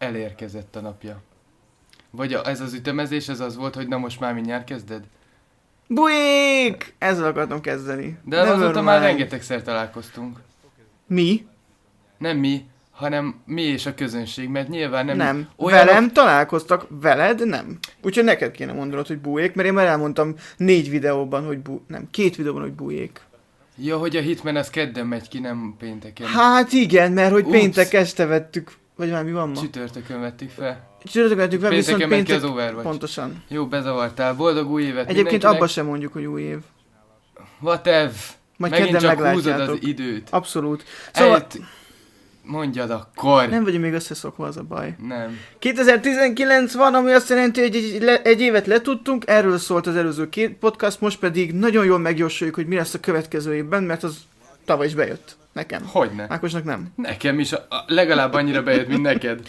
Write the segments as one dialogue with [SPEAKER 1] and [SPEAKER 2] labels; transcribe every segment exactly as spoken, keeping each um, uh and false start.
[SPEAKER 1] elérkezett a napja. Vagy a, ez az ütemezés, ez az volt, hogy na most már mindjárt kezded?
[SPEAKER 2] Bujék! Ezzel akartam kezdeni.
[SPEAKER 1] De azóta már rengetegszer találkoztunk.
[SPEAKER 2] Mi?
[SPEAKER 1] Nem mi, hanem mi és a közönség, mert nyilván nem...
[SPEAKER 2] Nem.
[SPEAKER 1] Olyanok...
[SPEAKER 2] Velem találkoztak, veled nem. Úgyhogy neked kéne mondanod, hogy bujék, mert én már elmondtam négy videóban, hogy bu... Nem, két videóban, hogy bujék.
[SPEAKER 1] Ja, hogy a Hitman az kedden megy ki, nem pénteken.
[SPEAKER 2] Hát igen, mert hogy
[SPEAKER 1] Ups.
[SPEAKER 2] péntek este vettük, vagy már mi van ma?
[SPEAKER 1] Csütörtökön vettük fel.
[SPEAKER 2] Csütörtökön vettük fel,
[SPEAKER 1] Pénteken
[SPEAKER 2] viszont
[SPEAKER 1] megy ki
[SPEAKER 2] péntek...
[SPEAKER 1] az Overwatch.
[SPEAKER 2] Pontosan.
[SPEAKER 1] Jó, bezavartál. Boldog új évet
[SPEAKER 2] Egyébként
[SPEAKER 1] mindenkinek.
[SPEAKER 2] abba sem mondjuk, hogy új év.
[SPEAKER 1] Whatever.
[SPEAKER 2] Majd
[SPEAKER 1] Megint
[SPEAKER 2] kedden
[SPEAKER 1] csak húzod az
[SPEAKER 2] meglátjátok.
[SPEAKER 1] időt.
[SPEAKER 2] Abszolút. Szóval...
[SPEAKER 1] Szóval... Mondjad akkor.
[SPEAKER 2] Nem vagyunk még összeszokva, az a baj.
[SPEAKER 1] Nem.
[SPEAKER 2] kétezer-tizenkilenc van, ami azt jelenti, hogy egy, le, egy évet letudtunk, erről szólt az előző két podcast, most pedig nagyon jól megjósoljuk, hogy mi lesz a következő évben, mert az tavaly is bejött. Nekem.
[SPEAKER 1] Hogyne.
[SPEAKER 2] Ákosnak nem.
[SPEAKER 1] Nekem is a, a, legalább annyira bejött, mint neked.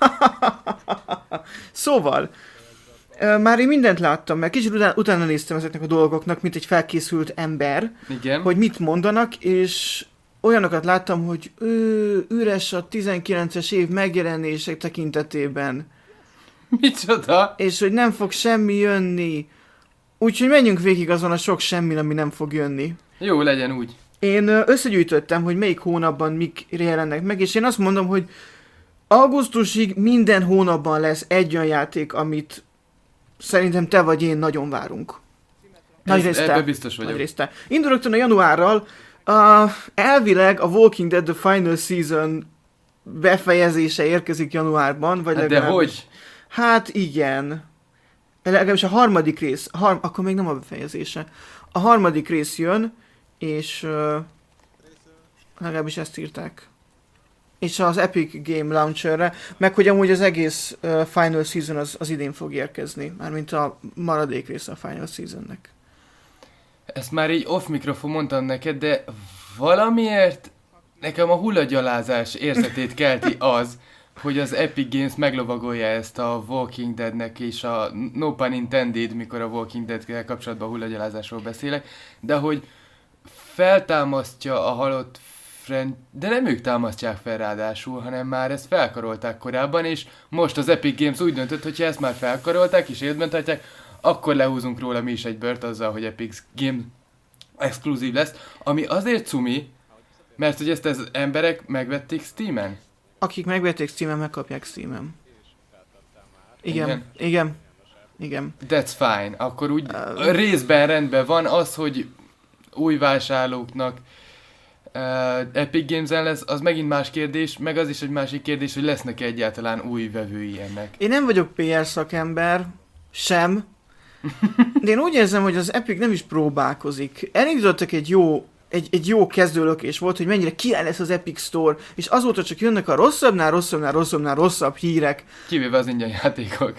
[SPEAKER 2] Szóval, ö, már én mindent láttam, mert kicsit után, utána néztem ezeknek a dolgoknak, mint egy felkészült ember,
[SPEAKER 1] Igen.
[SPEAKER 2] hogy mit mondanak, és olyanokat láttam, hogy ő, üres a tizenkilences év megjelenések tekintetében.
[SPEAKER 1] Micsoda?
[SPEAKER 2] És hogy nem fog semmi jönni. Úgyhogy menjünk végig azon a sok semmin, ami nem fog jönni.
[SPEAKER 1] Jó, legyen úgy.
[SPEAKER 2] Én ö, összegyűjtöttem, hogy melyik hónapban mik jelennek meg, és én azt mondom, hogy augusztusig minden hónapban lesz egy olyan játék, amit szerintem te vagy én nagyon várunk. Nagy
[SPEAKER 1] Ez,
[SPEAKER 2] részt te.
[SPEAKER 1] ebben biztos vagyok.
[SPEAKER 2] Nagy részt te. Indul rögtön a januárral. Uh, elvileg a Walking Dead The Final Season befejezése érkezik januárban, vagy
[SPEAKER 1] Hát de
[SPEAKER 2] legalábbis...
[SPEAKER 1] hogy?
[SPEAKER 2] Hát igen. Legalábbis a harmadik rész, a har- akkor még nem a befejezése. A harmadik rész jön, és uh, legalábbis ezt írták. És az Epic Game Launcherre, meg hogy amúgy az egész uh, Final Season az, az idén fog érkezni, mármint a maradék része a Final Seasonnek.
[SPEAKER 1] Ezt már így off mikrofon mondtam neked, de valamiért nekem a hullagyalázás érzetét kelti az, hogy az Epic Games meglovagolja ezt a Walking Deadnek és a no pun intended, mikor a Walking Dead-kel kapcsolatban hullagyalázásról beszélek, de hogy feltámasztja a halott friend, de nem ők támasztják fel ráadásul, hanem már ezt felkarolták korábban, és most az Epic Games úgy döntött, hogyha ezt már felkarolták és életben tartják, akkor lehúzunk róla mi is egy bört azzal, hogy Epic Games exkluzív lesz, ami azért cumi, mert hogy ezt az emberek megvették Steamen.
[SPEAKER 2] Akik megvették Steamen, megkapják Steamen. Igen, igen,
[SPEAKER 1] Igen.
[SPEAKER 2] igen. igen.
[SPEAKER 1] That's fine. Akkor úgy
[SPEAKER 2] Uh,
[SPEAKER 1] részben rendben van az, hogy új vásárlóknak uh, Epic Games-en lesz, az megint más kérdés, meg az is egy másik kérdés, hogy lesznek egyáltalán új vevői ennek.
[SPEAKER 2] Én nem vagyok pé er szakember, sem, de én úgy érzem, hogy az Epic nem is próbálkozik. Elindítottak egy jó, egy, egy jó kezdőlökés volt, hogy mennyire király lesz az Epic Store, és azóta csak jönnek a rosszabbnál, rosszabbnál, rosszabbnál rosszabb hírek.
[SPEAKER 1] Kivéve az ingyen játékok.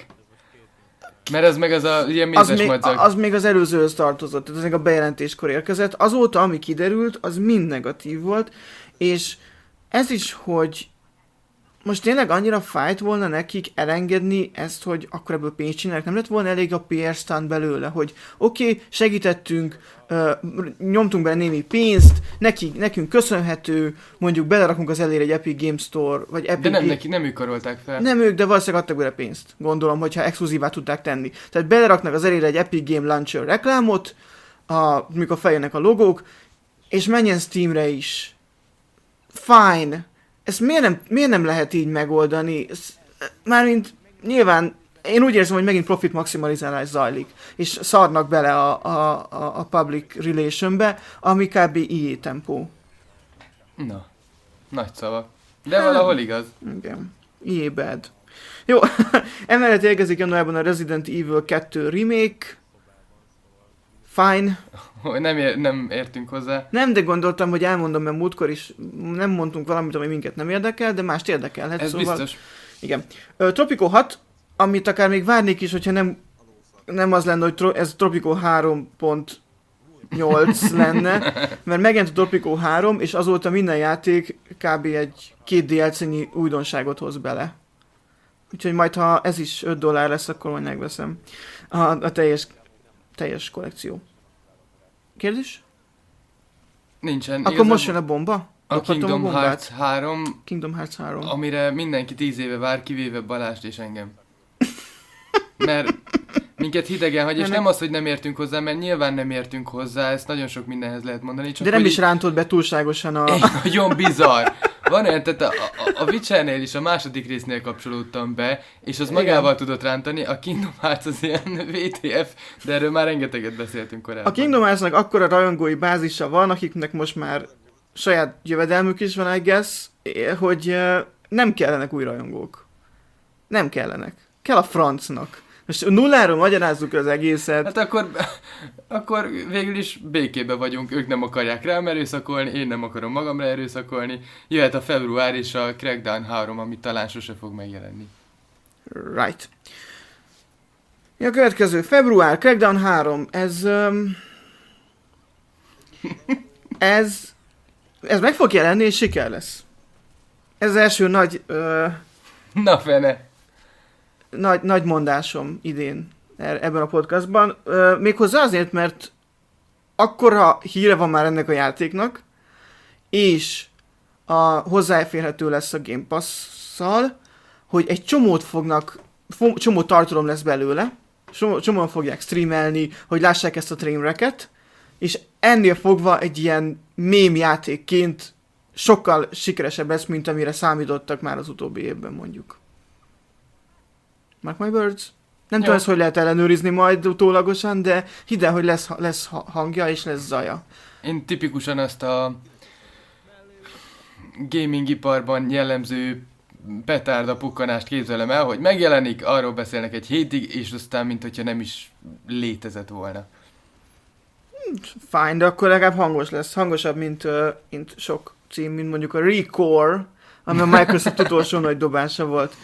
[SPEAKER 1] Mert ez meg az a ilyen
[SPEAKER 2] Az
[SPEAKER 1] mézes
[SPEAKER 2] még,
[SPEAKER 1] madzag.
[SPEAKER 2] az még az előzőhöz tartozott, tehát ez még a bejelentéskor érkezett. Azóta, ami kiderült, az mind negatív volt, és ez is, hogy most tényleg annyira fájt volna nekik elengedni ezt, hogy akkor ebből pénzt csinálják. Nem lett volna elég a pé er stunt belőle, hogy oké, okay, segítettünk, uh, nyomtunk bele némi pénzt, neki, nekünk köszönhető, mondjuk belerakunk az elére egy Epic Game Store, vagy Epic
[SPEAKER 1] De nem,
[SPEAKER 2] Game...
[SPEAKER 1] neki, nem ők karolták fel.
[SPEAKER 2] Nem ők, de valószínűleg adtak bele pénzt, gondolom, hogyha exkluzívá tudták tenni. Tehát beleraknak az elére egy Epic Game Launcher reklámot, a, mikor feljönnek a logók, és menjen Steamre is. Fine. Ezt miért nem, miért nem lehet így megoldani? Ez, mármint nyilván én úgy érzem, hogy megint profit maximalizálás zajlik, és szarnak bele a, a, a, a public relationbe, ami kb. i á tempó.
[SPEAKER 1] Na, nagy szava. De
[SPEAKER 2] Hát,
[SPEAKER 1] valahol igaz.
[SPEAKER 2] Igen. i á bad. Jó, emellett érkezik januárban a Resident Evil kettő remake. Fine.
[SPEAKER 1] Hogy nem, ér, nem értünk hozzá.
[SPEAKER 2] Nem, de gondoltam, hogy elmondom, mert múltkor is nem mondtunk valamit, ami minket nem érdekel, de mást érdekelhet.
[SPEAKER 1] Ez
[SPEAKER 2] szóval...
[SPEAKER 1] biztos.
[SPEAKER 2] Igen. Ö, Tropico hat, amit akár még várnék is, hogyha nem, nem az lenne, hogy tro- ez Tropico három pont nyolc lenne, mert megjelent a Tropico három, és azóta minden játék kb. Egy két dé el cé-nyi újdonságot hoz bele. Úgyhogy majd, ha ez is öt dollár lesz, akkor majd megveszem a, a teljes, teljes kollekció. Kérdés?
[SPEAKER 1] Nincsen.
[SPEAKER 2] Akkor
[SPEAKER 1] igazából...
[SPEAKER 2] most jön a bomba?
[SPEAKER 1] A
[SPEAKER 2] Dobhatom
[SPEAKER 1] Kingdom
[SPEAKER 2] gombát?
[SPEAKER 1] Hearts három,
[SPEAKER 2] Kingdom Hearts három.
[SPEAKER 1] amire mindenki tíz éve vár, kivéve Balást és engem. Mert minket hidegen hagy, és
[SPEAKER 2] Ennek-
[SPEAKER 1] nem az, hogy nem értünk hozzá, mert nyilván nem értünk hozzá, ezt nagyon sok mindenhez lehet mondani. Csak
[SPEAKER 2] De nem
[SPEAKER 1] hogy
[SPEAKER 2] is rántott be túlságosan a...
[SPEAKER 1] így- Nagyon bizarr. Van olyan, tehát a, a, a Witchernél is a második résznél kapcsolódtam be, és az
[SPEAKER 2] Igen.
[SPEAKER 1] magával tudott rántani, a Kingdom Hearts az ilyen vé té ef, de erről már rengeteget beszéltünk korábban.
[SPEAKER 2] A Kingdom Hearts-nak akkora rajongói bázisa van, akiknek most már saját jövedelmük is van, I guess, hogy eh, nem kellenek új rajongók. Nem kellenek. Kell a francnak. Most nulláról magyarázzuk az egészet.
[SPEAKER 1] Hát akkor, akkor végül is békében vagyunk, ők nem akarják rám erőszakolni, én nem akarom magamra erőszakolni. Jöhet a február és a Crackdown három, ami talán sose fog megjelenni.
[SPEAKER 2] Right. Mi a következő? Február, Crackdown három. Ez... Um, ez... Ez meg fog jelenni, és siker lesz. Ez az első nagy... Uh,
[SPEAKER 1] Na fene!
[SPEAKER 2] nagy, nagy mondásom idén er- ebben a podcastban. Uh, méghozzá azért, mert akkora híre van már ennek a játéknak, és a, hozzáférhető lesz a Game Pass-szal, hogy egy csomót fognak, fo- csomó tartalom lesz belőle, csomó, csomóan fogják streamelni, hogy lássák ezt a trainwrecket, és ennél fogva egy ilyen mém játékként sokkal sikeresebb lesz, mint amire számítottak már az utóbbi évben mondjuk. Mark my words. Nem
[SPEAKER 1] Jó.
[SPEAKER 2] tudom, ezt hogy lehet ellenőrizni majd utólagosan, de hidd el, hogy lesz, lesz ha- hangja és lesz zaja.
[SPEAKER 1] Én tipikusan azt a gamingiparban jellemző petárda pukkanást képzelem el, hogy megjelenik, arról beszélnek egy hétig, és aztán mint hogyha nem is létezett volna.
[SPEAKER 2] Fine, de akkor legalább hangos lesz. Hangosabb, mint, uh, mint sok cím, mint mondjuk a Recore, ami a Microsoft utolsó nagy dobása volt.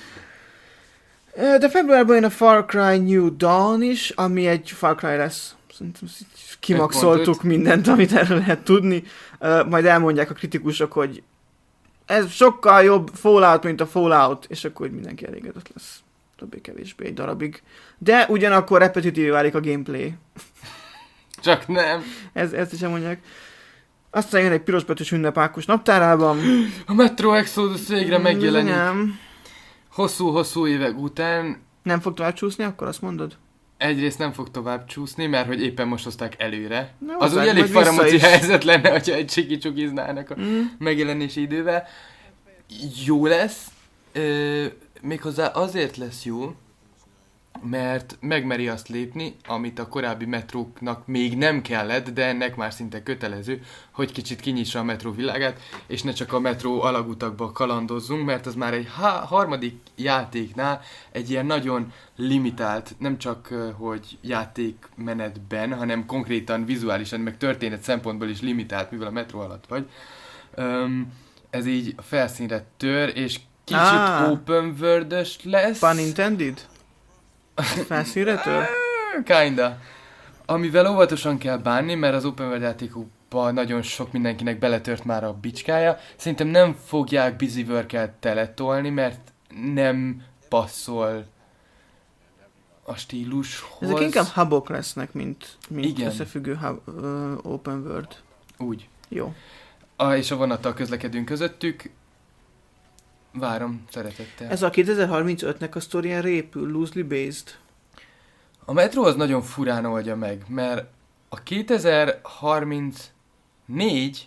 [SPEAKER 2] Ö, De februárban jön a Far Cry New Dawn is, ami egy Far Cry lesz. Szerintem ezt így kimaxoltuk mindent, amit erről lehet tudni. Ö, Majd elmondják a kritikusok, hogy ez sokkal jobb Fallout, mint a Fallout, és akkor úgy mindenki elégedett lesz. Többé-kevésbé egy darabig. De ugyanakkor repetitív válik a gameplay.
[SPEAKER 1] Csak nem.
[SPEAKER 2] Ez, ezt is elmondják. Aztán jön egy pirosbetűs ünnep Ákos naptárában.
[SPEAKER 1] A Metro Exodus végre megjelenik.
[SPEAKER 2] Nem.
[SPEAKER 1] Hosszú-hosszú évek után.
[SPEAKER 2] Nem fog tovább csúszni, akkor azt mondod?
[SPEAKER 1] Egyrészt nem fog tovább csúszni, mert hogy éppen most hozták előre.
[SPEAKER 2] Na,
[SPEAKER 1] Az úgy
[SPEAKER 2] hozzák,
[SPEAKER 1] elég
[SPEAKER 2] majd vissza
[SPEAKER 1] faramoci
[SPEAKER 2] is.
[SPEAKER 1] helyzet lenne, hogyha egy csiki-csukiznának a
[SPEAKER 2] Mm.
[SPEAKER 1] megjelenési idővel. Jó lesz, ö, méghozzá azért lesz jó, mert megmeri azt lépni, amit a korábbi metróknak még nem kellett, de ennek már szinte kötelező, hogy kicsit kinyissa a metró világát, és ne csak a metró alagutakba kalandozzunk, mert az már egy há- harmadik játéknál egy ilyen nagyon limitált, nem csak ö, hogy játékmenetben, hanem konkrétan vizuálisan, meg történet szempontból is limitált, mivel a metró alatt vagy. Öm, ez így a felszínre tör, és kicsit
[SPEAKER 2] Ah.
[SPEAKER 1] open world-ös lesz.
[SPEAKER 2] Pun intended? Felszínre tör?
[SPEAKER 1] Kinda. Amivel óvatosan kell bánni, mert az open world játékokban nagyon sok mindenkinek beletört már a bicskája. Szerintem nem fogják busy work-el teletolni, mert nem passzol a stílushoz.
[SPEAKER 2] Ezek inkább hubok lesznek, mint, mint
[SPEAKER 1] Igen.
[SPEAKER 2] összefüggő hub, uh, open world.
[SPEAKER 1] Úgy.
[SPEAKER 2] Jó.
[SPEAKER 1] A, és a vonattal közlekedünk közöttük. Várom szeretettel. Ez...
[SPEAKER 2] Ez a kétezer-harmincötnek a sztoriára épül, loosely based.
[SPEAKER 1] A metró az nagyon furán oldja meg, mert a kétezer-harmincnégy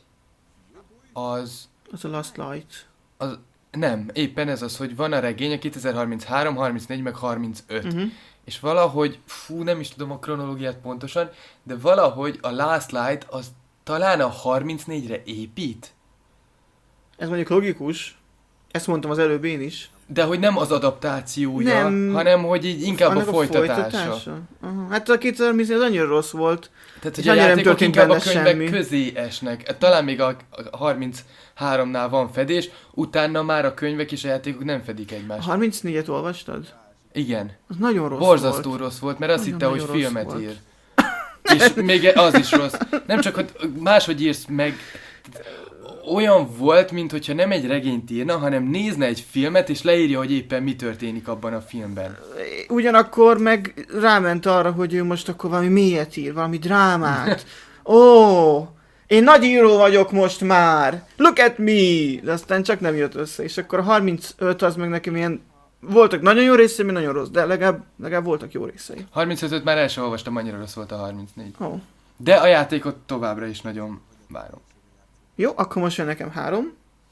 [SPEAKER 1] az...
[SPEAKER 2] Az a Last Light.
[SPEAKER 1] az nem, éppen ez az, hogy van a regény, a kétezer-harminchárom, harmincnégy, meg harmincöt.
[SPEAKER 2] Uh-huh.
[SPEAKER 1] És valahogy, fú, nem is tudom a kronológiát pontosan, de valahogy a Last Light az talán a harmincnégyre épít.
[SPEAKER 2] Ez mondjuk logikus. Ezt mondtam az előbb én is.
[SPEAKER 1] De hogy nem az adaptációja,
[SPEAKER 2] Nem.
[SPEAKER 1] hanem hogy így inkább
[SPEAKER 2] Annak
[SPEAKER 1] a folytatása.
[SPEAKER 2] Aha. Hát a kétezer-harminc az annyira rossz volt.
[SPEAKER 1] Tehát,
[SPEAKER 2] És
[SPEAKER 1] hogy a
[SPEAKER 2] annyira nem
[SPEAKER 1] játékok
[SPEAKER 2] történt
[SPEAKER 1] inkább a
[SPEAKER 2] benne
[SPEAKER 1] könyvek
[SPEAKER 2] semmi.
[SPEAKER 1] közé esnek. Talán még a a harmincháromnál van fedés, utána már a könyvek és a játékok nem fedik
[SPEAKER 2] A
[SPEAKER 1] egymást.
[SPEAKER 2] harmincnégyet olvastad?
[SPEAKER 1] Igen.
[SPEAKER 2] Az nagyon rossz
[SPEAKER 1] Borzasztó
[SPEAKER 2] volt.
[SPEAKER 1] rossz volt, mert azt
[SPEAKER 2] Nagyon,
[SPEAKER 1] hitte, hogy
[SPEAKER 2] nagyon rossz
[SPEAKER 1] filmet
[SPEAKER 2] volt.
[SPEAKER 1] ír. És még az is rossz. Nem csak, hogy máshogy írsz meg, olyan volt, mintha nem egy regényt írna, hanem nézne egy filmet, és leírja, hogy éppen mi történik abban a filmben.
[SPEAKER 2] Ugyanakkor meg ráment arra, hogy ő most akkor valami mélyet ír, valami drámát. Ó, Én nagy író vagyok most már! Look at me! De aztán csak nem jött össze, és akkor a harmincöt az meg nekem ilyen... Voltak nagyon jó részei, nagyon rossz, de legalább, legalább voltak jó részei.
[SPEAKER 1] harmincötöt már el sem olvastam, annyira rossz volt a harmincnégy.
[SPEAKER 2] Oh.
[SPEAKER 1] De a játékot továbbra is nagyon várom.
[SPEAKER 2] Jó, akkor most jön nekem három.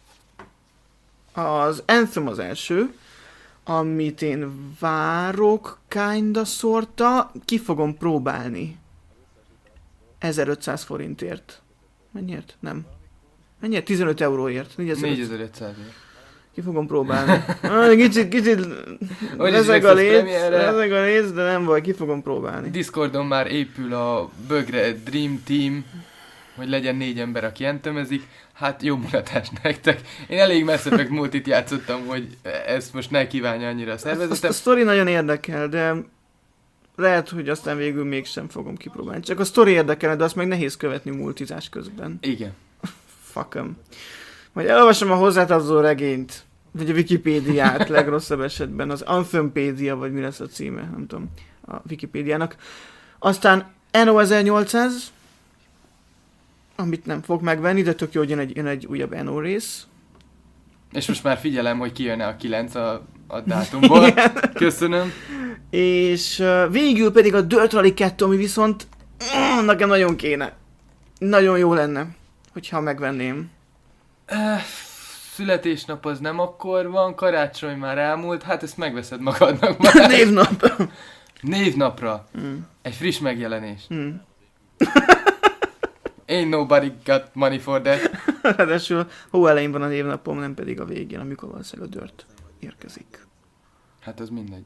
[SPEAKER 2] Az Anthem az első, amit én várok, kinda sorta, ki fogom próbálni. ezerötszáz forintért. Mennyiért? Nem. Mennyiért? tizenöt euróért.
[SPEAKER 1] négyezer-ötszázért.
[SPEAKER 2] Ki fogom próbálni. Ah, kicsit, kicsit ezek a léc, ezek a léc, de nem baj, ki fogom próbálni.
[SPEAKER 1] Discordon már épül a bögre Dream Team, hogy legyen négy ember, aki entemezik. Hát jó mulatás nektek. Én elég Mass Effect multit játszottam, hogy ezt most ne kívánja annyira a szervezetem.
[SPEAKER 2] A sztori nagyon érdekel, de lehet, hogy aztán végül mégsem fogom kipróbálni. Csak a sztori érdekel, de azt meg nehéz követni multizás közben.
[SPEAKER 1] Igen.
[SPEAKER 2] Fuckem. Majd elolvasom a hozzátartozó regényt, vagy a Wikipédiát legrosszabb esetben, az Anthempédia, vagy mi lesz a címe, nem tudom, a Wikipédiának. Aztán Anno ezernyolcszáz, amit nem fog megvenni, de tök jó, hogy jön egy, jön egy újabb Anno rész.
[SPEAKER 1] És most már figyelem, hogy kijön-e a kilenc a, a dátumból. Köszönöm.
[SPEAKER 2] És uh, végül pedig a Dirt Rally kettő, ami viszont uh, nekem nagyon kéne. Nagyon jó lenne, hogyha megvenném.
[SPEAKER 1] Uh, születésnap az nem akkor van, karácsony már elmúlt, hát ezt megveszed magadnak már.
[SPEAKER 2] Névnap.
[SPEAKER 1] Névnapra.
[SPEAKER 2] Mm.
[SPEAKER 1] Egy friss megjelenés.
[SPEAKER 2] Mm.
[SPEAKER 1] Ain't nobody got money for that.
[SPEAKER 2] Ráadásul hó elején van a névnapom, nem pedig a végén, amikor valószínűleg a Dirt érkezik.
[SPEAKER 1] Hát az mindegy.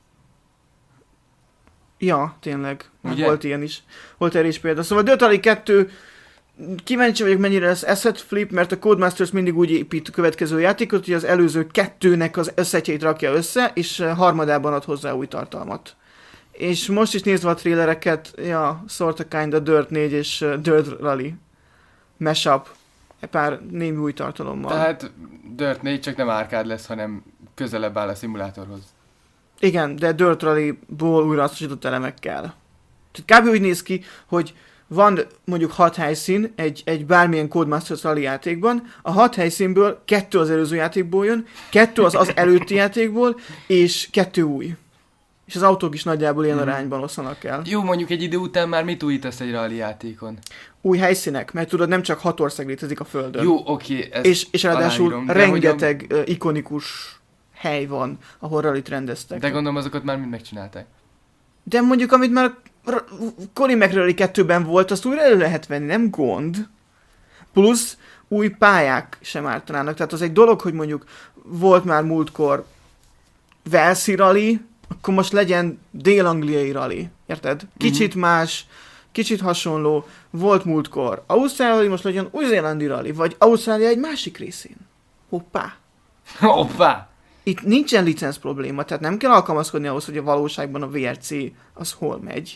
[SPEAKER 2] Ja, tényleg.
[SPEAKER 1] Ugye?
[SPEAKER 2] Volt ilyen is. Volt erre is példa. Szóval Dirt Rally kettő, kíváncsi vagyok, mennyire lesz asset flip, mert a Codemasters mindig úgy épít a következő játékot, hogy az előző kettőnek az összetjeit rakja össze, és harmadában ad hozzá új tartalmat. És most is nézve a trailereket, ja, sorta kinda Dirt négy és uh, Dirt Rally mashup, egy pár némi új tartalommal.
[SPEAKER 1] Tehát Dirt négy csak nem árkád lesz, hanem közelebb áll a szimulátorhoz.
[SPEAKER 2] Igen, de Dirt Rally-ból újra hasznosított elemekkel. Tehát kb. Úgy néz ki, hogy van mondjuk hat helyszín egy, egy bármilyen Codemasters Rally játékban, a hat helyszínből kettő az előző játékból jön, kettő az az előtti játékból, és kettő új. És az autók is nagyjából ilyen arányban osszanak el.
[SPEAKER 1] Jó, mondjuk egy idő után már mit újítasz egy rally játékon?
[SPEAKER 2] Új helyszínek, mert tudod, nem csak hat ország létezik a Földön.
[SPEAKER 1] Jó, oké, ezt
[SPEAKER 2] És, és ráadásul
[SPEAKER 1] aláírom, de
[SPEAKER 2] rengeteg a... ikonikus hely van, ahol rallyt rendeztek.
[SPEAKER 1] De gondolom azokat már mind megcsinálták.
[SPEAKER 2] De mondjuk, amit már Colin McRae kettőben volt, azt újra elő lehet venni, nem gond. Plusz új pályák sem ártanának. Tehát az egy dolog, hogy mondjuk volt már múltkor Walesi rally, akkor most legyen dél-angliai rally. Érted? Kicsit uh-huh. más, kicsit hasonló. Volt múltkor Ausztrália, most legyen új-zélandi rally, vagy Ausztrália egy másik részén. Hoppá!
[SPEAKER 1] Hoppá!
[SPEAKER 2] Itt nincsen licenc probléma, tehát nem kell alkalmazkodni ahhoz, hogy a valóságban a vé er cé az hol megy.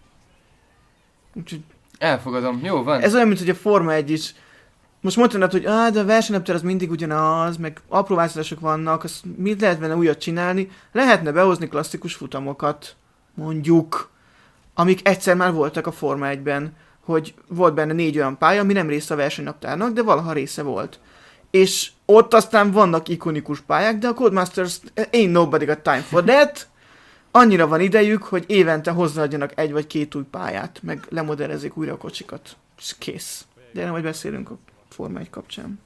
[SPEAKER 2] Úgyhogy
[SPEAKER 1] elfogadom, jó van.
[SPEAKER 2] ez olyan, mint hogy a Forma egy is. Most mondtad, hogy ah, de a versenynaptár az mindig ugyanaz, meg apró változások vannak, azt mit lehet benne újat csinálni? Lehetne behozni klasszikus futamokat, mondjuk, amik egyszer már voltak a Forma egyben, hogy volt benne négy olyan pálya, ami nem része a versenynaptárnak, de valaha része volt. És ott aztán vannak ikonikus pályák, de a Codemasters ain't nobody got time for that. Annyira van idejük, hogy évente hozzáadjanak egy vagy két új pályát, meg lemodellezik újra a kocsikat. És kész. De erre majd beszélünk a Forma egy kapcsán.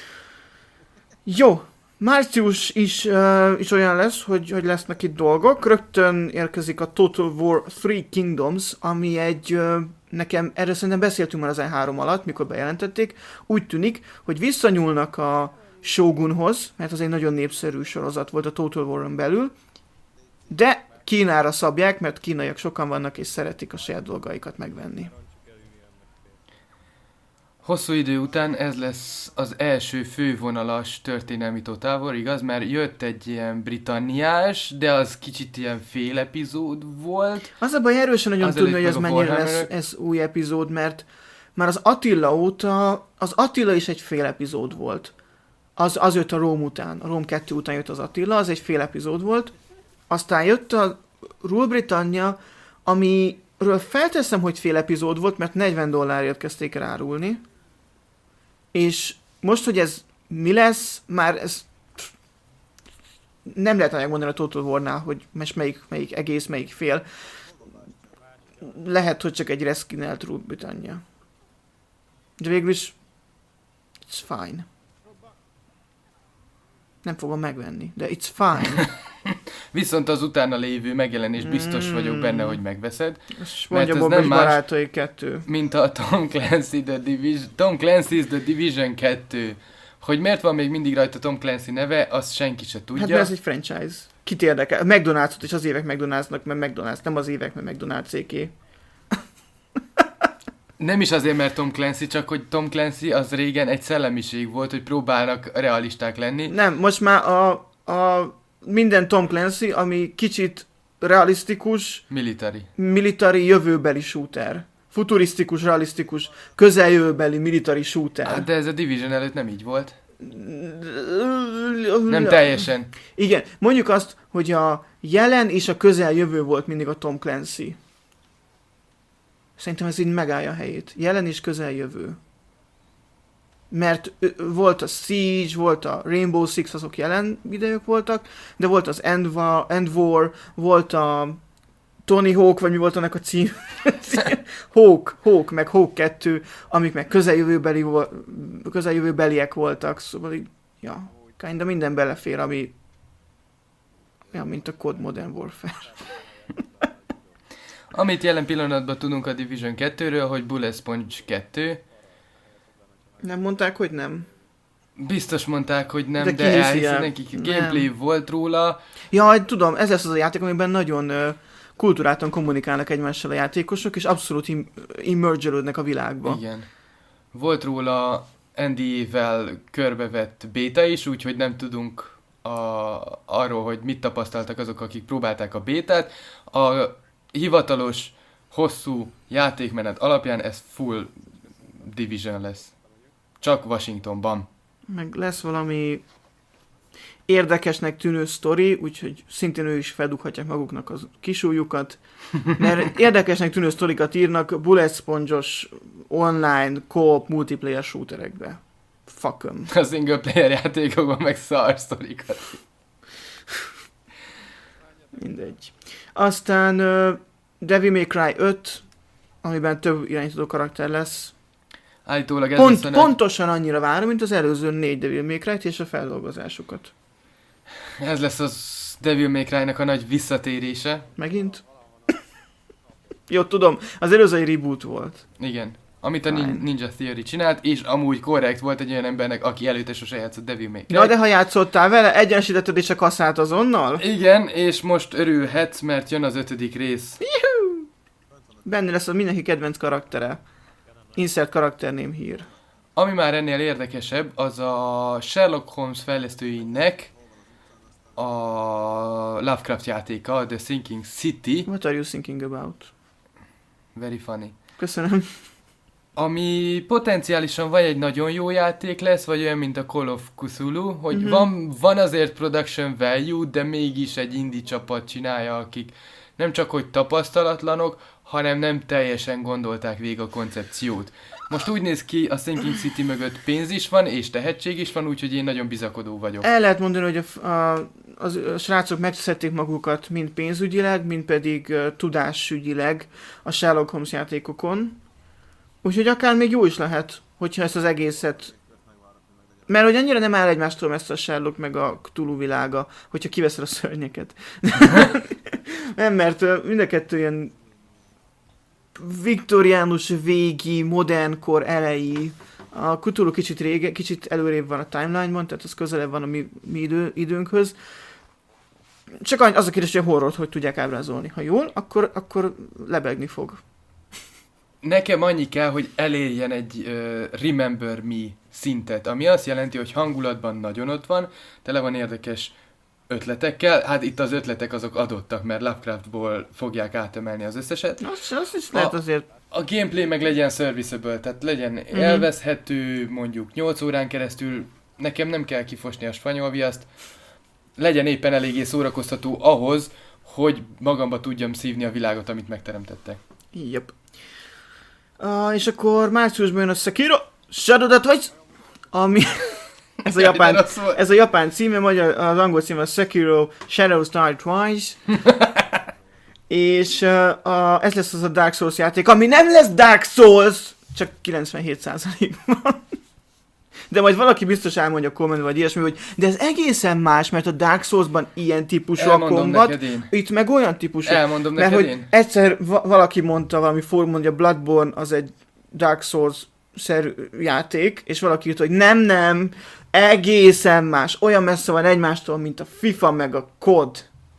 [SPEAKER 2] Jó, március is, uh, is olyan lesz, hogy, hogy lesznek itt dolgok. Rögtön érkezik a Total War Three Kingdoms, ami egy, uh, nekem, erről szerintem beszéltünk már az E három alatt, mikor bejelentették. Úgy tűnik, hogy visszanyúlnak a Shogunhoz, mert az egy nagyon népszerű sorozat volt a Total War-on belül, de Kínára szabják, mert kínaiak sokan vannak és szeretik a saját dolgaikat megvenni.
[SPEAKER 1] Hosszú idő után ez lesz az első fővonalas történelmi Total War, igaz? Mert jött egy ilyen britanniás, de az kicsit ilyen fél epizód volt.
[SPEAKER 2] Az a baj, erősen nagyon
[SPEAKER 1] az
[SPEAKER 2] tudni, hogy ez
[SPEAKER 1] meg a
[SPEAKER 2] mennyire lesz
[SPEAKER 1] Warhammerek.
[SPEAKER 2] ez új epizód, mert már az Attila óta, az Attila is egy fél epizód volt. Az, az jött a Róm után, a Róm kettő után jött az Attila, az egy fél epizód volt. Aztán jött a Rule Britannia, ami ről felteszem, hogy fél epizód volt, mert negyven dollárért kezdték el árulni. És most, hogy ez mi lesz, már ez nem lehet megmondani a Total War-nál, hogy most melyik, melyik egész, melyik fél. Lehet, hogy csak egy reskinelt Rule Britannia. De végül is it's fine. Nem fogom megvenni, de it's fine.
[SPEAKER 1] Viszont az utána lévő megjelenés biztos
[SPEAKER 2] Mm.
[SPEAKER 1] vagyok benne, hogy megveszed.
[SPEAKER 2] És
[SPEAKER 1] Mert
[SPEAKER 2] mondja
[SPEAKER 1] ez
[SPEAKER 2] Bob
[SPEAKER 1] nem
[SPEAKER 2] és
[SPEAKER 1] más-
[SPEAKER 2] barátai kettő.
[SPEAKER 1] Mint a Tom Clancy The Division, Tom Clancy's The Division kettő. Hogy miért van még mindig rajta Tom Clancy neve, azt senki se tudja.
[SPEAKER 2] Hát mert ez egy franchise. Kit érdekel? McDonald's-ot is az évek McDonald's-nak, mert McDonald's, nem az évek, mert McDonald's-éké.
[SPEAKER 1] Nem is azért, mert Tom Clancy, csak hogy Tom Clancy az régen egy szellemiség volt, hogy próbálnak realisták lenni.
[SPEAKER 2] Nem, most már a, a minden Tom Clancy, ami kicsit realisztikus,
[SPEAKER 1] Military.
[SPEAKER 2] military jövőbeli shooter. Futurisztikus, realisztikus, közeljövőbeli military shooter.
[SPEAKER 1] Hát de ez a Division előtt nem így volt. Nem teljesen.
[SPEAKER 2] Igen, mondjuk azt, hogy a jelen és a közeljövő volt mindig a Tom Clancy. Szerintem ez így megállja a helyét. Jelen és közeljövő. Mert ö, volt a Siege, volt a Rainbow Six, azok jelen videók voltak, de volt az End War, End War, volt a Tony Hawk, vagy mi volt annak a cím? Hawk, Hawk, meg Hawk kettő, amik meg közeljövőbeli, vo- közeljövőbeliek voltak, szóval így, ja, kinda minden belefér, ami ja, mint a COD Modern Warfare.
[SPEAKER 1] Amit jelen pillanatban tudunk a Division kettőről, hogy Bullet Sponge kettő.
[SPEAKER 2] Nem mondták, hogy nem?
[SPEAKER 1] Biztos mondták, hogy nem,
[SPEAKER 2] De
[SPEAKER 1] de,
[SPEAKER 2] ki hiszi
[SPEAKER 1] elhiszi
[SPEAKER 2] el?
[SPEAKER 1] nekik.
[SPEAKER 2] Nem.
[SPEAKER 1] Gameplay volt róla.
[SPEAKER 2] Ja, tudom, ez lesz az a játék, amiben nagyon ö, kulturáltan kommunikálnak egymással a játékosok, és abszolút im- immergelődnek a világba.
[SPEAKER 1] Igen. Volt róla en dé á-vel körbevett béta is, úgyhogy nem tudunk a, arról, hogy mit tapasztaltak azok, akik próbálták a bétát. A hivatalos, hosszú játékmenet alapján ez full Division lesz. Csak Washingtonban.
[SPEAKER 2] Meg lesz valami érdekesnek tűnő sztori, úgyhogy szintén ő is feldughatják maguknak az kisújukat, mert érdekesnek tűnő sztorikat írnak bullet sponge-os online co-op multiplayer shooterekbe. Fuck 'em.
[SPEAKER 1] A single player játékokban meg szar sztorikat.
[SPEAKER 2] Mindegy. Aztán uh, Devil May Cry öt, amiben több irányító karakter lesz.
[SPEAKER 1] Állítólag ez
[SPEAKER 2] Pont,
[SPEAKER 1] lesz a nagy,
[SPEAKER 2] pontosan annyira várom, mint az előző négy Devil May Cry-t és a feldolgozásukat.
[SPEAKER 1] ez lesz az Devil May Cry-nak a nagy visszatérése.
[SPEAKER 2] Megint? Jó, tudom, az előző egy reboot volt.
[SPEAKER 1] Igen. Amit a Nin-
[SPEAKER 2] Fine.
[SPEAKER 1] Ninja Theory csinált, és amúgy korrekt volt egy olyan embernek, aki előtte sose játszott Devil May Cry.
[SPEAKER 2] Na, de ha játszottál vele, egyenesítetted is a kasszát azonnal?
[SPEAKER 1] Igen, és most örülhetsz, mert jön az ötödik rész.
[SPEAKER 2] Benne lesz a mindenki kedvenc karaktere. Insert karakter name here.
[SPEAKER 1] Ami már ennél érdekesebb, az a Sherlock Holmes fejlesztőinek a Lovecraft játéka, The Sinking City.
[SPEAKER 2] What are you thinking about?
[SPEAKER 1] Very funny.
[SPEAKER 2] Köszönöm.
[SPEAKER 1] Ami potenciálisan vagy egy nagyon jó játék lesz, vagy olyan, mint a Call of Cthulhu, hogy
[SPEAKER 2] Mhm.
[SPEAKER 1] uh-huh. van, van azért production value, de mégis egy indie csapat csinálja, akik nem csak hogy tapasztalatlanok, hanem nem teljesen gondolták végig a koncepciót. Most úgy néz ki, a Sinking City mögött pénz is van, és tehetség is van, úgyhogy én nagyon bizakodó vagyok.
[SPEAKER 2] El lehet mondani, hogy a, a, az, a srácok megszedték magukat mind pénzügyileg, mind pedig uh, tudásügyileg a Sherlock Holmes játékokon. Úgyhogy akár még jó is lehet, hogyha ezt az egészet... Mert hogy annyira nem áll egymástól messze a Sherlock meg a Cthulhu világa, hogyha kiveszed a szörnyeket. Nem, mert uh, mind a kettő ilyen viktoriánus végi, modern kor elejé. A Cthulhu kicsit rége, kicsit előrébb van a timeline-ban, tehát az közelebb van a mi, mi idő, időnkhöz. Csak az a kérdés, hogy a horrort hogy tudják ábrázolni. Ha jól, akkor, akkor lebegni fog.
[SPEAKER 1] Nekem annyi kell, hogy elérjen egy uh, Remember Me szintet, ami azt jelenti, hogy hangulatban nagyon ott van, tele van érdekes ötletekkel. Hát itt az ötletek azok adottak, mert Lovecraftból fogják átemelni az összeset.
[SPEAKER 2] Az, az is lehet
[SPEAKER 1] A-
[SPEAKER 2] azért...
[SPEAKER 1] A gameplay meg legyen serviceable, tehát legyen
[SPEAKER 2] Mhm.
[SPEAKER 1] élvezhető, mondjuk nyolc órán keresztül, nekem nem kell kifosni a spanyol viaszt, legyen éppen eléggé szórakoztató ahhoz, hogy magamba tudjam szívni a világot, amit megteremtettek.
[SPEAKER 2] Yep. Uh, és akkor márciusban jön a Sekiro Shadow Die Twice, ami ez a japán, ez a japán címe, magyar, az angol címe a Sekiro Shadows Die Twice. És uh, a, ez lesz az a Dark Souls játék, ami nem lesz Dark Souls, csak kilencvenhét százalékban. De majd valaki biztos elmondja a komment vagy ilyesmi, hogy de ez egészen más, mert a Dark Souls-ban ilyen típusú a kombat, itt meg olyan típusú.
[SPEAKER 1] Elmondom
[SPEAKER 2] mert
[SPEAKER 1] neked
[SPEAKER 2] hogy
[SPEAKER 1] én.
[SPEAKER 2] egyszer va- valaki mondta, valami fórum, hogy a Bloodborne az egy Dark Souls-szerű játék, és valaki írt, hogy nem, nem, egészen más, olyan messze van egymástól, mint a FIFA meg a cé o dé.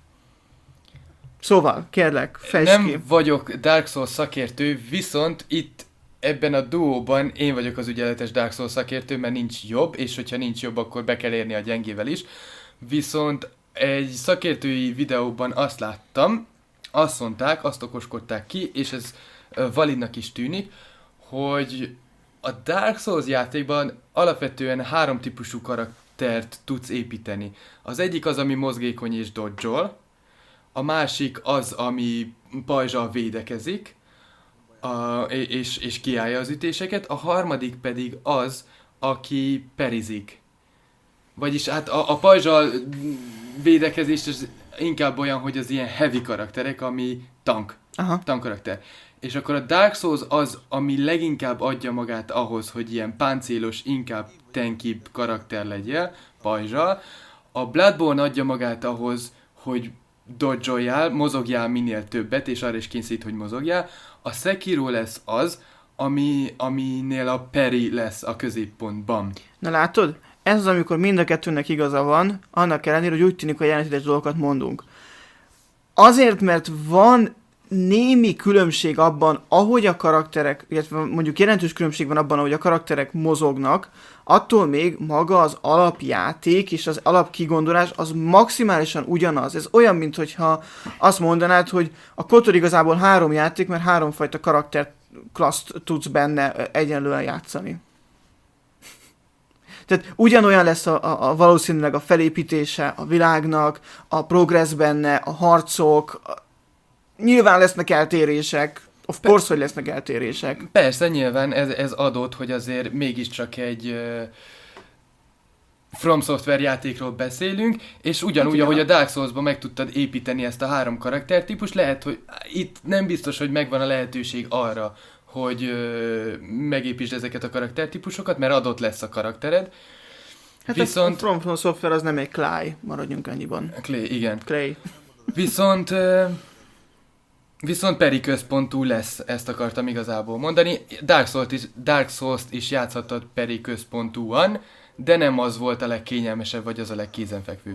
[SPEAKER 2] Szóval, kérlek, fejtsd
[SPEAKER 1] Nem
[SPEAKER 2] ki.
[SPEAKER 1] vagyok Dark Souls szakértő, viszont itt ebben a duóban én vagyok az ügyeletes Dark Souls szakértő, mert nincs jobb, és hogyha nincs jobb, akkor be kell érni a gyengével is. Viszont egy szakértői videóban azt láttam, azt mondták, azt okoskodták ki, és ez ö, validnak is tűnik, hogy a Dark Souls játékban alapvetően három típusú karaktert tudsz építeni. Az egyik az, ami mozgékony és dodge-ol, a másik az, ami pajzsal védekezik, a, és, és kiállja az ütéseket, a harmadik pedig az, aki perizik. Vagyis hát a, a pajzsal védekezés az inkább olyan, hogy az ilyen heavy karakterek, ami tank,
[SPEAKER 2] Aha.
[SPEAKER 1] tank karakter. És akkor a Dark Souls az, ami leginkább adja magát ahhoz, hogy ilyen páncélos, inkább tankibb karakter legyél, pajzsal. A Bloodborne adja magát ahhoz, hogy dodge-oljál, mozogjál minél többet, és arra is kényszerít, hogy mozogjál. A Sekiro lesz az, ami, aminél a peri lesz a középpontban.
[SPEAKER 2] Na látod? Ez az, amikor mind a kettőnek igaza van, annak ellenére, hogy úgy tűnik, hogy jelentétes dolgokat mondunk. Azért, mert van némi különbség abban, ahogy a karakterek, illetve mondjuk jelentős különbség van abban, ahogy a karakterek mozognak, attól még maga az alapjáték és az alapkigondolás az maximálisan ugyanaz. Ez olyan, mintha azt mondanád, hogy a kotor igazából három játék, mert háromfajta karakter klasszt tudsz benne egyenlően játszani. Tehát ugyanolyan lesz a, a, a valószínűleg a felépítése a világnak, a progress benne, a harcok, a, nyilván lesznek eltérések, of course, hogy lesznek eltérések.
[SPEAKER 1] Persze, nyilván ez, ez adott, hogy azért mégiscsak egy uh, From Software játékról beszélünk, és ugyanúgy,
[SPEAKER 2] hát,
[SPEAKER 1] ahogy a Dark Souls-ban meg tudtad építeni ezt a három karaktertípus, lehet, hogy itt nem biztos, hogy megvan a lehetőség arra, hogy uh, megépítsd ezeket a karaktertípusokat, mert adott lesz a karaktered.
[SPEAKER 2] Hát
[SPEAKER 1] Viszont...
[SPEAKER 2] a From, From Software az nem egy Clay, maradjunk annyiban.
[SPEAKER 1] Clay, igen.
[SPEAKER 2] Clay.
[SPEAKER 1] Viszont... Uh, Viszont peri központú lesz, ezt akartam igazából mondani. Dark Souls-t is, Dark Souls-t is játszhattad peri központúan, de nem az volt a legkényelmesebb, vagy az a legkézenfekvőbb.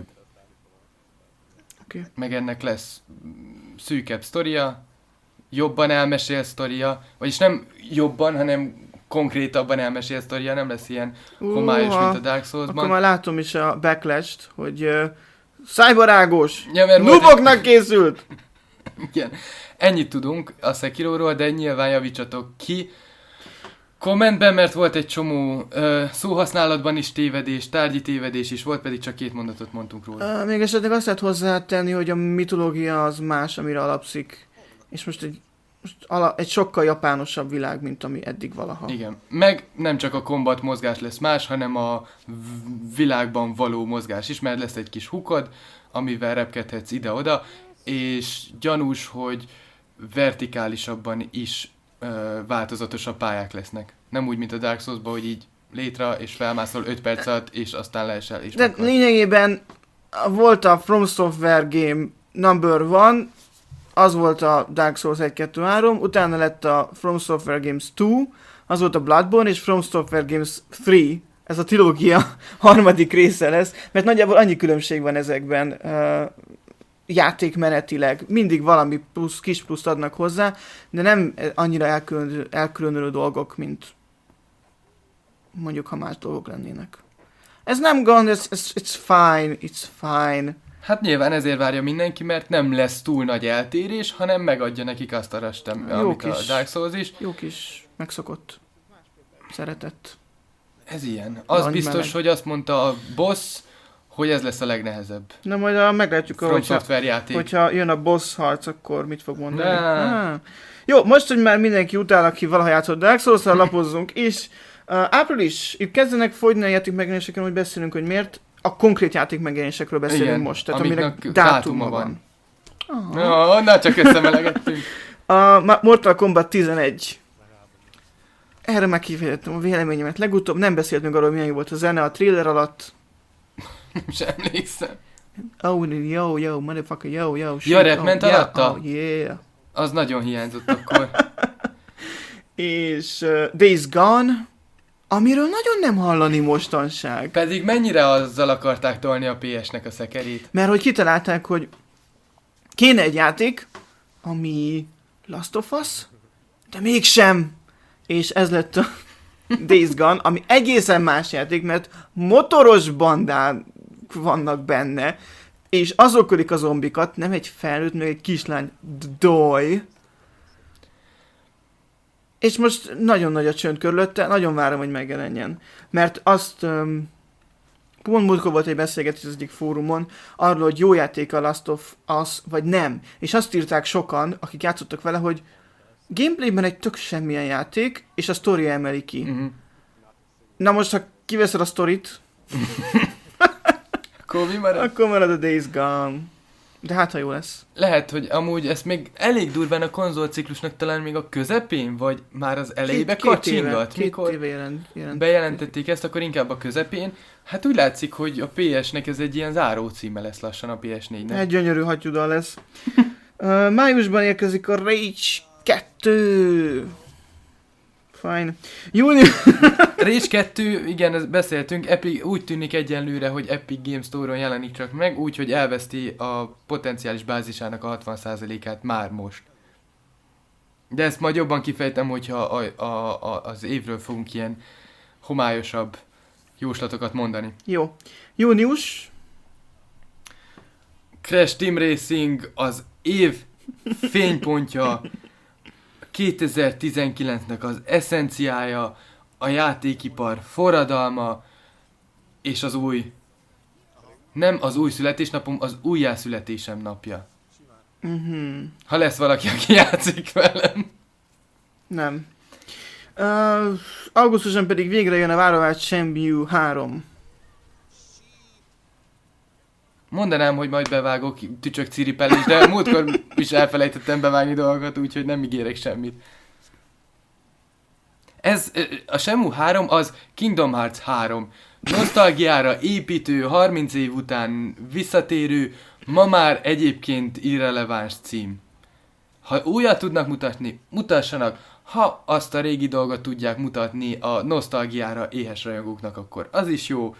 [SPEAKER 2] Okay.
[SPEAKER 1] Meg ennek lesz szűkebb sztoria, jobban elmesél sztoria, vagyis nem jobban, hanem konkrétabban elmesél sztoria, nem lesz ilyen homályos, mint a Dark Souls-ban.
[SPEAKER 2] Akkor már látom is a backlash-t, hogy uh, szájbarágos,
[SPEAKER 1] ja,
[SPEAKER 2] nuboknak egy... készült!
[SPEAKER 1] Igen. Ennyit tudunk a Sekiróról, de nyilván javítsatok ki kommentben, mert volt egy csomó ö, szóhasználatban is tévedés, tárgyi tévedés is volt, pedig csak két mondatot mondtunk róla.
[SPEAKER 2] Uh, még esetleg azt lehet hozzátenni, hogy a mitológia az más, amire alapszik, és most egy, most ala, egy sokkal japánosabb világ, mint ami eddig valaha.
[SPEAKER 1] Igen. Meg nem csak a kombat mozgás lesz más, hanem a v- világban való mozgás is, mert lesz egy kis hukod, amivel repkedhetsz ide-oda, és gyanús, hogy vertikálisabban is ö, változatosabb pályák lesznek. Nem úgy, mint a Dark Souls-ban, hogy így létre, és felmászol öt perc alatt, és aztán leesel, és
[SPEAKER 2] de
[SPEAKER 1] megvan.
[SPEAKER 2] lényegében volt a From Software Game number one, az volt a Dark Souls egy kettő három, utána lett a From Software Games kettő, az volt a Bloodborne, és From Software Games három, ez a trilógia harmadik része lesz, mert nagyjából annyi különbség van ezekben uh, játékmenetileg, mindig valami plusz, kis pluszt adnak hozzá, de nem annyira elkülönülő, elkülönülő dolgok, mint mondjuk, ha más dolgok lennének. Ez nem gond, ez, ez, it's fine, it's fine.
[SPEAKER 1] Hát nyilván ezért várja mindenki, mert nem lesz túl nagy eltérés, hanem megadja nekik azt a restem, amit
[SPEAKER 2] kis,
[SPEAKER 1] a Dark Souls is.
[SPEAKER 2] Jó kis megszokott szeretett.
[SPEAKER 1] Ez ilyen. Az
[SPEAKER 2] Nagy
[SPEAKER 1] biztos,
[SPEAKER 2] meleg.
[SPEAKER 1] hogy azt mondta a boss, hogy ez lesz a legnehezebb.
[SPEAKER 2] Na majd a, meglátjuk,
[SPEAKER 1] From
[SPEAKER 2] hogyha,
[SPEAKER 1] Software játék.
[SPEAKER 2] hogyha jön a boss harc, akkor mit fog mondani.
[SPEAKER 1] Nah.
[SPEAKER 2] Ah. Jó, most, hogy már mindenki utál, aki valaha játszott Dark Souls-szal, lapozzunk is. Uh, április, itt kezdenek fogyni a játék megjelenéseken, hogy beszélünk, hogy miért. A konkrét játék megjelenésekről beszélünk
[SPEAKER 1] Igen,
[SPEAKER 2] most, tehát
[SPEAKER 1] amiknek
[SPEAKER 2] aminek
[SPEAKER 1] dátuma
[SPEAKER 2] dátuma
[SPEAKER 1] van.
[SPEAKER 2] van.
[SPEAKER 1] Ja, onnan csak összemelegettünk.
[SPEAKER 2] A Mortal Kombat tizenegy. Erre már kifejtettem a véleményemet. Legutóbb nem beszéltünk arról, milyen jó volt a zene a trailer alatt.
[SPEAKER 1] Nem sem emlékszem.
[SPEAKER 2] Oh, yo, yo, motherfucker, yo, yo.
[SPEAKER 1] Ja, rap ment
[SPEAKER 2] oh,
[SPEAKER 1] alatta?
[SPEAKER 2] Yeah, oh, yeah.
[SPEAKER 1] Az nagyon hiányzott akkor.
[SPEAKER 2] És uh, Days Gone, amiről nagyon nem hallani mostanság.
[SPEAKER 1] Pedig mennyire azzal akarták tolni a pé esnek a szekerét.
[SPEAKER 2] Mert hogy kitalálták, hogy kéne egy játék, ami Last of Us, de mégsem. És ez lett a Days Gone, ami egészen más játék, mert motoros bandák vannak benne, és azok ölik a zombikat, nem egy felnőtt, meg egy kislány, doj. És most nagyon nagy a csönd körülötte, nagyon várom, hogy megjelenjen. Mert azt, um, pont múltkor volt egy beszélgetés az egyik fórumon, arról, hogy jó játék a Last of Us, vagy nem. És azt írták sokan, akik játszottak vele, hogy gameplayben egy tök semmilyen játék, és a sztoria emeli ki.
[SPEAKER 1] Uh-huh.
[SPEAKER 2] Na most, ha kiveszed a sztorit,
[SPEAKER 1] Akkor mi marad?
[SPEAKER 2] akkor marad a Days Gone. De hát, ha jó lesz.
[SPEAKER 1] Lehet, hogy amúgy ezt még elég durván a konzolciklusnak talán még a közepén, vagy már az elejébe kacsingat,
[SPEAKER 2] Két
[SPEAKER 1] mikor
[SPEAKER 2] éve jelent, jelent.
[SPEAKER 1] bejelentették ezt, akkor inkább a közepén. Hát úgy látszik, hogy a pé esnek ez egy ilyen záró címe lesz lassan a pé es négynek.
[SPEAKER 2] Egy gyönyörű hattyúdal lesz. uh, májusban érkezik a Rage kettő. Fine. Június...
[SPEAKER 1] Rage kettő, igen, ezt beszéltünk, Epic, úgy tűnik egyenlőre, hogy Epic Games Store-on jelenik csak meg, úgyhogy elveszti a potenciális bázisának a hatvan százalékát már most. De ezt majd jobban kifejtem, hogyha a, a, a, az évről fogunk ilyen homályosabb jóslatokat mondani.
[SPEAKER 2] Jó. Június.
[SPEAKER 1] Crash Team Racing az év fénypontja, kétezer-tizenkilencnek az eszenciája, a játékipar forradalma, és az új, nem az új születésnapom, az újjászületésem napja.
[SPEAKER 2] Uh-huh.
[SPEAKER 1] Ha lesz valaki, aki játszik velem.
[SPEAKER 2] Nem. Uh, augusztusban pedig végre jön a várovált Shenmue három.
[SPEAKER 1] Mondanám, hogy majd bevágok tücsök ciripelés, de múltkor is elfelejtettem bevágni dolgokat, úgyhogy nem ígérek semmit. Ez, a Shenmue három az Kingdom Hearts három. Nosztalgiára építő, harminc év után visszatérő, ma már egyébként irreleváns cím. Ha újat tudnak mutatni, mutassanak. Ha azt a régi dolgot tudják mutatni a nosztalgiára éhes rajongóknak, akkor az is jó.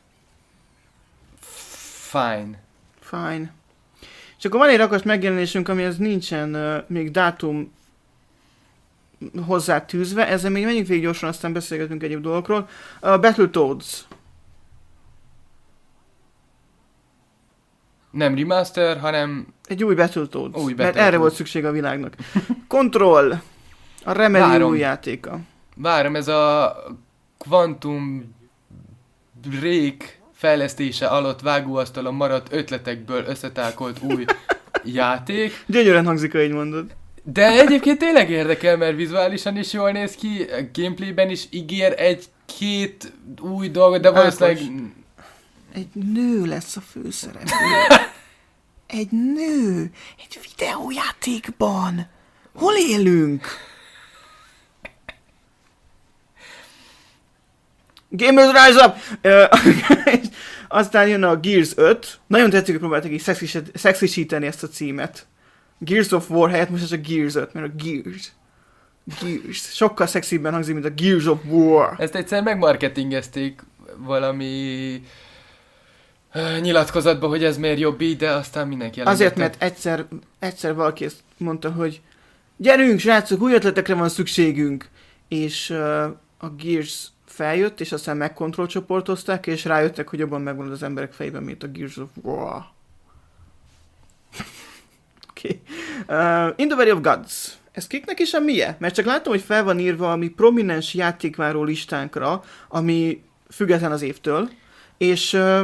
[SPEAKER 1] Fine.
[SPEAKER 2] Fine. És akkor van egy rakas megjelenésünk, amihez nincsen uh, még dátum hozzá tűzve, ezzel még menjünk végig gyorsan, aztán beszélgetünk egyéb dolgokról. A uh, Battletoads.
[SPEAKER 1] Nem remaster, hanem...
[SPEAKER 2] Egy új Battletoads.
[SPEAKER 1] Új
[SPEAKER 2] Mert
[SPEAKER 1] Battletoads.
[SPEAKER 2] erre volt szükség a világnak. Control. A Remedy
[SPEAKER 1] Várom.
[SPEAKER 2] új játéka.
[SPEAKER 1] Várom, ez a Quantum Break fejlesztése alatt vágóasztalon maradt ötletekből összetálkolt új játék.
[SPEAKER 2] Gyönyörűen hangzik, ha így mondod.
[SPEAKER 1] De egyébként tényleg érdekel, mert vizuálisan is jól néz ki, gameplayben is ígér egy-két új dolgot, de valószínűleg...
[SPEAKER 2] Egy nő lesz a főszereplő. Egy nő. Egy videójátékban. Hol élünk? Gamers Rise Up! Uh, aztán jön a Gears öt. Nagyon tetszik, hogy próbáltak így szexis- szexisíteni ezt a címet. Gears of War helyett most ez a Gears öt, mert a Gears. Gears. Sokkal szexibben hangzik, mint a Gears of War.
[SPEAKER 1] Ezt egyszer megmarketingezték valami uh, nyilatkozatba, hogy ez miért jobb így, de aztán mindenki elengedte.
[SPEAKER 2] Azért, mert egyszer, egyszer valaki ezt mondta, hogy gyerünk, srácok, új ötletekre van szükségünk. És uh, a Gears feljött, és aztán megkontroll csoportozták, és rájöttek, hogy jobban megvan az emberek fejében, mint a Gears of War. Oké. Okay. Uh, In the Valley of Gods. Ez kiknek is a milyen? Mert csak látom, hogy fel van írva a mi prominens játékváró listánkra, ami független az évtől, és uh,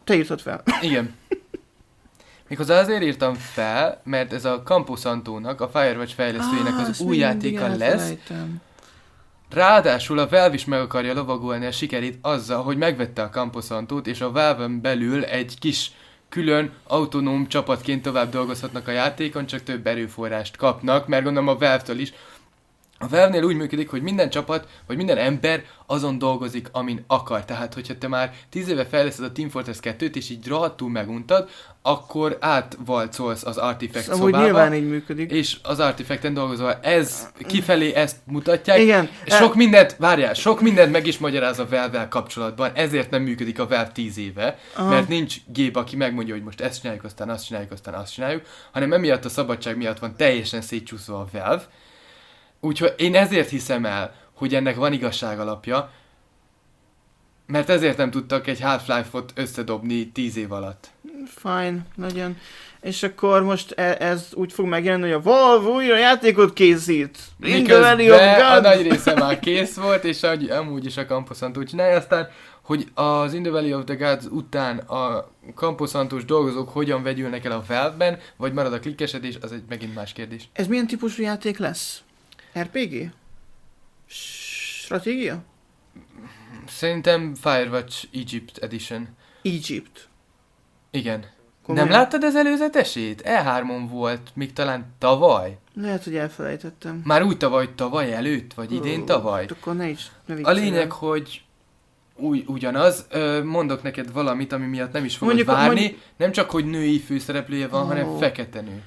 [SPEAKER 2] te írtad fel.
[SPEAKER 1] Igen. Méghozzá azért írtam fel, mert ez a Camposantónak, a Firewatch fejlesztőjének
[SPEAKER 2] Ah,
[SPEAKER 1] az
[SPEAKER 2] ezt
[SPEAKER 1] új
[SPEAKER 2] mindig
[SPEAKER 1] játéka lesz.
[SPEAKER 2] elfelejtem.
[SPEAKER 1] Ráadásul a Valve is meg akarja lovagolni a sikerét azzal, hogy megvette a Camposantót, és a Valve-en belül egy kis külön autonóm csapatként tovább dolgozhatnak a játékon, csak több erőforrást kapnak, mert gondolom a Valve-től is. A Valve-nél úgy működik, hogy minden csapat, vagy minden ember azon dolgozik, amin akar. Tehát, hogyha te már tíz éve fejleszted a Team Fortress kettőt, és így rohadtul meguntad, akkor átvalcolsz az Artifact
[SPEAKER 2] Amúgy
[SPEAKER 1] szobába,
[SPEAKER 2] nyilván így működik.
[SPEAKER 1] és az Artifacten dolgozol. Ez kifelé ezt mutatják.
[SPEAKER 2] Igen.
[SPEAKER 1] Sok mindent, várjál, sok mindent meg is magyaráz a Valve-vel kapcsolatban, ezért nem működik a Valve tíz éve,
[SPEAKER 2] Aha.
[SPEAKER 1] mert nincs gép, aki megmondja, hogy most ezt csináljuk, aztán azt csináljuk, aztán azt csináljuk, hanem emiatt a szabadság miatt van teljesen szétcsúszva a Valve. Úgyhogy én ezért hiszem el, hogy ennek van igazság alapja, mert ezért nem tudtak egy Half-Life-ot összedobni tíz év alatt.
[SPEAKER 2] Fine, legyen. És akkor most e- ez úgy fog megjelenni, hogy a Valve újra játékot készít. In the Valley of
[SPEAKER 1] Miközben a
[SPEAKER 2] God.
[SPEAKER 1] nagy része már kész volt, és ahogy, amúgy is a Camposanto csinálja, aztán, hogy az In the Valley of the Gods után a Camposantós dolgozók hogyan vegyülnek el a Valve-ben, vagy marad a klikkesedés, az egy megint más kérdés.
[SPEAKER 2] Ez milyen típusú játék lesz? er pé gé? Stratégia?
[SPEAKER 1] Szerintem Firewatch Egypt Edition.
[SPEAKER 2] Egypt.
[SPEAKER 1] Igen.
[SPEAKER 2] Komolyan?
[SPEAKER 1] Nem láttad az előzetesét? E hármon volt, még talán tavaly.
[SPEAKER 2] Lehet, hogy elfelejtettem.
[SPEAKER 1] Már úgy tavaly, hogy tavaly előtt, vagy idén
[SPEAKER 2] Ó,
[SPEAKER 1] tavaly.
[SPEAKER 2] Akkor ne is, ne
[SPEAKER 1] A
[SPEAKER 2] viccelj
[SPEAKER 1] lényeg,
[SPEAKER 2] el.
[SPEAKER 1] hogy új, ugyanaz. Ö, mondok neked valamit, ami miatt nem is fogod
[SPEAKER 2] Mondjuk-
[SPEAKER 1] várni.
[SPEAKER 2] mondjuk-
[SPEAKER 1] Nem csak, hogy női főszereplője van,
[SPEAKER 2] Ó.
[SPEAKER 1] hanem fekete nő.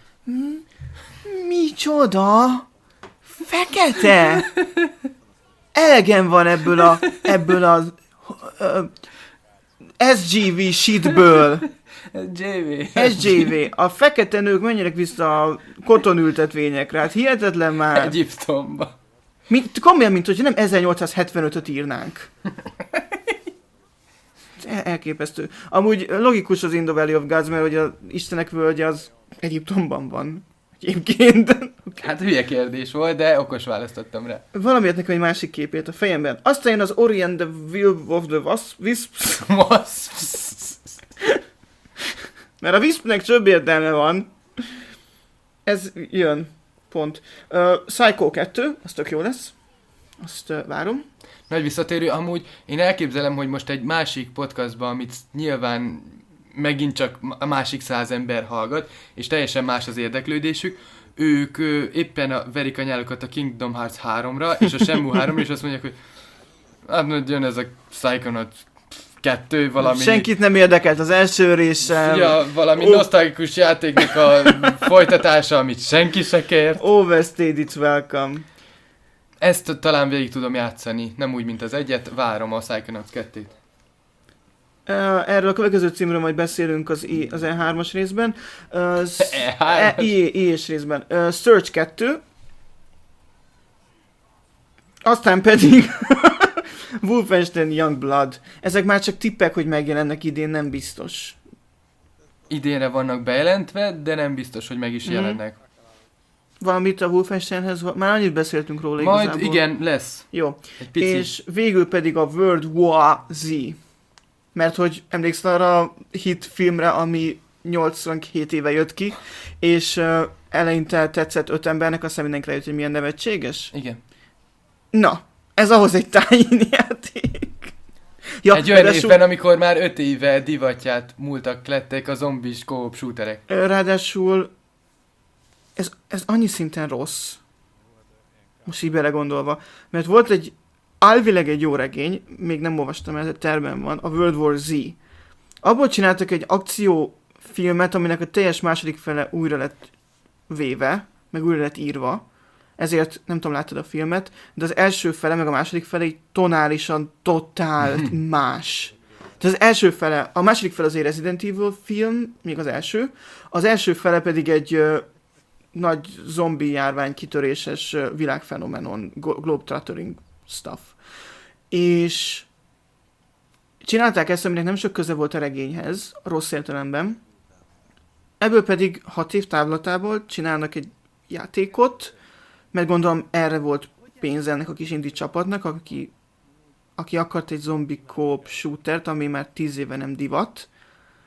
[SPEAKER 2] Micsoda? Fekete? Elegem van ebből a, ebből az ö, es gé vé shitből.
[SPEAKER 1] jé vé.
[SPEAKER 2] es gé vé. A fekete nők menjenek vissza a kotonültetvényekre. Hát hihetetlen már.
[SPEAKER 1] Egyiptomba.
[SPEAKER 2] Mint, komolyan, mint hogy nem ezernyolcszázhetvenötöt írnánk. El- elképesztő. Amúgy logikus az In the Valley of Gods, mert hogy az Istenek völgye az Egyiptomban van. Egyébként.
[SPEAKER 1] Hát hülye kérdés volt, de okos választottam rá.
[SPEAKER 2] Valamiért nekem egy másik képét a fejemben. Aztán jön az Ori and the Will of the Was- Wisps. Mert a Wispnek több értelme van. Ez jön. Pont. Uh, Psycho kettő, az tök jó lesz. Azt uh, várom.
[SPEAKER 1] Nagy visszatérő, amúgy én elképzelem, hogy most egy másik podcastban, amit nyilván megint csak a másik száz ember hallgat, és teljesen más az érdeklődésük, ők ö, éppen a, verik a nyálukat a Kingdom Hearts háromra, és a Shenmue háromra, és azt mondják, hogy hát majd jön ez a Psychonaut kettő, valami...
[SPEAKER 2] Senkit nem érdekelt az első résszel.
[SPEAKER 1] Ja, valami
[SPEAKER 2] Ó.
[SPEAKER 1] nosztalgikus játéknak a folytatása, amit senki se kért.
[SPEAKER 2] Overstayed it's welcome.
[SPEAKER 1] Ezt talán végig tudom játszani, nem úgy, mint az egyet, várom a Psychonauts kettőt.
[SPEAKER 2] Uh, erről a következő címről majd beszélünk az, I, az E hármas részben. Uh, sz-
[SPEAKER 1] E hármas?
[SPEAKER 2] E, I, I-es részben. Uh, Search kettő. Aztán pedig Wolfenstein Youngblood. Ezek már csak tippek, hogy megjelennek idén, nem biztos.
[SPEAKER 1] Idénre vannak bejelentve, de nem biztos, hogy meg is
[SPEAKER 2] Mhm.
[SPEAKER 1] jelennek.
[SPEAKER 2] Valamit a Wolfensteinhez, va- már annyit beszéltünk róla
[SPEAKER 1] Majd
[SPEAKER 2] igazából.
[SPEAKER 1] igen, lesz.
[SPEAKER 2] Jó.
[SPEAKER 1] Egy pici.
[SPEAKER 2] És végül pedig a World War Z. Mert hogy emlékszel arra a hit filmre, ami nyolcvankét éve jött ki, és uh, eleinte tetszett öt embernek, aztán mindenki rájött, hogy milyen nevetséges.
[SPEAKER 1] Igen.
[SPEAKER 2] Na, ez ahhoz egy tájén játék. Ja,
[SPEAKER 1] Egy olyan
[SPEAKER 2] ráadásul,
[SPEAKER 1] évben, amikor már öt éve divatját múltak lettek a zombis co-op shooterek.
[SPEAKER 2] ráadásul ez, ez annyi szinten rossz. Most így belegondolva. Mert volt egy alvileg egy jó regény, még nem olvastam, ez a terben van, a World War Z. Abból csináltak egy akciófilmet, aminek a teljes második fele újra lett véve, meg újra lett írva. Ezért nem tudom, láttad a filmet, de az első fele, meg a második fele így tonálisan totál más. Tehát az első fele, a második fele az egy Resident Evil film, még az első, az első fele pedig egy ö, nagy zombi járvány kitöréses ö, világfenomenon, go- globetrottering stuff. És csinálták ezt, aminek nem sok köze volt a regényhez, rossz értelemben. Ebből pedig hat év távlatából csinálnak egy játékot, mert gondolom erre volt pénz ennek a kis indie csapatnak, aki, aki akart egy zombi co-op shootert, ami már tíz éve nem divat,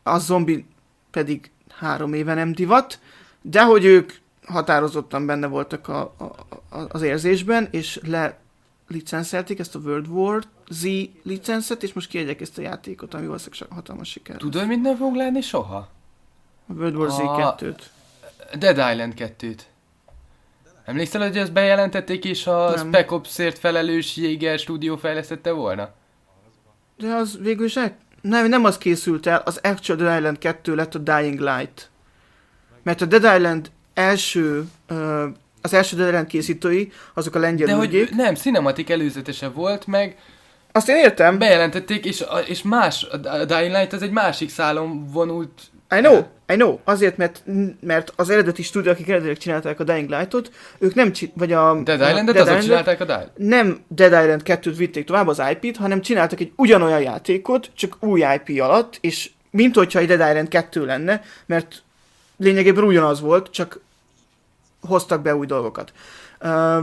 [SPEAKER 2] a zombi pedig három éve nem divat, de hogy ők határozottan benne voltak a, a, a, az érzésben, és le licenszelték ezt a World War Z licenszet, és most kiadják ezt a játékot, ami valószínűleg hatalmas siker.
[SPEAKER 1] Tudod, mit nem fogunk látni soha?
[SPEAKER 2] A World War Z
[SPEAKER 1] A-
[SPEAKER 2] kettőt.
[SPEAKER 1] Dead Island kettőt. Emlékszel, hogy ezt bejelentették, és a
[SPEAKER 2] Nem.
[SPEAKER 1] Spec Ops-ért felelős Jaeger stúdió fejlesztette volna?
[SPEAKER 2] De az végül is el... nem, nem az készült el, az Actual Dead Island kettő lett a Dying Light. Mert a Dead Island első, ö, az első Dead Island készítői, azok a lengyel
[SPEAKER 1] De hogy
[SPEAKER 2] ürgék.
[SPEAKER 1] nem, cinematik előzetese volt, meg
[SPEAKER 2] Azt én értem.
[SPEAKER 1] bejelentették, és, a- és más, a Dying Light az egy másik szálon vonult.
[SPEAKER 2] I know, I know. Azért, mert, mert az eredeti stúdió, akik eredetileg csinálták a Dying Light-ot, ők nem csi- vagy a...
[SPEAKER 1] Dead
[SPEAKER 2] a
[SPEAKER 1] Island-et
[SPEAKER 2] Dead
[SPEAKER 1] azok
[SPEAKER 2] Island-
[SPEAKER 1] csinálták a Dying.
[SPEAKER 2] Nem Dead Island kettőt vitték tovább, az i pét, hanem csináltak egy ugyanolyan játékot, csak új i pé alatt, és mint hogyha egy Dead Island kettő lenne, mert lényegében ugyanaz volt, csak hoztak be új dolgokat. Ö,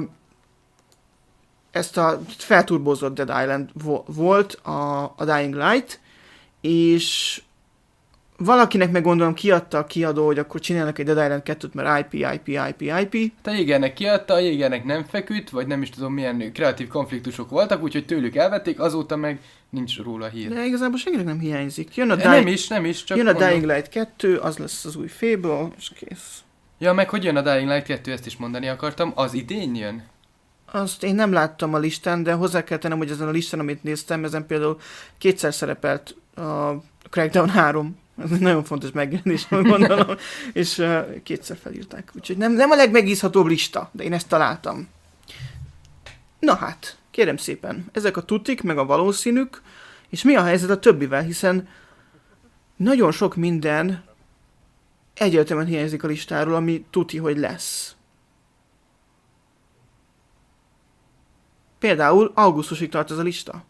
[SPEAKER 2] ezt a felturbozott Dead Island vo- volt a, a Dying Light, és valakinek meg gondolom kiadta a kiadó, hogy akkor csinálnak egy Dead Island kettőt, mert i pé, i pé, i pé, i pé.
[SPEAKER 1] A Jaegernek kiadta, a Jaegernek nem feküdt, vagy nem is tudom milyen kreatív konfliktusok voltak, úgyhogy tőlük elvették, azóta meg nincs róla hír.
[SPEAKER 2] De igazából senkinek nem hiányzik. Jön a,
[SPEAKER 1] Nem
[SPEAKER 2] Dying,
[SPEAKER 1] is, nem is, csak
[SPEAKER 2] jön a
[SPEAKER 1] mondom.
[SPEAKER 2] Dying Light kettő, az lesz az új Fable, és kész.
[SPEAKER 1] Ja, meg hogy jön a Dying Light kettő, ezt is mondani akartam, az idén jön?
[SPEAKER 2] Azt én nem láttam a listán, de hozzá kell tennem, hogy ezen a listán, amit néztem, ezen például kétszer szerepelt a Crackdown három. Ez egy nagyon fontos megjelenés, hogy gondolom, és uh, kétszer felírták. Úgyhogy nem, nem a legmegízhatóbb lista, de én ezt találtam. Na hát, kérem szépen, ezek a tutik, meg a valószínűk, és mi a helyzet a többivel, hiszen nagyon sok minden egyértelműen hiányzik a listáról, ami tuti, hogy lesz. Például augusztusig tart ez a lista.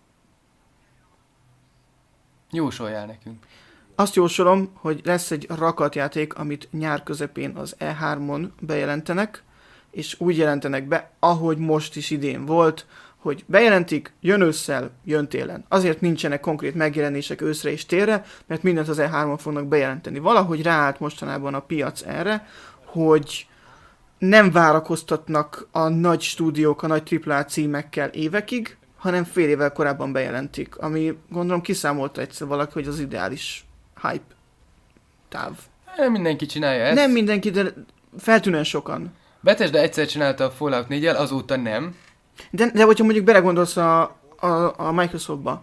[SPEAKER 1] Jósoljál nekünk.
[SPEAKER 2] Azt jósolom, hogy lesz egy rakatjáték, amit nyár közepén az E hármon bejelentenek, és úgy jelentenek be, ahogy most is idén volt, hogy bejelentik, jön ősszel, jön télen. Azért nincsenek konkrét megjelenések őszre és télre, mert mindent az E hármon fognak bejelenteni. Valahogy ráállt mostanában a piac erre, hogy nem várakoztatnak a nagy stúdiók, a nagy tripla á címekkel évekig, hanem fél évvel korábban bejelentik, ami gondolom kiszámolta egyszer valaki, hogy az ideális hype táv.
[SPEAKER 1] Nem mindenki csinálja ezt.
[SPEAKER 2] Nem mindenki, de feltűnően sokan.
[SPEAKER 1] Bethesda egyszer csinálta a Fallout négyel, azóta nem.
[SPEAKER 2] De, de hogyha mondjuk belegondolsz a, a, a Microsoftba,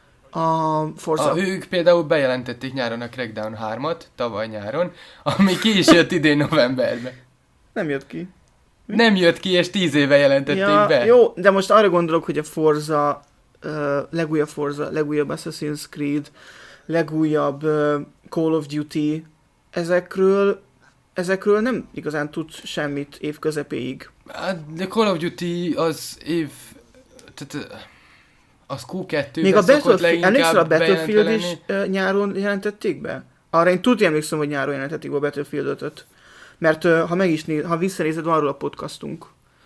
[SPEAKER 2] a Forza.
[SPEAKER 1] A, ők például bejelentették nyáron a Crackdown hármat, tavaly nyáron, ami ki is jött idén novemberben.
[SPEAKER 2] Nem jött ki.
[SPEAKER 1] Nem jött ki, és tíz éve jelentették
[SPEAKER 2] Ja,
[SPEAKER 1] be.
[SPEAKER 2] jó, de most arra gondolok, hogy a Forza, uh, legújabb Forza, legújabb Assassin's Creed, legújabb uh, Call of Duty, ezekről, ezekről nem igazán tudsz semmit év közepéig.
[SPEAKER 1] Hát, de Call of Duty az év... Tehát, az kú kettőben
[SPEAKER 2] Még a
[SPEAKER 1] szokott
[SPEAKER 2] Battlefield, emlékszel a
[SPEAKER 1] leginkább
[SPEAKER 2] Battlefield is
[SPEAKER 1] bejelentve
[SPEAKER 2] uh, nyáron jelentették be? Arra én tudja emlékszem, hogy nyáron jelentették be a Battlefield ötöt. Mert uh, ha meg is néz, ha visszanézed, van arról a podcastunk.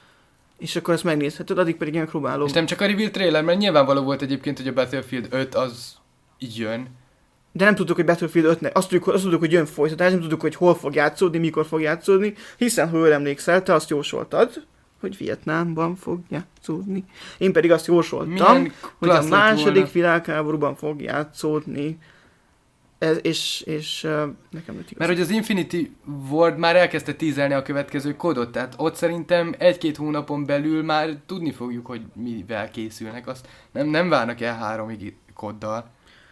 [SPEAKER 2] És akkor ezt megnézheted, addig pedig én próbálom.
[SPEAKER 1] És nem csak a reveal trailer, mert nyilvánvaló volt egyébként, hogy a Battlefield öt az így jön.
[SPEAKER 2] De nem tudtuk, hogy Battlefield ötnek. Azt tudjuk, azt tudjuk, hogy jön folytatás, nem tudjuk, hogy hol fog játszódni, mikor fog játszódni, hiszen, ha jól emlékszel, te azt jósoltad, hogy Vietnámban fog játszódni. Én pedig azt jósoltam,
[SPEAKER 1] Milyen
[SPEAKER 2] hogy a
[SPEAKER 1] klassz lett
[SPEAKER 2] második
[SPEAKER 1] volna.
[SPEAKER 2] világháborúban fog játszódni. Ez, és és uh, nekem nem igaz.
[SPEAKER 1] Mert hogy az Infinity Ward már elkezdte tízelni a következő kódot, tehát ott szerintem egy-két hónapon belül már tudni fogjuk, hogy mivel készülnek. Azt nem, nem várnak el háromig kóddal.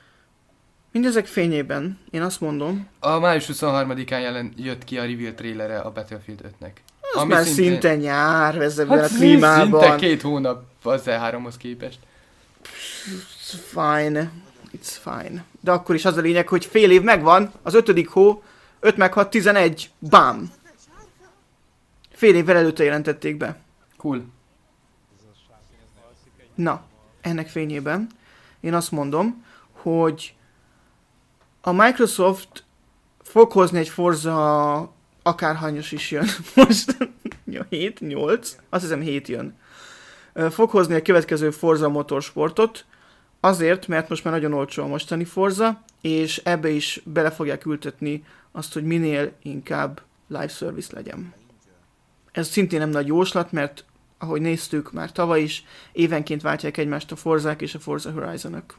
[SPEAKER 2] Mindezek fényében én azt mondom,
[SPEAKER 1] A május huszonharmadikán jelen, jött ki a reveal trailere a Battlefield ötnek.
[SPEAKER 2] az Ami már szinte, szinte nyár ezzel
[SPEAKER 1] hát
[SPEAKER 2] a klímában.
[SPEAKER 1] szinte két hónap az E háromhoz képest.
[SPEAKER 2] It's fine. It's fine. De akkor is az a lényeg, hogy fél év megvan, az ötödik hó, öt meg hat, tizenegy, bám! Fél évvel előtte jelentették be.
[SPEAKER 1] Cool.
[SPEAKER 2] Na, ennek fényében én azt mondom, hogy a Microsoft fog hozni egy Forza, akárhányos is jön. Most hét, nyolc, azt hiszem hét jön. Fog hozni a következő Forza Motorsportot, Azért, mert most már nagyon olcsó a mostani Forza, és ebbe is bele fogják ültetni azt, hogy minél inkább live service legyen. Ez szintén nem nagy jóslat, mert ahogy néztük már tavaly is, évenként váltják egymást a Forzák és a Forza Horizon-ök.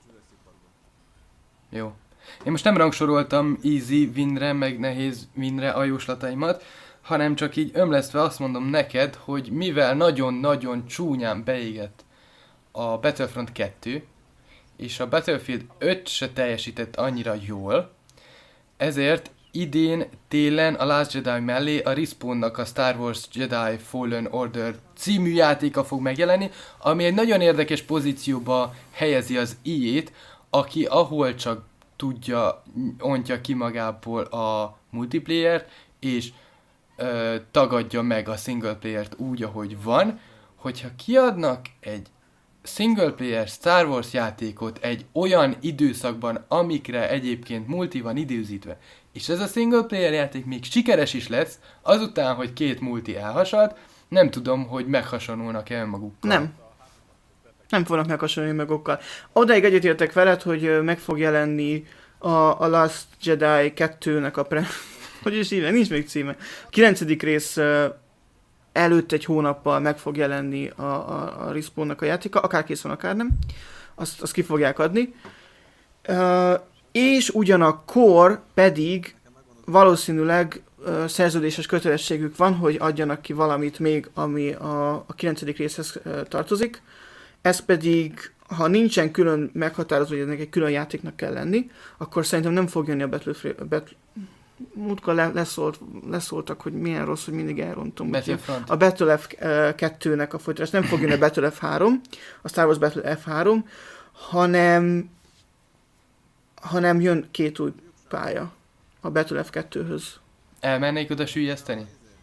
[SPEAKER 1] Jó. Én most nem rangsoroltam easy winre, meg nehéz winre a jóslataimat, hanem csak így ömlesztve azt mondom neked, hogy mivel nagyon-nagyon csúnyán beégett a Battlefront kettő, és a Battlefield öt se teljesített annyira jól, ezért idén télen a Last Jedi mellé a Respawnnak a Star Wars Jedi Fallen Order című játéka fog megjelenni, ami egy nagyon érdekes pozícióba helyezi az í á-t, aki ahol csak tudja, ontja ki magából a multiplayer-t, és ö, tagadja meg a single player-t úgy, ahogy van, hogyha kiadnak egy single player Star Wars játékot egy olyan időszakban, amikre egyébként multi van időzítve, és ez a single player játék még sikeres is lesz, azután, hogy két multi elhasalt, nem tudom, hogy meghasonulnak-e önmagukkal.
[SPEAKER 2] Nem. Nem fognak meghasonlulni magukkal. Odaig egyetértek veled, hogy meg fog jelenni a, a Last Jedi kettőnek a pre... hogy is hívják? Nincs még címe. A kilencedik rész előtt egy hónappal meg fog jelenni a, a, a Respawnnak a játéka, akár kész van, akár nem. Azt, azt ki fogják adni. Uh, és ugyanakkor pedig valószínűleg uh, szerződéses kötelességük van, hogy adjanak ki valamit még, ami a, a kilencedik részhez uh, tartozik. Ez pedig, ha nincsen külön meghatározva, hogy ennek egy külön játéknak kell lenni, akkor szerintem nem fog jönni a Battlefield... Battle... Múltkor le, leszólt, leszóltak, hogy milyen rossz, hogy mindig elrontom. A Battle F kettőnek a folytatás nem fog jönni a Battle F három, a Star Wars Battle F három, hanem, hanem jön két új pálya a Battle F kettőhöz.
[SPEAKER 1] Elmennék oda süllyeszteni?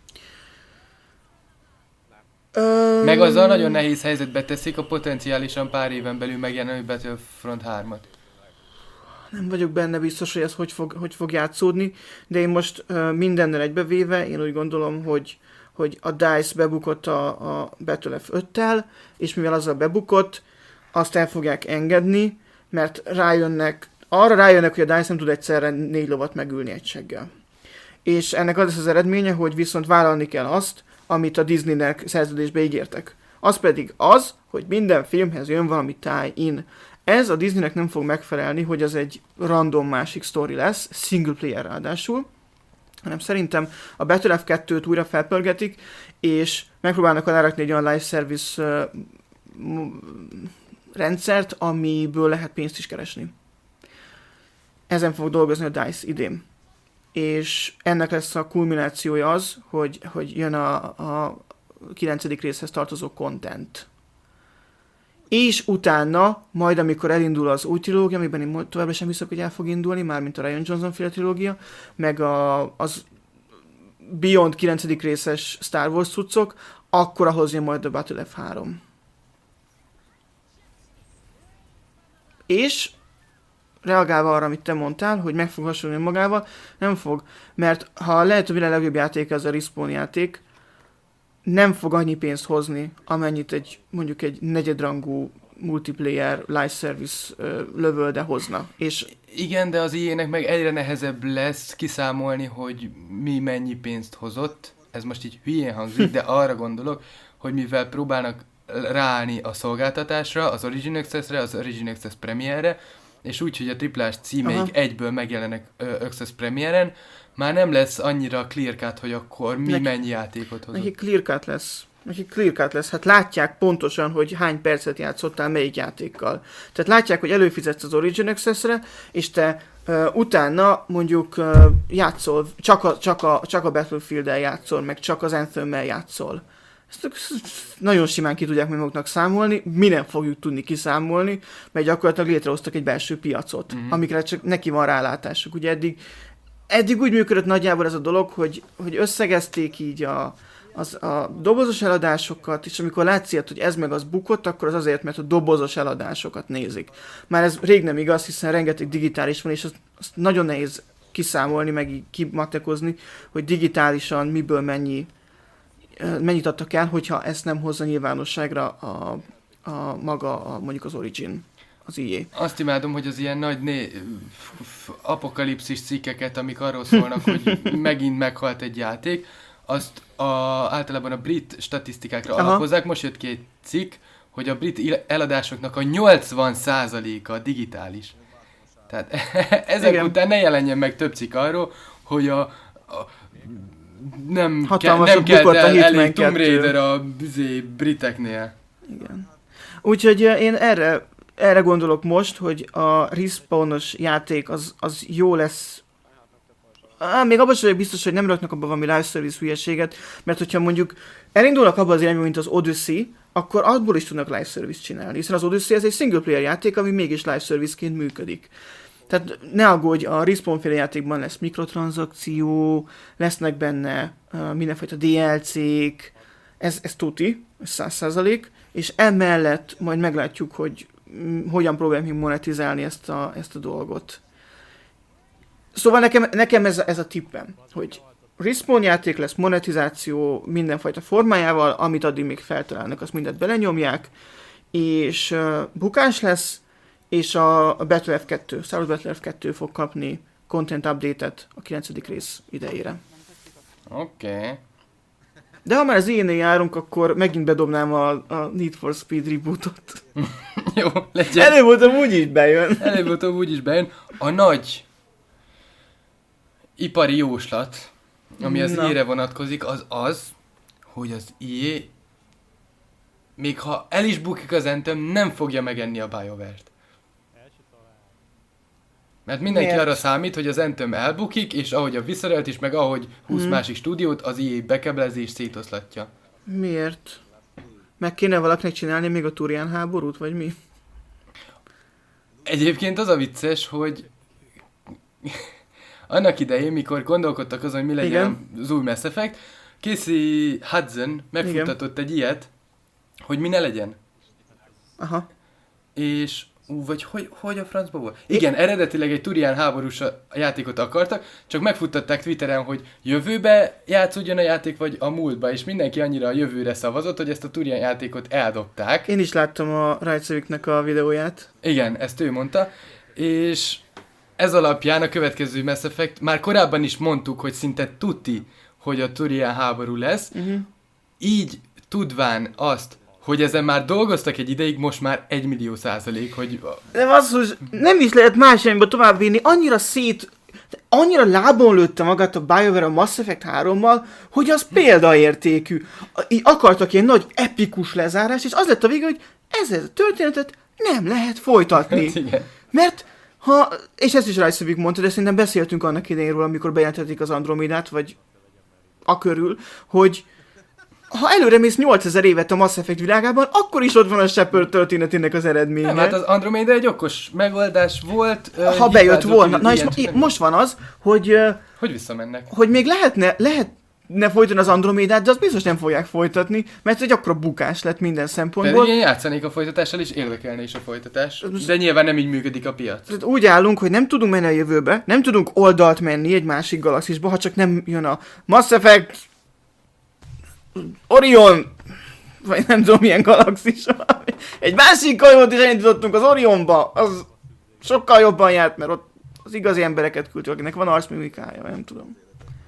[SPEAKER 2] Ö...
[SPEAKER 1] Meg azzal nagyon nehéz helyzetbe teszik a potenciálisan pár éven belül megjelenő Battlefront hármat.
[SPEAKER 2] Nem vagyok benne biztos, hogy ez hogy fog, hogy fog játszódni, de én most uh, mindennel egybevéve, én úgy gondolom, hogy, hogy a DICE bebukott a, a Battle F öttel, és mivel azzal bebukott, azt el fogják engedni, mert rájönnek, arra rájönnek, hogy a DICE nem tud egyszerre négy lovat megülni egy seggel. És ennek az lesz az eredménye, hogy viszont vállalni kell azt, amit a Disneynek szerződésbe ígértek. Az pedig az, hogy minden filmhez jön valami tie-in. Ez a Disneynek nem fog megfelelni, hogy az egy random másik sztori lesz, single player ráadásul, hanem szerintem a Battle F kettőt újra felpörgetik, és megpróbálnak alárakni egy olyan live service uh, rendszert, amiből lehet pénzt is keresni. Ezen fog dolgozni a DICE idén. És ennek lesz a kulminációja az, hogy, hogy jön a, a kilencedik részhez tartozó content. És utána, majd amikor elindul az új trilógia, amiben én továbbra sem hiszek, hogy el fog indulni, mármint a Rian Johnson féle trilógia, meg a, az Beyond kilencedik részes Star Wars cuccok, akkor ahhoz jön majd a Battle F három. És reagálva arra, amit te mondtál, hogy meg fog hasonlulni magával, nem fog, mert ha lehet a világ legjobb játék az a Respawn játék, nem fog annyi pénzt hozni, amennyit egy mondjuk egy negyedrangú multiplayer live service ö, lövölde hozna. És
[SPEAKER 1] igen, de az i á-nek meg egyre nehezebb lesz kiszámolni, hogy mi mennyi pénzt hozott. Ez most így hülyén hangzik, de arra gondolok, hogy mivel próbálnak ráállni a szolgáltatásra, az Origin Access-re, az Origin Access Premiere-re, és úgy, hogy a triplás címeik Aha. egyből megjelenek ö, Access Premiere-en, már nem lesz annyira clear cut, hogy akkor mi neki, mennyi játékot hozott.
[SPEAKER 2] Neki clear cut lesz. Neki clear cut lesz. Hát látják pontosan, hogy hány percet játszottál melyik játékkal. Tehát látják, hogy előfizetsz az Origin Access-re, és te uh, utána mondjuk uh, játszol, csak a, csak a, csak a Battlefield-el játszol, meg csak az Anthem-mel játszol. Ezt nagyon simán ki tudják maguknak számolni, mi nem fogjuk tudni kiszámolni, mert gyakorlatilag létrehoztak egy belső piacot, mm-hmm. amikre csak neki van rálátásuk. Ugye eddig Eddig úgy működött nagyjából ez a dolog, hogy, hogy összegezték így a, az, a dobozos eladásokat, és amikor látszik, hogy ez meg az bukott, akkor az azért, mert a dobozos eladásokat nézik. Már ez rég nem igaz, hiszen rengeteg digitális van, és azt, azt nagyon nehéz kiszámolni, meg így kimatekozni, hogy digitálisan miből mennyi, mennyit adtak el, hogyha ezt nem hozza nyilvánosságra a, a maga, a, mondjuk az Origin. az i á.
[SPEAKER 1] Azt imádom, hogy az ilyen nagy né- f- apokalipszis cikkeket, amik arról szólnak, hogy megint meghalt egy játék, azt a, általában a brit statisztikákra
[SPEAKER 2] Aha.
[SPEAKER 1] alapozzák. Most jött ki egy cikk, hogy a brit il- eladásoknak a nyolcvan százaléka digitális. Tehát ezek
[SPEAKER 2] Igen.
[SPEAKER 1] után ne jelenjen meg több cikk arról, hogy a, a nem, ke,
[SPEAKER 2] Hatalmasat
[SPEAKER 1] nem kelt
[SPEAKER 2] bukott a
[SPEAKER 1] el
[SPEAKER 2] Hitman
[SPEAKER 1] elég Tomb
[SPEAKER 2] kettő.
[SPEAKER 1] Raider a bizé, briteknél.
[SPEAKER 2] Igen. Úgyhogy eh, én erre, erre gondolok most, hogy a respawnos játék az, az jó lesz. Á, még abban sem vagyok biztos, hogy nem raknak abban valami live service hülyeséget, mert hogyha mondjuk elindulnak abban az irányba, mint az Odyssey, akkor abból is tudnak live service csinálni, hiszen az Odyssey ez egy single player játék, ami mégis live serviceként működik. Tehát ne aggódj, a Respawn-féle játékban lesz mikrotranszakció, lesznek benne uh, mindenfajta dé el cé-k, ez, ez tuti, ez száz százalék, és emellett majd meglátjuk, hogy mm, hogyan próbáljuk még monetizálni ezt a, ezt a dolgot. Szóval nekem, nekem ez, a- ez a tippem, hogy Respawn játék lesz, monetizáció mindenfajta formájával, amit addig még feltalálnak, azt mindent belenyomják, és uh, bukás lesz, és a, a Battlefield kettő, Star Wars Battlefield kettő fog kapni content update-et a kilencedik rész idejére.
[SPEAKER 1] Oké. Okay.
[SPEAKER 2] De ha már az ilyenél járunk, akkor megint bedobnám a, a Need for Speed rebootot.
[SPEAKER 1] Jó, legyen.
[SPEAKER 2] Előbb-utóbb úgyis bejön.
[SPEAKER 1] Előbb-utóbb úgyis bejön. A nagy ipari jóslat, ami az
[SPEAKER 2] Na.
[SPEAKER 1] i á-re vonatkozik, az az, hogy az i á, még ha el is bukik az Anthem, nem fogja megenni a BioWare-t. Mert mindenki
[SPEAKER 2] Miért?
[SPEAKER 1] arra számít, hogy az Anthem elbukik, és ahogy a Visceral is, meg ahogy húsz
[SPEAKER 2] Mhm.
[SPEAKER 1] másik stúdiót, az i á bekeblezi és szétoszlatja.
[SPEAKER 2] Miért? Meg kéne valakinek csinálni még a Turian háborút, vagy mi?
[SPEAKER 1] Egyébként az a vicces, hogy annak idején, mikor gondolkodtak azon, hogy mi legyen
[SPEAKER 2] Igen.
[SPEAKER 1] az új Mass Effect, Casey Hudson megfuttatott egy ilyet, hogy mi ne legyen.
[SPEAKER 2] Aha.
[SPEAKER 1] És, ú, vagy hogy, hogy a francba volt? Igen, eredetileg egy Turian háborús játékot akartak, csak megfuttatták Twitteren, hogy jövőbe játszódjon a játék, vagy a múltba, és mindenki annyira a jövőre szavazott, hogy ezt a Turian játékot eldobták.
[SPEAKER 2] Én is láttam a Rajceviknek a videóját.
[SPEAKER 1] Igen, ezt ő mondta, és ez alapján a következő Mass Effect, már korábban is mondtuk, hogy szinte tuti, hogy a Turian háború lesz,
[SPEAKER 2] Uh-huh.
[SPEAKER 1] így tudván azt, hogy ezen már dolgoztak egy ideig, most már egy millió százalék, hogy
[SPEAKER 2] De az, hogy nem is lehet más irányba tovább vinni, annyira szét, annyira lábon lőtte magát a BioWare a Mass Effect hárommal, hogy az példaértékű. Így akartak ilyen nagy epikus lezárást, és az lett a vége, hogy ezzel a történetet nem lehet folytatni.
[SPEAKER 1] igen.
[SPEAKER 2] Mert ha, és ezt is Rajcevik mondta, de szerintem beszéltünk annak idején róla, amikor bejelentették az Andromedát, vagy a körül, hogy ha előre mész nyolcezer évet a Mass Effect világában, akkor is ott van a Shepard történetének az eredménye.
[SPEAKER 1] Nem, hát az Andromeda egy okos megoldás volt. ö,
[SPEAKER 2] Ha bejött
[SPEAKER 1] hibázok,
[SPEAKER 2] volna.
[SPEAKER 1] hogy
[SPEAKER 2] Na és
[SPEAKER 1] ilyen
[SPEAKER 2] mo-
[SPEAKER 1] csak
[SPEAKER 2] most van az, hogy, ö,
[SPEAKER 1] Hogy visszamennek?
[SPEAKER 2] hogy még lehetne, lehetne folytatni az Andromedát, de azt biztos nem fogják folytatni, mert egy akkora bukás lett minden
[SPEAKER 1] Pedig
[SPEAKER 2] szempontból.
[SPEAKER 1] én játszanék a folytatással, és érdekelne is a folytatás. De nyilván nem így működik a piac.
[SPEAKER 2] Tehát úgy állunk, hogy nem tudunk menni a jövőbe, nem tudunk oldalt menni egy másik galaxisba, ha csak nem jön a Mass Effect, Orion, vagy nem tudom milyen galaxis. Egy másik hajót is elindítottunk az Orionba, az sokkal jobban járt, mert ott az igazi embereket küldtük, akinek van arcmimikája, nem tudom.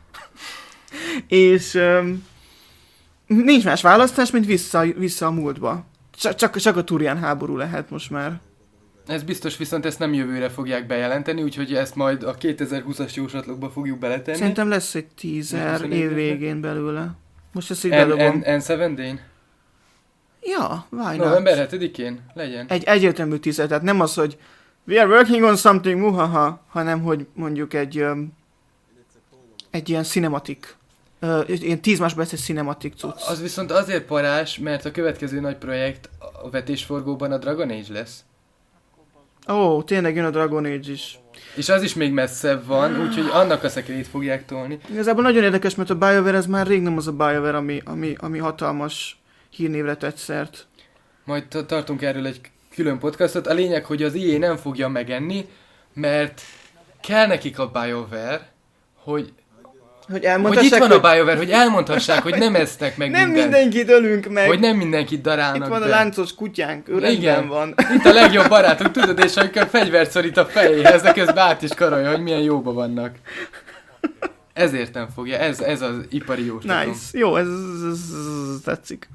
[SPEAKER 2] És um, nincs más választás, mint vissza, vissza a múltba. Csak, csak, csak a Turian háború lehet most már.
[SPEAKER 1] Ez biztos, viszont ezt nem jövőre fogják bejelenteni, úgyhogy ezt majd a kétezer-húszas jóslatlókba fogjuk beletenni.
[SPEAKER 2] Szerintem lesz egy teaser
[SPEAKER 1] huszonnégy
[SPEAKER 2] év végén belőle. Most ezt így
[SPEAKER 1] N-
[SPEAKER 2] bedobom.
[SPEAKER 1] N- en hetedik?
[SPEAKER 2] Ja, why not?
[SPEAKER 1] November hetedikén? Legyen.
[SPEAKER 2] Egy egyértelmű teaser, tehát nem az, hogy we are working on something, muhaha, hanem hogy mondjuk egy um, egy ilyen cinematic, uh, ilyen tíz másodperces cinematic cucc.
[SPEAKER 1] Az viszont azért parás, mert a következő nagy projekt a vetésforgóban a Dragon Age lesz.
[SPEAKER 2] Ó, oh, tényleg jön a Dragon Age is.
[SPEAKER 1] És az is még messzebb van, úgyhogy annak a szekerét fogják tolni.
[SPEAKER 2] Igazából nagyon érdekes, mert a BioWare ez már rég nem az a BioWare, ami, ami, ami hatalmas hírnévre tett szert.
[SPEAKER 1] Majd t- tartunk erről egy külön podcastot. A lényeg, hogy az i á nem fogja megenni, mert kell nekik a BioWare, hogy
[SPEAKER 2] Hogy
[SPEAKER 1] Hogy
[SPEAKER 2] elmondhassák,
[SPEAKER 1] itt van a BioWare, hogy elmondhassák, hogy nem esznek meg
[SPEAKER 2] nem
[SPEAKER 1] mindent.
[SPEAKER 2] mindenkit ölünk meg.
[SPEAKER 1] Hogy nem mindenkit darálnak
[SPEAKER 2] Itt van
[SPEAKER 1] be.
[SPEAKER 2] a láncos kutyánk, ő rendben van.
[SPEAKER 1] Itt a legjobb barátunk, tudod, és amikor fegyvert szorít a fejéhez, de közben át is karolja, hogy milyen jóba vannak. Ezért nem fogja, ez, ez az ipari jóslatom.
[SPEAKER 2] Nice. Jó, ez, ez, ez, ez tetszik.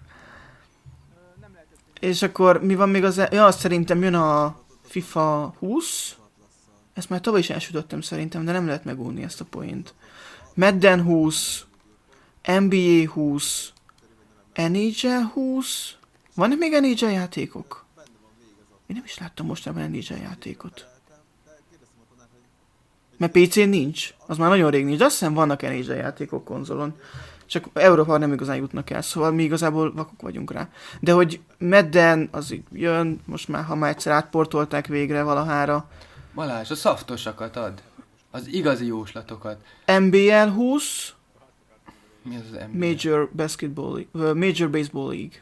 [SPEAKER 2] És akkor mi van még az... E- ja, szerintem jön a FIFA húsz. Ezt már tavaly is elsütöttem szerintem, de nem lehet megúrni ezt a point. Madden húsz, en bé á húsz, en há el húsz. Vannak még en há el játékok? Én nem is láttam mostában en há el játékot. Mert pé cén nincs. Az már nagyon rég nincs. Azt hiszem vannak en há el játékok konzolon. Csak Európa nem igazán jutnak el, szóval mi igazából vakok vagyunk rá. De hogy Madden az így jön, most már ha már egyszer átportolták végre valahára.
[SPEAKER 1] Balázs, a szaftosakat ad. Az igazi jóslatokat.
[SPEAKER 2] en bé el húsz,
[SPEAKER 1] Mi az az em bé á?
[SPEAKER 2] Major Basketball League, uh, Major Baseball League.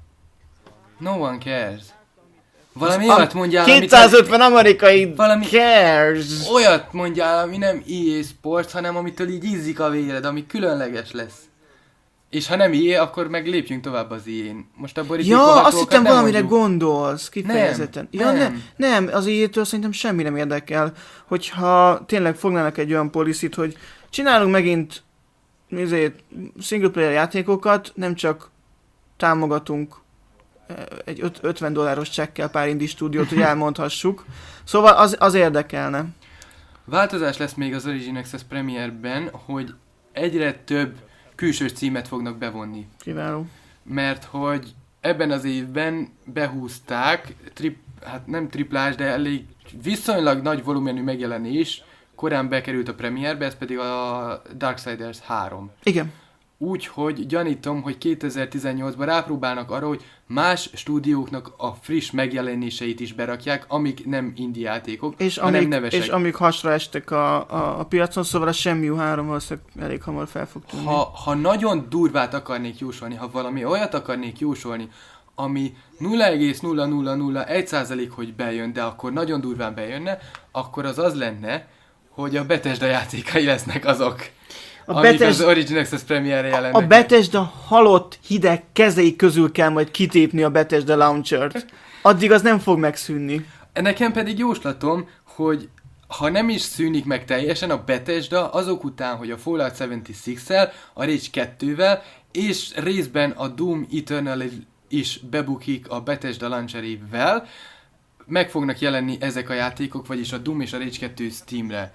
[SPEAKER 1] No one cares. Valami
[SPEAKER 2] Az
[SPEAKER 1] olyat mondjál, amit...
[SPEAKER 2] kétszázötven amerikai
[SPEAKER 1] Valami-
[SPEAKER 2] cares.
[SPEAKER 1] Olyat mondjál, ami nem é á Sports, hanem amitől így ízik a véred, ami különleges lesz. És ha nem é á, akkor meg lépjünk tovább az é á-n. Most a
[SPEAKER 2] Ja,
[SPEAKER 1] borítékolhatókat
[SPEAKER 2] azt hittem
[SPEAKER 1] nem
[SPEAKER 2] valamire
[SPEAKER 1] mondjuk.
[SPEAKER 2] gondolsz, kifejezetten.
[SPEAKER 1] Nem,
[SPEAKER 2] ja,
[SPEAKER 1] nem.
[SPEAKER 2] nem. nem, az é á-től szerintem semmi nem érdekel, hogyha tényleg fognának egy olyan policit, hogy csinálunk megint nézét, single player játékokat, nem csak támogatunk eh, egy öt- ötven dolláros csekkel pár indie stúdiót, hogy elmondhassuk. Szóval az, az érdekelne.
[SPEAKER 1] Változás lesz még az Origin Access Premiere-ben, hogy egyre több külsős címet fognak bevonni.
[SPEAKER 2] Kiváló.
[SPEAKER 1] Mert hogy ebben az évben behúzták, trip, hát nem triplás, de elég viszonylag nagy volumenű megjelenés, korán bekerült a Premierbe, ez pedig a Darksiders három.
[SPEAKER 2] Igen.
[SPEAKER 1] Úgyhogy gyanítom, hogy kétezer-tizennyolcban rápróbálnak arra, hogy más stúdióknak a friss megjelenéseit is berakják, amik nem indie játékok,
[SPEAKER 2] És
[SPEAKER 1] hanem
[SPEAKER 2] amíg,
[SPEAKER 1] nevesek.
[SPEAKER 2] és amíg hasra estek a, a, a piacon, szóval a Shenmue három valószínűleg elég hamar fel fog tűnni.
[SPEAKER 1] Ha, ha nagyon durvát akarnék jósolni, ha valami olyat akarnék jósolni, ami nulla egész nulla nulla nulla egy százalék, hogy bejön, de akkor nagyon durván bejönne, akkor az az lenne, hogy a Bethesda játékai lesznek azok,
[SPEAKER 2] A
[SPEAKER 1] amik
[SPEAKER 2] Bethesda-
[SPEAKER 1] az Origin Access Premiere-re jelennek.
[SPEAKER 2] A Bethesda halott hideg kezei közül kell majd kitépni a Bethesda Launchert. Addig az nem fog megszűnni.
[SPEAKER 1] Nekem pedig jóslatom, hogy ha nem is szűnik meg teljesen a Bethesda, azok után, hogy a Fallout hetvenhatos-szel, a Rage kettővel, és részben a Doom Eternal is bebukik a Bethesda launcherével, meg fognak jelenni ezek a játékok, vagyis a Doom és a Rage kettő Steamre.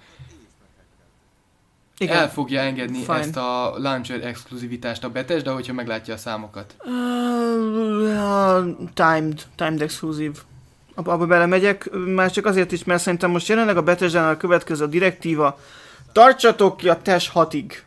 [SPEAKER 2] Igen.
[SPEAKER 1] El fogja engedni
[SPEAKER 2] Fine.
[SPEAKER 1] ezt a launcher exkluzivitást a Bethesda, hogyha meglátja a számokat.
[SPEAKER 2] Uh, timed, timed exclusive. Abba, abba belemegyek, már csak azért is, mert szerintem most jelenleg a Bethesda-nál a következő a direktíva. Tartsatok ki a tes hatig.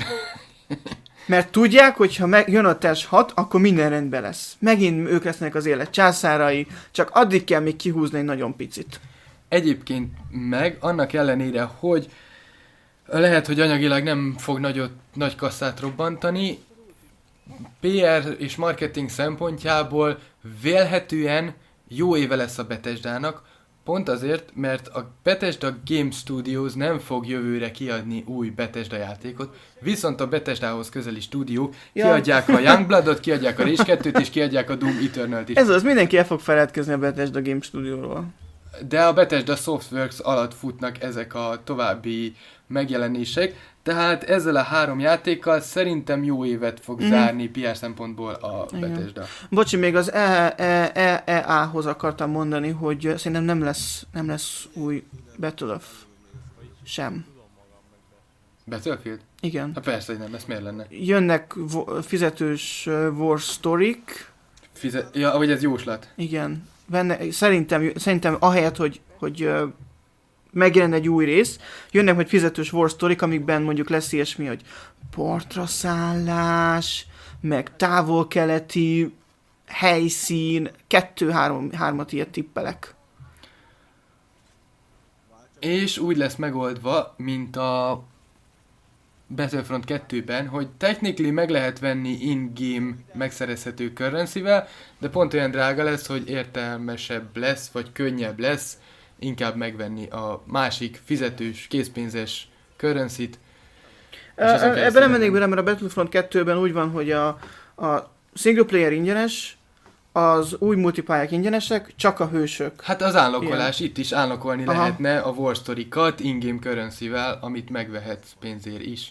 [SPEAKER 2] Mert tudják, hogy ha meg, jön a tes hat, akkor minden rendben lesz. Megint ők lesznek az élet császárai, csak addig kell még kihúzni egy nagyon picit.
[SPEAKER 1] Egyébként meg, annak ellenére, hogy lehet, hogy anyagilag nem fog nagyot, nagy kasszát robbantani, pé er és marketing szempontjából vélhetően jó éve lesz a Bethesdának, pont azért, mert a Bethesda Game Studios nem fog jövőre kiadni új Bethesda játékot, viszont a Bethesdához közeli stúdiók
[SPEAKER 2] Ja.
[SPEAKER 1] kiadják a Youngbloodot, kiadják a Rage kettőt és kiadják a Doom Eternalt is.
[SPEAKER 2] Ez az, mindenki el fog feledkezni a Bethesda Game Studio-ról.
[SPEAKER 1] De a Bethesda Softworks alatt futnak ezek a további megjelenések, tehát ezzel a három játékkal szerintem jó évet fog
[SPEAKER 2] Mhm.
[SPEAKER 1] zárni pé er szempontból a
[SPEAKER 2] Igen.
[SPEAKER 1] Bethesda.
[SPEAKER 2] Bocsi, még az E E E E A-hoz akartam mondani, hogy szerintem nem lesz, nem lesz új Battle of sem.
[SPEAKER 1] Battlefield?
[SPEAKER 2] Igen.
[SPEAKER 1] Hát persze, hogy nem lesz, miért lenne?
[SPEAKER 2] Jönnek vo- fizetős uh, War Story-k,
[SPEAKER 1] Fizet... Ja, vagy ez jóslat.
[SPEAKER 2] igen. Benne, szerintem, szerintem ahelyett, hogy, hogy uh, megjelenne egy új rész, jönnek majd fizetős War Story-k, amikben mondjuk lesz ilyesmi, hogy partra szállás, meg távol-keleti helyszín, kettő-három, hármat ilyet tippelek.
[SPEAKER 1] És úgy lesz megoldva, mint a Battlefront kettőben, hogy technically meg lehet venni in-game megszerezhető currency-vel, de pont olyan drága lesz, hogy értelmesebb lesz, vagy könnyebb lesz inkább megvenni a másik fizetős, készpénzes currency-t.
[SPEAKER 2] Ebben nem mennék bele, mert a Battlefront kettőben úgy van, hogy a, a single player ingyenes, az új multipályák ingyenesek, csak a hősök.
[SPEAKER 1] Hát az állokolás, itt is állokolni
[SPEAKER 2] Aha.
[SPEAKER 1] lehetne a War Story-kat in-game currency-vel, amit megvehetsz pénzért is.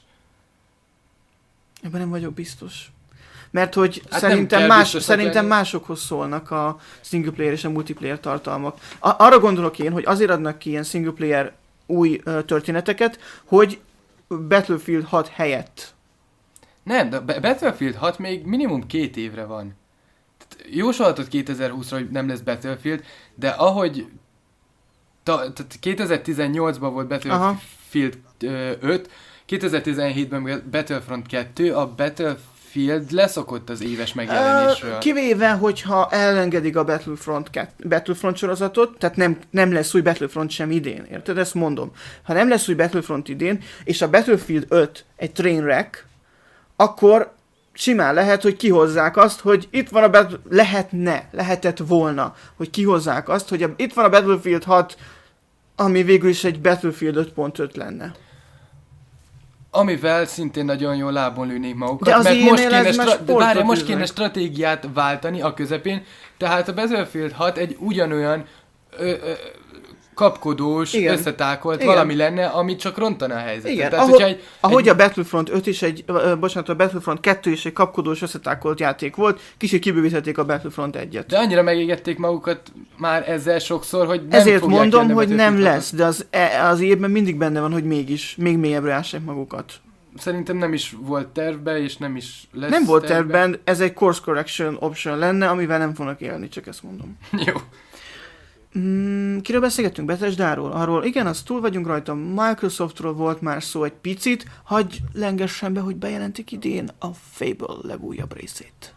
[SPEAKER 2] Ebben nem vagyok biztos. Mert hogy
[SPEAKER 1] Hát
[SPEAKER 2] szerintem, más, szerintem másokhoz szólnak a single player és a multiplayer tartalmak. A- arra gondolok én, hogy azért adnak ki ilyen single player új uh, történeteket, hogy Battlefield hat helyett.
[SPEAKER 1] Nem, de Battlefield hat még minimum két évre van. Tehát jósolhatod kétezer-húszra, hogy nem lesz Battlefield, de ahogy ta, tehát kétezer-tizennyolcban volt Battlefield uh, öt, kétezer-tizenhétben Battlefront kettő, a Battlefield leszokott az éves megjelenésről.
[SPEAKER 2] Uh, kivéve, hogyha elengedik a Battlefront, kettő, Battlefront sorozatot, tehát nem, nem lesz új Battlefront sem idén, érted? Ezt mondom. Ha nem lesz új Battlefront idén, és a Battlefield öt egy trainwreck, akkor simán lehet, hogy kihozzák azt, hogy itt van a Battle... lehetne, lehetett volna, hogy kihozzák azt, hogy a... itt van a Battlefield hat, ami végül is egy Battlefield öt pont öt lenne.
[SPEAKER 1] Amivel szintén nagyon jól lábon lőnék magukat,
[SPEAKER 2] de
[SPEAKER 1] mert most kéne,
[SPEAKER 2] stra-
[SPEAKER 1] de várj, most kéne stratégiát váltani a közepén, tehát a Battlefield hat egy ugyanolyan ö, ö, kapkodós, igen. összetákolt igen. valami lenne, ami csak rontana a helyzetet.
[SPEAKER 2] Igen,
[SPEAKER 1] Tehát,
[SPEAKER 2] ahogy,
[SPEAKER 1] egy,
[SPEAKER 2] ahogy
[SPEAKER 1] egy...
[SPEAKER 2] a Battlefront öt is egy, uh, bocsánat, a Battlefront kettő is egy kapkodós, összetákolt játék volt, kicsit kibővíthették a Battlefront egyet.
[SPEAKER 1] De annyira megégették magukat már ezzel sokszor, hogy nem
[SPEAKER 2] ezért
[SPEAKER 1] fogják
[SPEAKER 2] mondom, hogy nem
[SPEAKER 1] hatot.
[SPEAKER 2] lesz, de az, az évben mindig benne van, hogy mégis, még mélyebbre ássák magukat.
[SPEAKER 1] Szerintem nem is volt tervben, és nem is lesz
[SPEAKER 2] Nem volt
[SPEAKER 1] tervben,
[SPEAKER 2] tervben, ez egy course correction option lenne, amivel nem fognak élni, csak ezt mondom.
[SPEAKER 1] Jó.
[SPEAKER 2] Mm, kiről beszélgettünk? Bethesdáról? Arról, igen, az túl vagyunk rajta. Microsoftról volt már szó egy picit. Hagyj lengessen be, hogy bejelentik idén a Fable legújabb részét.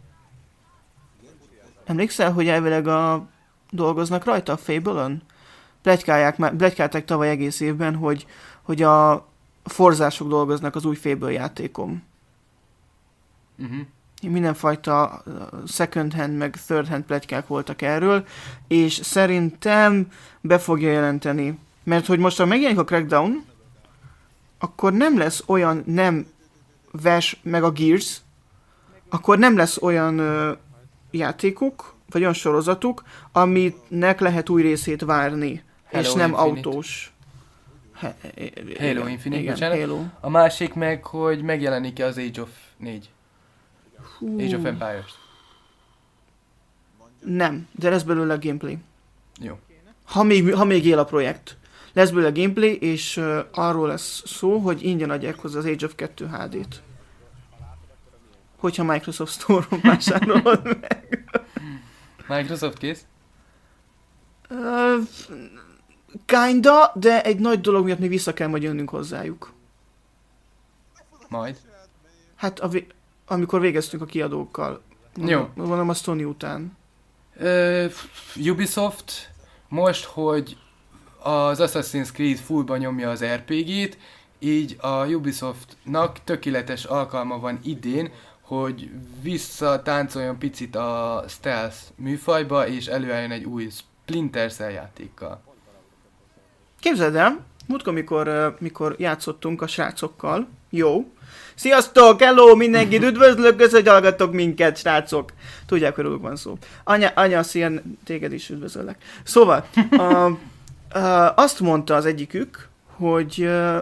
[SPEAKER 2] Emlékszel, hogy elvileg a... dolgoznak rajta a Fable-ön? Pletykálják, pletykálták tavaly egész évben, hogy, hogy a Forzások dolgoznak az új Fable játékon.
[SPEAKER 1] Uh-huh.
[SPEAKER 2] Mindenfajta second hand meg third hand pletykák voltak erről, és szerintem be fogja jelenteni. Mert hogy most, ha megjelenik a Crackdown, akkor nem lesz olyan nem Vash meg a Gears, akkor nem lesz olyan ö, játékuk, vagy olyan sorozatuk, aminek lehet új részét várni, Hello és nem Infinite. Autós. He,
[SPEAKER 1] Halo
[SPEAKER 2] igen,
[SPEAKER 1] Infinite,
[SPEAKER 2] igen,
[SPEAKER 1] bocsánat.
[SPEAKER 2] Halo.
[SPEAKER 1] A másik meg, hogy megjelenik-e az Age of négy. Hú. Age of Empires.
[SPEAKER 2] Nem, de lesz belőle gameplay.
[SPEAKER 1] Jó.
[SPEAKER 2] Ha még, ha még él a projekt. Lesz belőle gameplay, és uh, arról lesz szó, hogy ingyen adják hozzá az Age of kettő há dét. Hogyha Microsoft Store-on vásárolod meg.
[SPEAKER 1] Microsoft kész?
[SPEAKER 2] Uh, kinda, de egy nagy dolog miatt még vissza kell majd jönnünk hozzájuk.
[SPEAKER 1] Majd?
[SPEAKER 2] Hát a vé- amikor végeztünk a kiadókkal.
[SPEAKER 1] Jó.
[SPEAKER 2] Mondom a Sony után.
[SPEAKER 1] Uh, Ubisoft most, hogy az Assassin's Creed fullba nyomja az er pé gét, így a Ubisoftnak tökéletes alkalma van idén, hogy visszatáncoljon picit a stealth műfajba, és előálljon egy új Splinter Cell játékkal.
[SPEAKER 2] Képzeld el, múltkor, mikor, mikor játszottunk a srácokkal, jó, sziasztok, hello, mindenkit üdvözlök, köszönjük, hogy hallgattok minket, srácok. Tudják, hogy róluk van szó. Anya, anya, szia, téged is üdvözöllek. Szóval, a, a, azt mondta az egyikük, hogy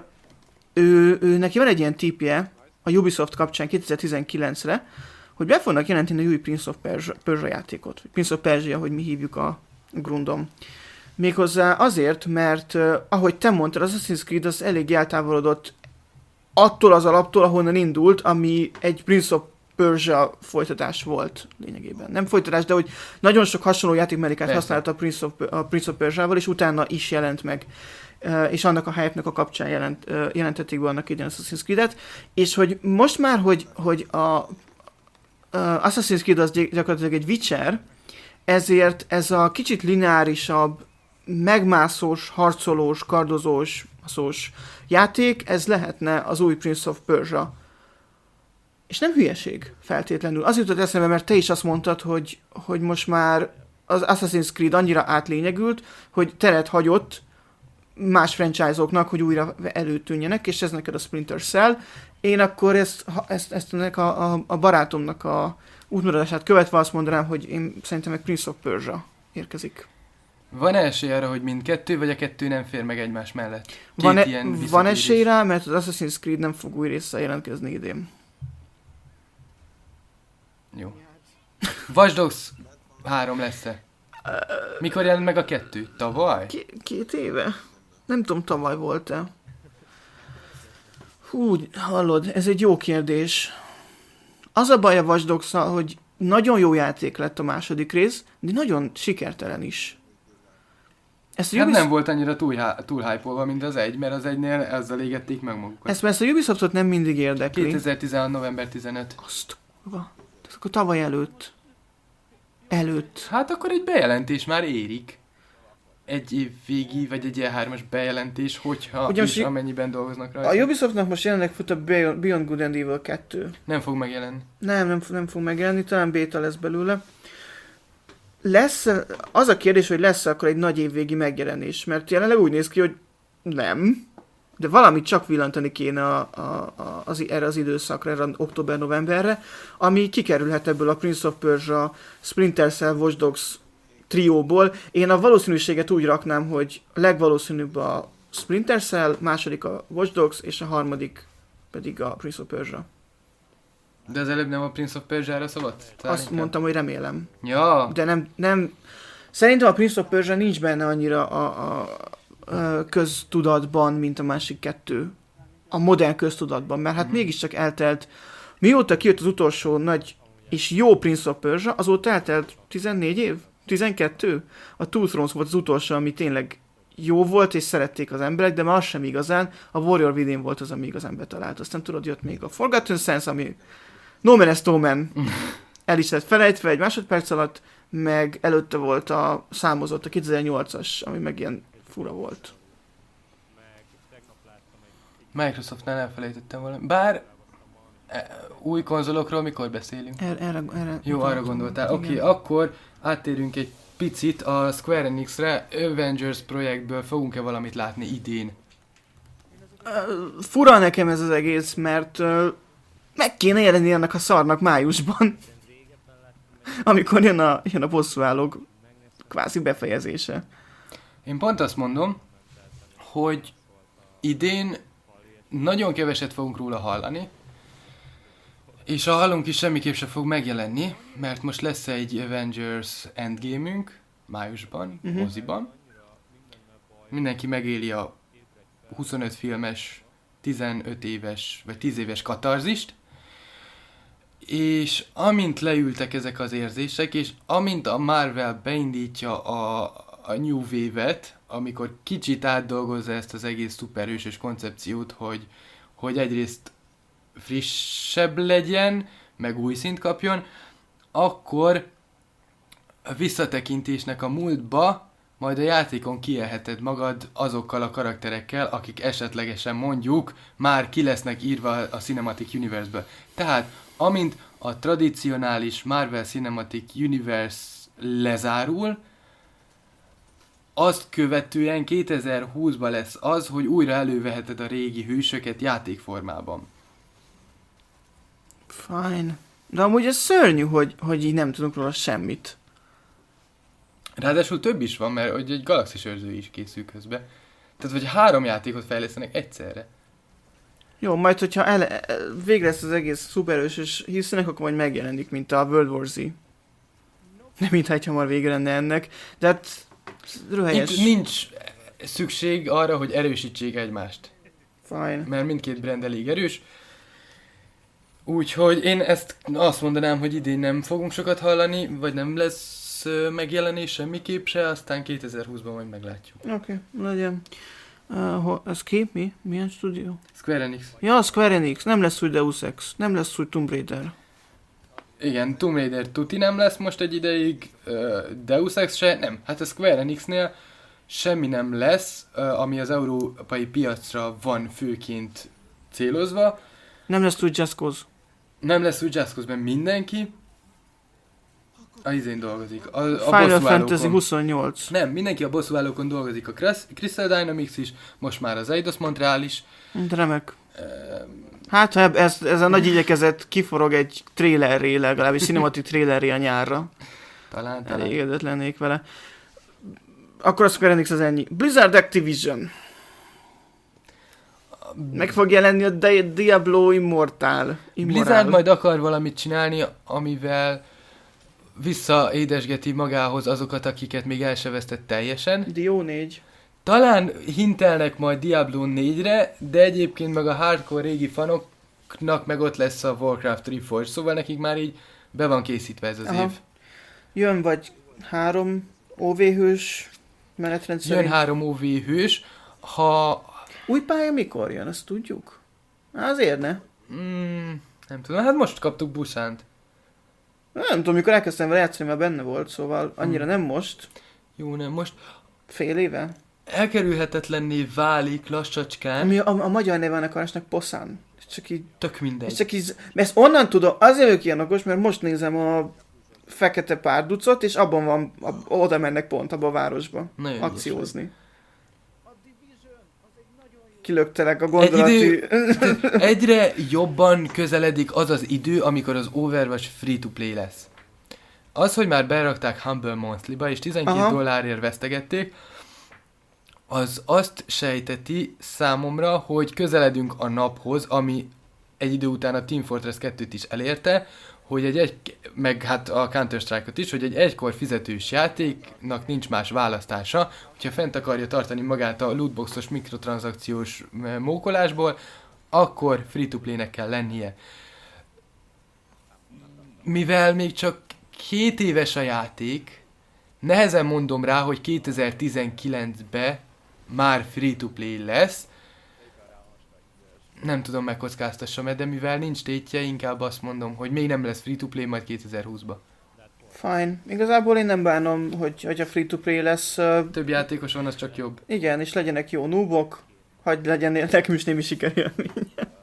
[SPEAKER 2] ő, ő neki van egy ilyen tippje a Ubisoft kapcsán kétezer-tizenkilencre, hogy be fognak jelenteni egy új Prince of Persia, Persia játékot. Prince of Persia, hogy mi hívjuk a Grundom. Méghozzá azért, mert uh, ahogy te mondtad, az Assassin's Creed az elég eltávolodott attól az alaptól, ahonnan indult, ami egy Prince of Persia folytatás volt lényegében. Nem folytatás, de hogy nagyon sok hasonló játékmechanikát használt a Prince of, a Prince of Persia-val, és utána is jelent meg. Uh, és annak a hype-nek a kapcsán jelent, uh, jelentették be annak idén Assassin's Creed-et. És hogy most már, hogy, hogy a uh, Assassin's Creed az gyakorlatilag egy Witcher, ezért ez a kicsit lineárisabb, megmászós, harcolós, kardozós, szós játék, ez lehetne az új Prince of Persia. És nem hülyeség feltétlenül. Az jutott eszembe, mert te is azt mondtad, hogy, hogy most már az Assassin's Creed annyira átlényegült, hogy teret hagyott más franchise-oknak, hogy újra előtűnjenek, és ez neked a Splinter Cell. Én akkor ezt, ha- ezt, ezt ennek a, a, a barátomnak a útmutatását követve azt mondanám, hogy én szerintem egy Prince of Persia érkezik.
[SPEAKER 1] Van esély arra, hogy mindkettő, vagy a kettő nem fér meg egymás mellett? Két
[SPEAKER 2] Van, e,
[SPEAKER 1] ilyen
[SPEAKER 2] van
[SPEAKER 1] visszatérés.
[SPEAKER 2] esély rá, mert az Assassin's Creed nem fog új résszel jelentkezni idén.
[SPEAKER 1] Jó. Watch Dogs három lesz-e? Mikor jelent meg a kettő? Tavaly?
[SPEAKER 2] K- két éve? Nem tudom, tavaly volt-e. Hú, hallod, ez egy jó kérdés. Az a baj a Watch Dogs-szal, hogy nagyon jó játék lett a második rész, de nagyon sikertelen is. Ezt a
[SPEAKER 1] Hát
[SPEAKER 2] Ubis-
[SPEAKER 1] nem volt annyira túl, há- túl hype-olva, mint az egy, mert az egynél ezzel égették meg magukat.
[SPEAKER 2] Ezt persze a Ubisoftot nem mindig érdekli.
[SPEAKER 1] kétezer-tizenhat. november tizenötödike.
[SPEAKER 2] Azt kurva. Ez akkor tavaly előtt. Előtt.
[SPEAKER 1] Hát akkor egy bejelentés már érik. Egy év végi, vagy egy E hármas bejelentés, hogyha
[SPEAKER 2] Ugye
[SPEAKER 1] is,
[SPEAKER 2] most-
[SPEAKER 1] amennyiben dolgoznak rajta.
[SPEAKER 2] A Ubisoftnak most jelenleg fut a Beyond Beyond Good and Evil kettő.
[SPEAKER 1] Nem fog megjelenni.
[SPEAKER 2] Nem, nem, nem fog megjelenni, talán béta lesz belőle. Lesz, az a kérdés, hogy lesz akkor egy nagy évvégi megjelenés, mert jelenleg úgy néz ki, hogy nem, de valamit csak villantani kéne a, a, a, az, erre az időszakra, erre október-novemberre, ami kikerülhet ebből a Prince of Persia, Splinter Cell, Watch Dogs trióból. Én a valószínűséget úgy raknám, hogy a legvalószínűbb a Splinter Cell, második a Watch Dogs, és a harmadik pedig a Prince of Persia.
[SPEAKER 1] De az előbb nem a Prince of Persia-ra szabad?
[SPEAKER 2] Azt mondtam, hogy remélem.
[SPEAKER 1] Ja,
[SPEAKER 2] De nem, nem... Szerintem a Prince of Persia nincs benne annyira a, a, a köztudatban, mint a másik kettő. A modern köztudatban, mert hát
[SPEAKER 1] Mhm.
[SPEAKER 2] mégiscsak eltelt... Mióta kijött az utolsó nagy és jó Prince of Persia, azóta eltelt tizennégy év? tizenkettő? A Two Thrones volt az utolsó, ami tényleg jó volt, és szerették az emberek, de már az sem igazán. A Warrior Within volt az, ami igazán betalált. Aztán tudod, jött még a Forgotten Sands, ami No Man No Man el is lett felejtve egy másodperc alatt, meg előtte volt a számozott, a kétezer-nyolcas, ami meg ilyen fura volt.
[SPEAKER 1] Microsoftnál elfelejtettem valami. Bár e, új konzolokról mikor beszélünk?
[SPEAKER 2] Erre, erre, erre
[SPEAKER 1] Jó, arra gondoltál.
[SPEAKER 2] Igen.
[SPEAKER 1] Oké, okay, akkor áttérünk egy picit a Square Enix-re. Avengers projektből fogunk-e valamit látni idén?
[SPEAKER 2] Ö, Fura nekem ez az egész, mert ö, meg kéne jelenni ennek a szarnak májusban. Amikor jön a, jön a bosszúállók kvázi befejezése.
[SPEAKER 1] Én pont azt mondom, hogy idén nagyon keveset fogunk róla hallani, és ha hallunk is, semmiképp sem fog megjelenni, mert most lesz egy Avengers Endgame-ünk májusban,
[SPEAKER 2] Mhm.
[SPEAKER 1] uh-huh. moziban. Mindenki megéli a huszonöt filmes, tizenöt éves, vagy tíz éves katarzist, és amint leültek ezek az érzések, és amint a Marvel beindítja a, a New Wave-et, amikor kicsit átdolgozza ezt az egész szuperhősös koncepciót, hogy, hogy egyrészt frissebb legyen, meg új szint kapjon, akkor a visszatekintésnek a múltba majd a játékon kiélheted magad azokkal a karakterekkel, akik esetlegesen mondjuk már ki lesznek írva a Cinematic Universe-ből. Tehát, amint a tradicionális Marvel Cinematic Universe lezárul, azt követően kétezer-húszban lesz az, hogy újra előveheted a régi hősöket játékformában.
[SPEAKER 2] Fine. De amúgy ez szörnyű, hogy, hogy így nem tudunk róla semmit.
[SPEAKER 1] Ráadásul több is van, mert hogy egy Galaxis őrző is készül közben. Tehát, hogy három játékot fejlesztenek egyszerre.
[SPEAKER 2] Jó, majd hogyha ele, végre lesz az egész szuperős és hisznek, akkor majd megjelenik, mint a World War Z. Nem mintha egy hamar vége lenne ennek, de hát röhelyes.
[SPEAKER 1] Itt nincs szükség arra, hogy erősítsék egymást.
[SPEAKER 2] Fine.
[SPEAKER 1] Mert mindkét brand elég erős. Úgyhogy én ezt azt mondanám, hogy idén nem fogunk sokat hallani, vagy nem lesz ö, megjelenés semmiképp se, aztán kétezer-húszban majd meglátjuk.
[SPEAKER 2] Oké, okay, legyen. Uh, ho, ez ki? Mi? Milyen stúdió?
[SPEAKER 1] Square Enix.
[SPEAKER 2] Ja, Square Enix. Nem lesz új Deus Ex. Nem lesz új Tomb Raider.
[SPEAKER 1] Igen, Tomb Raider tuti nem lesz most egy ideig, uh, Deus Ex se, nem. Hát a Square Enixnél semmi nem lesz, uh, ami az európai piacra van főként célozva.
[SPEAKER 2] Nem lesz új Just Cause.
[SPEAKER 1] Nem lesz úgy Just Cause-ben mindenki. A izén dolgozik. A, a
[SPEAKER 2] Final
[SPEAKER 1] bosszúállókon.
[SPEAKER 2] Fantasy huszonnyolc.
[SPEAKER 1] Nem, mindenki a bosszúállókon dolgozik. A Crystal Dynamics is, most már az Eidos Montreal is.
[SPEAKER 2] De remek. Hát, ha ez, ez a nagy igyekezet kiforog egy trailerré, legalábbis cinematic trailerré a nyárra.
[SPEAKER 1] Talán, talán.
[SPEAKER 2] Elégedett lennék vele. Akkor a Square Enix az ennyi. Blizzard Activision. Meg fog jelenni a Di- Diablo Immortal. Immortal.
[SPEAKER 1] Blizzard majd akar valamit csinálni, amivel visszaédesgeti magához azokat, akiket még el se vesztett teljesen.
[SPEAKER 2] Dio négy.
[SPEAKER 1] Talán hintelnek majd Diablo négyre, de egyébként meg a hardcore régi fanoknak meg ott lesz a Warcraft Reforged, szóval nekik már így be van készítve ez az
[SPEAKER 2] Aha.
[SPEAKER 1] év.
[SPEAKER 2] Jön vagy három ó vé hős menetrend
[SPEAKER 1] Jön
[SPEAKER 2] szerint.
[SPEAKER 1] három ó vé hős, ha...
[SPEAKER 2] Új pálya mikor jön, azt tudjuk? Azért ne.
[SPEAKER 1] Mm, nem tudom, hát most kaptuk Busánt.
[SPEAKER 2] Nem tudom, mikor elkezdtem vele játszani, mert benne volt, szóval annyira nem most.
[SPEAKER 1] Jó, nem, most
[SPEAKER 2] Fél éve.
[SPEAKER 1] elkerülhetetlenné válik lassacskán,
[SPEAKER 2] Ami a, a magyar néven akarásnak Poszán. És csak így,
[SPEAKER 1] tök mindegy.
[SPEAKER 2] és csak így, mert ezt onnan tudom, azért vagyok ilyen okos, mert most nézem a fekete párducot, és abban van, a, oda mennek pont, abba a városba.
[SPEAKER 1] Nagyon
[SPEAKER 2] Akciózni. Kilöktelek a
[SPEAKER 1] Egy
[SPEAKER 2] gondolati...
[SPEAKER 1] idő, egyre jobban közeledik az az idő, amikor az Overwatch free-to-play lesz. Az, hogy már berakták Humble Monthly-ba, és tizenkét
[SPEAKER 2] Aha.
[SPEAKER 1] dollárért vesztegették, az azt sejteti számomra, hogy közeledünk a naphoz, ami egy idő után a Team Fortress kettőt is elérte, hogy egy, egy meg hát a Counter-Strike-ot is, hogy egy egykor fizetős játéknak nincs más választása, hogyha fent akarja tartani magát a lootboxos mikrotranszakciós mókolásból, akkor free-to-play-nek kell lennie. Mivel még csak két éves a játék, nehezen mondom rá, hogy kétezer-tizenkilencben már free-to-play lesz. Nem tudom megkockáztassam, de mivel nincs tétje, inkább azt mondom, hogy még nem lesz free-to-play, majd kétezer-húszban.
[SPEAKER 2] Fine. Igazából én nem bánom, hogy, hogy a free-to-play lesz. Uh,
[SPEAKER 1] Több játékos van, az csak jobb.
[SPEAKER 2] igen, és legyenek jó noobok, hagyj legyen nekem is némi sikerélménye.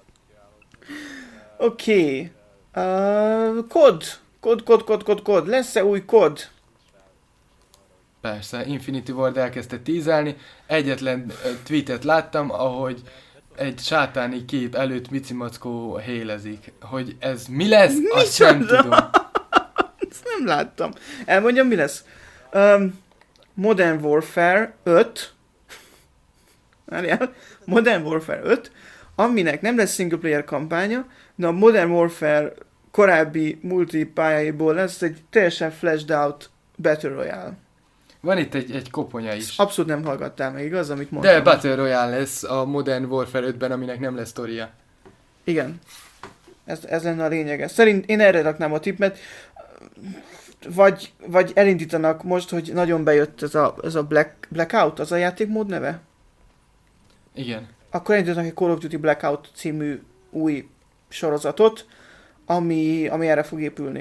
[SPEAKER 2] Oké. Okay. Uh, kod. Kod, kod, kod, kod, kod. Lesz-e új kod?
[SPEAKER 1] Persze, Infinity Ward elkezdte tízelni, egyetlen uh, tweetet láttam, ahogy egy sátáni kép előtt Mici Mackó hélezik. Hogy ez mi lesz, azt nem
[SPEAKER 2] Micsoda?
[SPEAKER 1] tudom.
[SPEAKER 2] Ezt nem láttam. Elmondjam, mi lesz? Um, Modern Warfare öt. Várjál. Modern Warfare öt, aminek nem lesz single player kampánya, de a Modern Warfare korábbi multipályáiból lesz egy teljesen fleshed out Battle Royale.
[SPEAKER 1] Van itt egy, egy koponya is.
[SPEAKER 2] Abszolút nem hallgattál meg, igaz, amit mondtam?
[SPEAKER 1] De Battle Royale lesz a Modern Warfare ötben, aminek nem lesz sztoria.
[SPEAKER 2] Igen. Ez, ez lenne a lényege. Szerint én erre raknám a tippet. Vagy, vagy elindítanak most, hogy nagyon bejött ez a, ez a Black, Blackout, az a játékmód neve?
[SPEAKER 1] Igen.
[SPEAKER 2] Akkor elindítanak egy Call of Duty Blackout című új sorozatot, ami, ami erre fog épülni.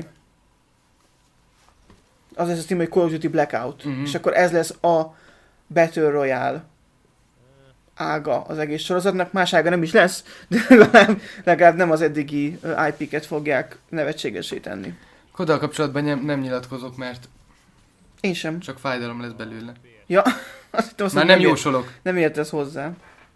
[SPEAKER 2] Az lesz a cím, hogy Call of Duty Blackout.
[SPEAKER 1] Mhm.
[SPEAKER 2] És akkor ez lesz a Battle Royale ága az egész sorozatnak. Más ága nem is lesz, de legalább, legalább nem az eddigi i pé-ket fogják nevetségesé tenni.
[SPEAKER 1] Koddal kapcsolatban nem, nem nyilatkozok, mert
[SPEAKER 2] Én sem.
[SPEAKER 1] csak fájdalom lesz belőle.
[SPEAKER 2] Ja, azt hittem, azt
[SPEAKER 1] Már
[SPEAKER 2] nem,
[SPEAKER 1] nem
[SPEAKER 2] ért-
[SPEAKER 1] jósolok.
[SPEAKER 2] nem értesz hozzá.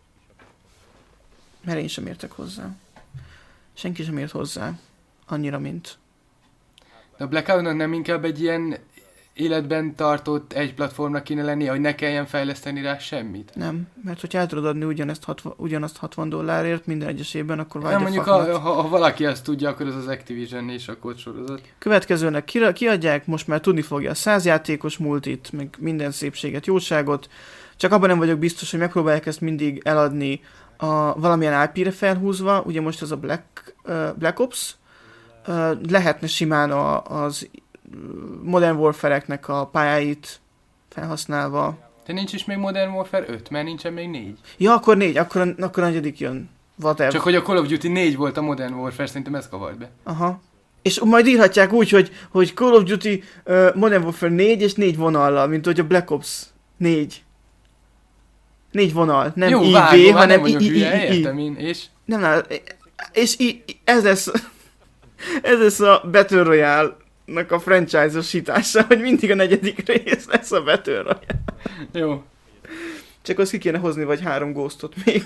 [SPEAKER 2] Mert én sem értek hozzá. Senki sem ért hozzá. Annyira, mint...
[SPEAKER 1] De a Blackoutnak nem inkább egy ilyen életben tartott egy platformnak kéne lennie, hogy ne kelljen fejleszteni rá semmit?
[SPEAKER 2] Nem, mert hogyha el tudod adni ugyanezt hatvan, ugyanazt hatvan dollárért minden egyes évben, akkor
[SPEAKER 1] Nem,
[SPEAKER 2] vágya
[SPEAKER 1] mondjuk, ha, ha, ha valaki azt tudja, akkor az az Activision és a kód sorozat.
[SPEAKER 2] Következőnek ki, kiadják, most már tudni fogja a száz játékos multit, meg minden szépséget, jóságot. Csak abban nem vagyok biztos, hogy megpróbálják ezt mindig eladni a valamilyen i pé-re felhúzva. Ugye most ez a Black, uh, Black Ops. Uh, lehetne simán a, az Modern Warfare-eknek a pályáit felhasználva.
[SPEAKER 1] De nincs is még Modern Warfare öt, mert nincsen még négy.
[SPEAKER 2] Ja, akkor négy, akkor, akkor a negyedik jön. Whatever.
[SPEAKER 1] Csak hogy a Call of Duty négy volt a Modern Warfare, szerintem ez kavart be.
[SPEAKER 2] Aha. És majd írhatják úgy, hogy, hogy Call of Duty uh, Modern Warfare négy és négy vonallal, mint hogy a Black Ops négy. Négy vonal, nem
[SPEAKER 1] Jó,
[SPEAKER 2] i vé,
[SPEAKER 1] vágom, hát nem
[SPEAKER 2] hanem
[SPEAKER 1] vagyok
[SPEAKER 2] I, I,
[SPEAKER 1] hülye,
[SPEAKER 2] I, I.
[SPEAKER 1] értem én, és?
[SPEAKER 2] Nem, nem, és I, I, ez lesz, ez lesz a Battle Royale a franchise-osítása, hogy mindig a negyedik rész lesz a Battle Royale.
[SPEAKER 1] Jó.
[SPEAKER 2] Csak azt ki kéne hozni, vagy három Ghostot még.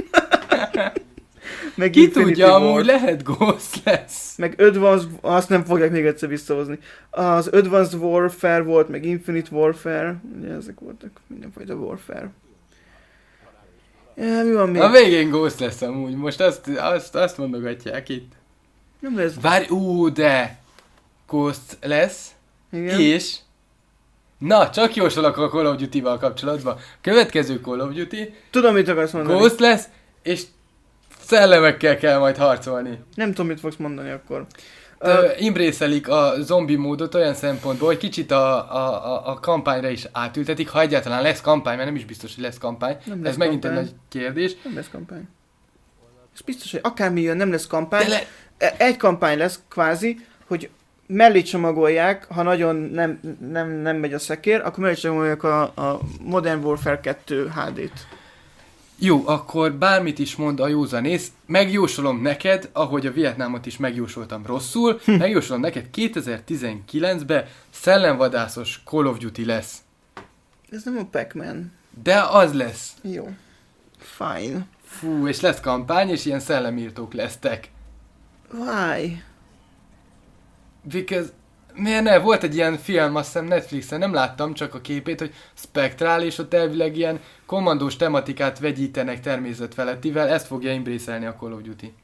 [SPEAKER 2] Meg
[SPEAKER 1] Ki
[SPEAKER 2] Infinity
[SPEAKER 1] tudja,
[SPEAKER 2] War.
[SPEAKER 1] amúgy lehet Ghost lesz.
[SPEAKER 2] Meg Advanced, azt nem fogják még egyszer visszahozni. Az Advanced Warfare volt, meg Infinite Warfare. Ugye ezek voltak, mindenfajta Warfare. Ja, mi van még?
[SPEAKER 1] A végén Ghost lesz amúgy, most azt, azt, azt mondogatják itt.
[SPEAKER 2] Nem lesz.
[SPEAKER 1] Várj, ú, de Ghost lesz,
[SPEAKER 2] Igen.
[SPEAKER 1] és na, csak jósolok a Call of Duty-val kapcsolatban. Következő Call of Duty,
[SPEAKER 2] Tudom, mit akarsz mondani.
[SPEAKER 1] Ghost lesz, és szellemekkel kell majd harcolni.
[SPEAKER 2] Nem tudom, mit fogsz mondani akkor.
[SPEAKER 1] Ö, imbrészelik a zombi módot olyan szempontból, hogy kicsit a, a, a, a kampányra is átültetik, ha egyáltalán lesz kampány, mert nem is biztos, hogy lesz kampány.
[SPEAKER 2] Nem
[SPEAKER 1] Ez
[SPEAKER 2] lesz
[SPEAKER 1] megint
[SPEAKER 2] kampány.
[SPEAKER 1] egy nagy kérdés.
[SPEAKER 2] Nem lesz kampány. Ez biztos, hogy akármi jön, nem lesz kampány.
[SPEAKER 1] De le...
[SPEAKER 2] E- Egy kampány lesz kvázi, hogy mellé csomagolják, ha nagyon nem, nem, nem megy a szekér, akkor mellé csomagolják a, a Modern Warfare kettő há dét.
[SPEAKER 1] Jó, akkor bármit is mond a józanész, megjósolom neked, ahogy a Vietnámot is megjósoltam rosszul, megjósolom neked kétezer-tizenkilencben szellemvadászos Call of Duty lesz.
[SPEAKER 2] Ez nem a Pac-Man.
[SPEAKER 1] De az lesz.
[SPEAKER 2] Jó. Fine.
[SPEAKER 1] Fú, és lesz kampány, és ilyen szellemírtók lesztek.
[SPEAKER 2] Why?
[SPEAKER 1] Because... Miért ne? Volt egy ilyen film, azt hiszem Netflixen, nem láttam csak a képét, hogy spektrál, és ott elvileg ilyen kommandós tematikát vegyítenek természetfelettivel, ezt fogja imbrészelni a Call of Duty.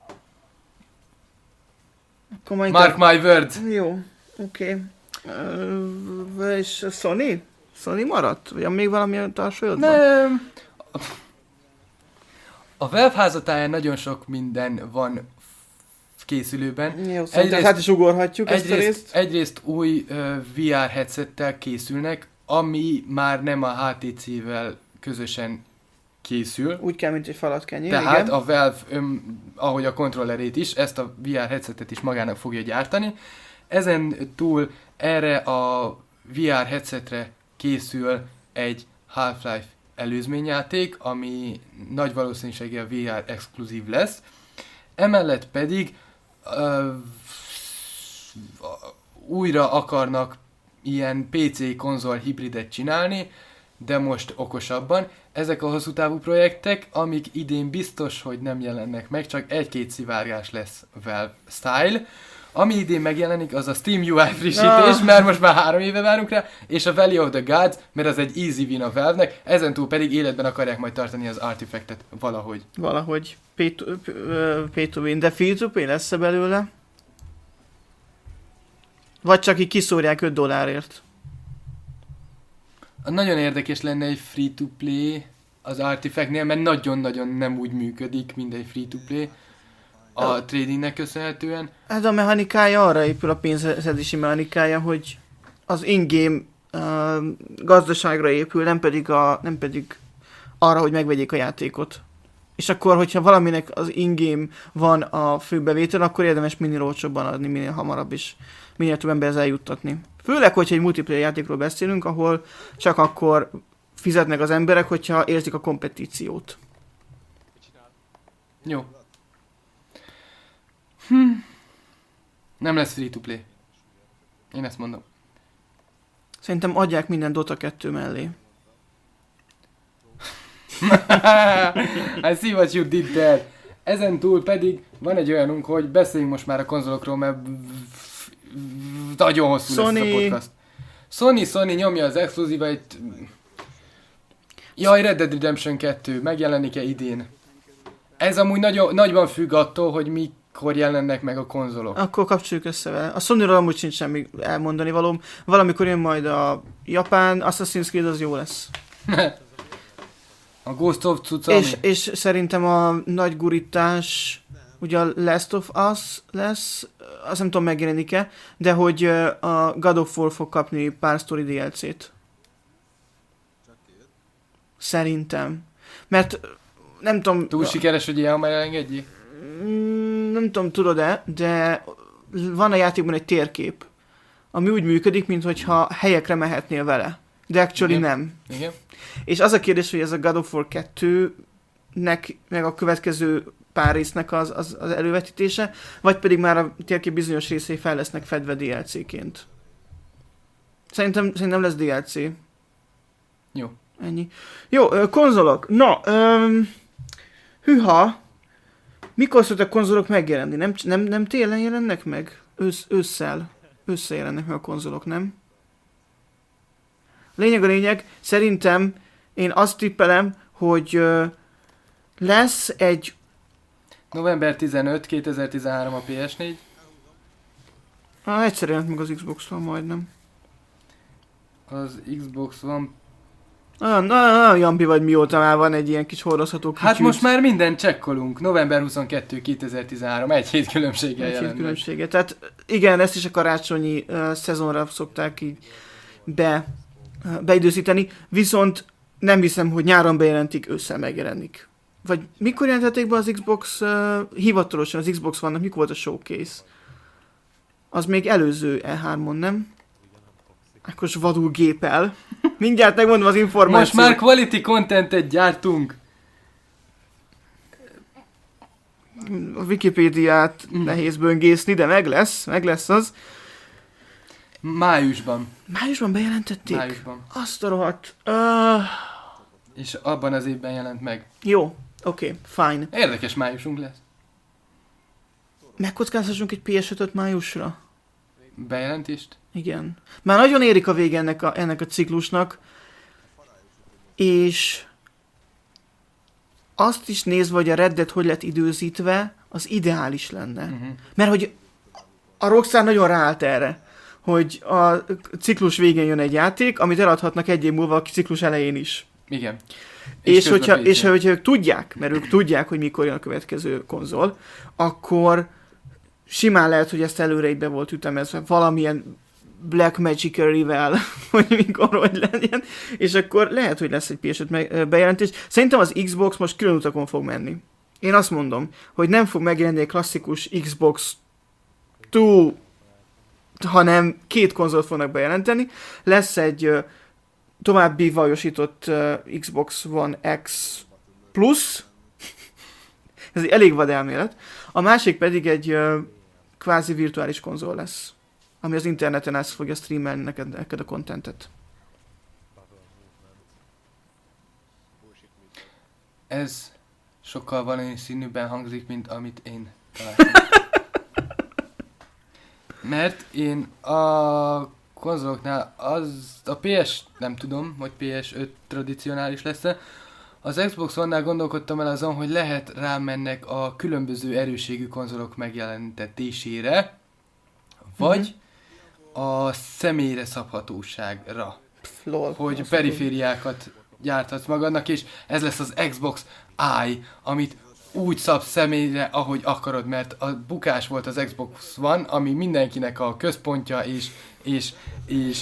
[SPEAKER 2] Akkor majd
[SPEAKER 1] Mark my words!
[SPEAKER 2] Jó, oké. Okay. És a Sony? Sony maradt? Vagy még valami társadalmat?
[SPEAKER 1] Nem. A Valve házatáján nagyon sok minden van készülőben.
[SPEAKER 2] Jó,
[SPEAKER 1] Egyrészt-
[SPEAKER 2] szerintem hát is ugorhatjuk ezt a
[SPEAKER 1] Egyrészt,
[SPEAKER 2] részt.
[SPEAKER 1] egyrészt új uh, vé er headsettel készülnek, ami már nem a há té cé-vel közösen készül.
[SPEAKER 2] Úgy kell, mint egy falat kenyér,
[SPEAKER 1] Tehát
[SPEAKER 2] igen.
[SPEAKER 1] a Valve, öm, ahogy a kontrollerét is, ezt a vé er headsetet is magának fogja gyártani. Ezen túl erre a vé er headsetre készül egy Half-Life előzményjáték, ami nagy valószínűséggel vé er exkluzív lesz. Emellett pedig uh, újra akarnak ilyen pé cé konzol hibridet csinálni, de most okosabban. Ezek a hosszú távú projektek, amik idén biztos, hogy nem jelennek meg, csak egy-két szivárgás lesz Valve Style. Ami idén megjelenik, az a Steam u i frissítés,
[SPEAKER 2] Ah.
[SPEAKER 1] mert most már három éve várunk rá, és a Valley of the Gods, mert az egy easy win a Valve-nek, ezentúl pedig életben akarják majd tartani az Artifactet valahogy.
[SPEAKER 2] Valahogy pay to, pay to win, de free to pay lesz-e belőle? Vagy csak így kiszórják öt dollárért?
[SPEAKER 1] Nagyon érdekes lenne egy free-to-play az Artifactnél, mert nagyon-nagyon nem úgy működik, mint egy free-to-play a
[SPEAKER 2] Ja.
[SPEAKER 1] tradingnek köszönhetően.
[SPEAKER 2] Ez a mechanikája arra épül, a pénzszedési mechanikája, hogy az in-game uh, gazdaságra épül, nem pedig, a, nem pedig arra, hogy megvegyék a játékot. És akkor, hogyha valaminek az in-game van a főbevétel, akkor érdemes minél olcsóbban adni, minél hamarabb is, minél több emberhez eljuttatni. Főleg, hogyha egy multiplayer játékról beszélünk, ahol csak akkor fizetnek az emberek, hogyha érzik a kompetíciót.
[SPEAKER 1] Jó. Hm. Nem lesz free-to-play. Én ezt mondom.
[SPEAKER 2] Szerintem adják minden Dota kettő mellé.
[SPEAKER 1] I see what you did there. Ezen túl pedig van egy olyanunk, hogy beszéljünk most már a konzolokról, mert nagyon hosszú
[SPEAKER 2] Sony.
[SPEAKER 1] lesz ez a podcast. Sony, Sony nyomja az exkluzívait. Jaj, Red Dead Redemption kettő, megjelenik-e idén? Ez amúgy nagyon, nagyban függ attól, hogy mikor jelennek meg a konzolok.
[SPEAKER 2] Akkor kapcsoljuk össze vele. A Sony-ról amúgy sincs semmi elmondani valóm. Valamikor jön majd a Japán Assassin's Creed, az jó lesz.
[SPEAKER 1] A Ghost of Tsushima.
[SPEAKER 2] És, és szerintem a nagy gurítás, ugye a Last of Us lesz, azt nem tudom megjelenik-e, de hogy ö, a God of War fog kapni pár story dé el cét. Szerintem. Mert nem tudom...
[SPEAKER 1] Túl sikeres, hogy ilyen hamar elengedjék?
[SPEAKER 2] Mm, nem tudom, tudod-e, de van a játékban egy térkép, ami úgy működik, mintha helyekre mehetnél vele. De actually
[SPEAKER 1] Igen.
[SPEAKER 2] nem.
[SPEAKER 1] Igen.
[SPEAKER 2] És az a kérdés, hogy ez a God of War kettőnek, meg a következő pár résznek az, az, az elővetítése, vagy pedig már a térkép bizonyos részei fel lesznek fedve dé el cé-ként. Szerintem, szerintem lesz dé el cé.
[SPEAKER 1] Jó.
[SPEAKER 2] Ennyi. Jó, ö, konzolok. Na, öm, hűha, mikor szoktak konzolok megjelenni? Nem, nem, nem télen jelennek meg? Ősz, ősszel. Ősszel jelennek meg a konzolok, nem? Lényeg a lényeg, szerintem én azt tippelem, hogy ö, lesz egy...
[SPEAKER 1] november tizenötödike kétezer-tizenhárom a pé es négy.
[SPEAKER 2] Ah, egyszer jelent meg az Xbox One majdnem.
[SPEAKER 1] Az Xbox One.
[SPEAKER 2] Olyan, olyan jambi vagy mióta már van egy ilyen kis hordozható kicsit.
[SPEAKER 1] Hát most már minden csekkolunk. november huszonkettő kétezer-tizenhárom, egy hét különbséggel
[SPEAKER 2] Egy hét
[SPEAKER 1] jelent meg.
[SPEAKER 2] különbsége. Tehát igen, ezt is a karácsonyi uh, szezonra szokták így be, uh, beidőzíteni, viszont nem hiszem, hogy nyáron bejelentik, ősszel megjelenik. Vagy mikor jelentették be az Xbox, uh, hivatalosan az Xbox One-nak, mikor volt a showcase? Az még előző E hármon, nem? Akkor vadul gépel. Mindjárt megmondom az információt.
[SPEAKER 1] Most már quality contentet gyártunk.
[SPEAKER 2] A Wikipédiát nehéz böngészni, de meg lesz, meg lesz az.
[SPEAKER 1] Májusban.
[SPEAKER 2] Májusban bejelentették?
[SPEAKER 1] Májusban.
[SPEAKER 2] Azt a rohadt. Uh...
[SPEAKER 1] És abban az évben jelent meg.
[SPEAKER 2] Jó, oké, okay, fine.
[SPEAKER 1] Érdekes májusunk lesz.
[SPEAKER 2] Megkockáztassunk egy pé es ötöt májusra?
[SPEAKER 1] Bejelentést?
[SPEAKER 2] Igen. Már nagyon érik a vége ennek a, ennek a ciklusnak, és azt is nézve, hogy a Red Dead hogy lett időzítve, az ideális lenne.
[SPEAKER 1] Uh-huh.
[SPEAKER 2] Mert hogy a Rockstar nagyon ráállt erre, hogy a ciklus végén jön egy játék, amit eladhatnak egy év múlva a ciklus elején is.
[SPEAKER 1] Igen.
[SPEAKER 2] És, és,
[SPEAKER 1] közben
[SPEAKER 2] hogyha,
[SPEAKER 1] pé cé.
[SPEAKER 2] és hogyha ők tudják, mert ők tudják, hogy mikor jön a következő konzol, akkor simán lehet, hogy ezt előre így be volt ütemezve valamilyen Black Magic-rivel, hogy mikor hogy legyen, és akkor lehet, hogy lesz egy pé es öt bejelentés. Szerintem az Xbox most külön utakon fog menni. Én azt mondom, hogy nem fog megjelenni egy klasszikus Xbox kettő, hanem két konzolt fognak bejelenteni. Lesz egy uh, további vajosított uh, Xbox One X Plus, ez egy elég vad elmélet. A másik pedig egy uh, kvázi virtuális konzol lesz, ami az interneten át fogja streamelni neked, neked a contentet.
[SPEAKER 1] Ez sokkal valószínűbben hangzik, mint amit én találtam. Mert én a konzoloknál az, a pé es, nem tudom, hogy pé es öt tradicionális lesz-e, az Xbox One-nál gondolkodtam el azon, hogy lehet rámennek a különböző erősségű konzolok megjelentetésére, vagy mm-hmm. a személyre szabhatóságra.
[SPEAKER 2] Lol,
[SPEAKER 1] hogy perifériákat gyárthatsz magadnak, és ez lesz az Xbox Eye, amit úgy szabsz személyre, ahogy akarod, mert a bukás volt az Xbox One, ami mindenkinek a központja, és, és, és,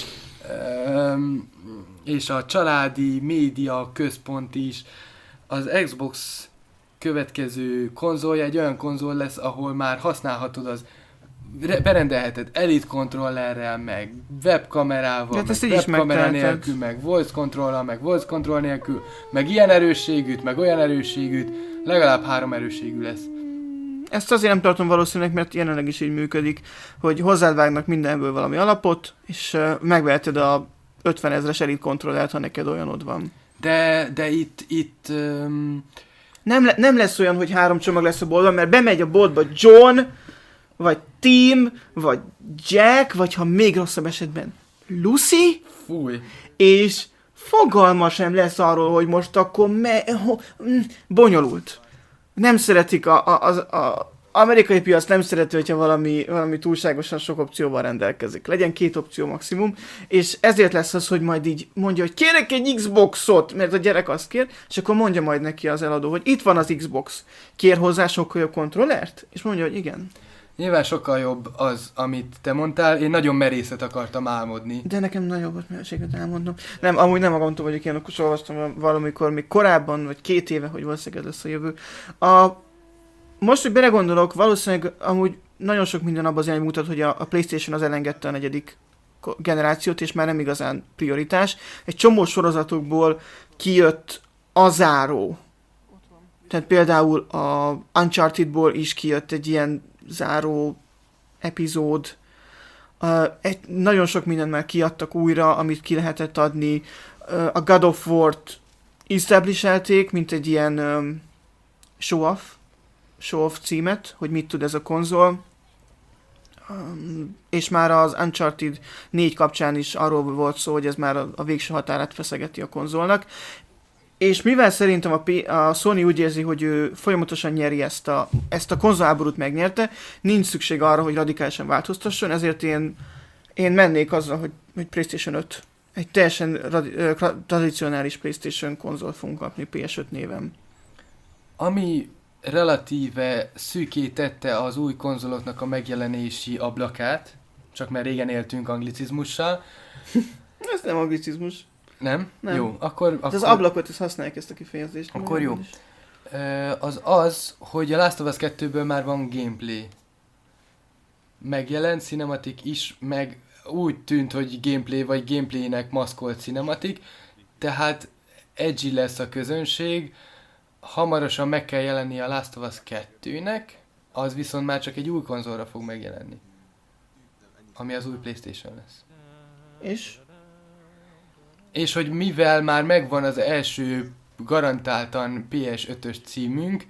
[SPEAKER 1] um, és a családi média központ is. Az Xbox következő konzolja egy olyan konzol lesz, ahol már használhatod az berendelheted Elite kontrollerrel, meg webkamerával,
[SPEAKER 2] hát
[SPEAKER 1] meg webkamera nélkül, meg voice controllal, meg voice control nélkül, meg ilyen erősségűt, meg olyan erősségűt, legalább három erősségű lesz.
[SPEAKER 2] Ezt azért nem tartom valószínűleg, mert jelenleg is így működik, hogy hozzád vágnak mindenből valami alapot, és uh, megveheted a ötven ezres Elite kontrollert, ha neked olyanod van.
[SPEAKER 1] De, de itt, itt... Um...
[SPEAKER 2] Nem, le- nem lesz olyan, hogy három csomag lesz a boltban, mert bemegy a boltba John, vagy Tim, vagy Jack, vagy ha még rosszabb esetben Lucy,
[SPEAKER 1] Fúj.
[SPEAKER 2] és fogalma sem lesz arról, hogy most akkor me- ho- mm, bonyolult. Nem szeretik, a, a, az a amerikai piac nem szereti, hogyha valami, valami túlságosan sok opcióval rendelkezik. Legyen két opció maximum, és ezért lesz az, hogy majd így mondja, hogy kérek egy Xboxot, mert a gyerek azt kér, és akkor mondja majd neki az eladó, hogy itt van az Xbox, kér hozzá sokkal jobb kontrollert? És mondja, hogy igen.
[SPEAKER 1] Nyilván sokkal jobb az, amit te mondtál, én nagyon merészet akartam álmodni.
[SPEAKER 2] De nekem nagyobb volt merséget elmondom. Nem, amúgy nem magamtól vagyok ilyen, akkor olvastam valamikor, még korábban, vagy két éve, hogy valószínűleg ez lesz a jövő. A, most, hogy belegondolok, valószínűleg amúgy nagyon sok minden abban az irány mutat, hogy a, a PlayStation az elengedte a negyedik generációt, és már nem igazán prioritás. Egy csomó sorozatokból kijött a záró. Tehát például a Uncharted-ból is kijött egy ilyen záró epizód. Uh, egy, nagyon sok mindent már kiadtak újra, amit ki lehetett adni. Uh, a God of War-t establishelték, mint egy ilyen um, show-off, show-off címet, hogy mit tud ez a konzol. Um, és már az Uncharted négy kapcsán is arról volt szó, hogy ez már a, a végső határát feszegeti a konzolnak. És mivel szerintem a, P- a Sony úgy érzi, hogy ő folyamatosan nyeri ezt a, ezt a konzolháborút megnyerte, nincs szükség arra, hogy radikálisan változtasson, ezért én, én mennék azzal, hogy, hogy PlayStation öt. Egy teljesen radi- tradicionális PlayStation konzol fogunk kapni pé es öt néven.
[SPEAKER 1] Ami relatíve szűké tette az új konzoloknak a megjelenési ablakát, csak mert régen éltünk anglicizmussal.
[SPEAKER 2] Ez nem anglicizmus.
[SPEAKER 1] Nem?
[SPEAKER 2] Nem.
[SPEAKER 1] Jó, akkor... akkor...
[SPEAKER 2] Az ablakot, ezt használják ezt a kifejezést.
[SPEAKER 1] Akkor jó. Az az, hogy a Last of Us kettőből már van gameplay. Megjelent cinematik is, meg úgy tűnt, hogy gameplay vagy gameplaynek maszkolt cinematik, tehát edgy lesz a közönség, hamarosan meg kell jelenni a Last of Us kettőnek, az viszont már csak egy új konzolra fog megjelenni. Ami az új PlayStation lesz.
[SPEAKER 2] És?
[SPEAKER 1] És hogy mivel már megvan az első garantáltan pé es ötös címünk,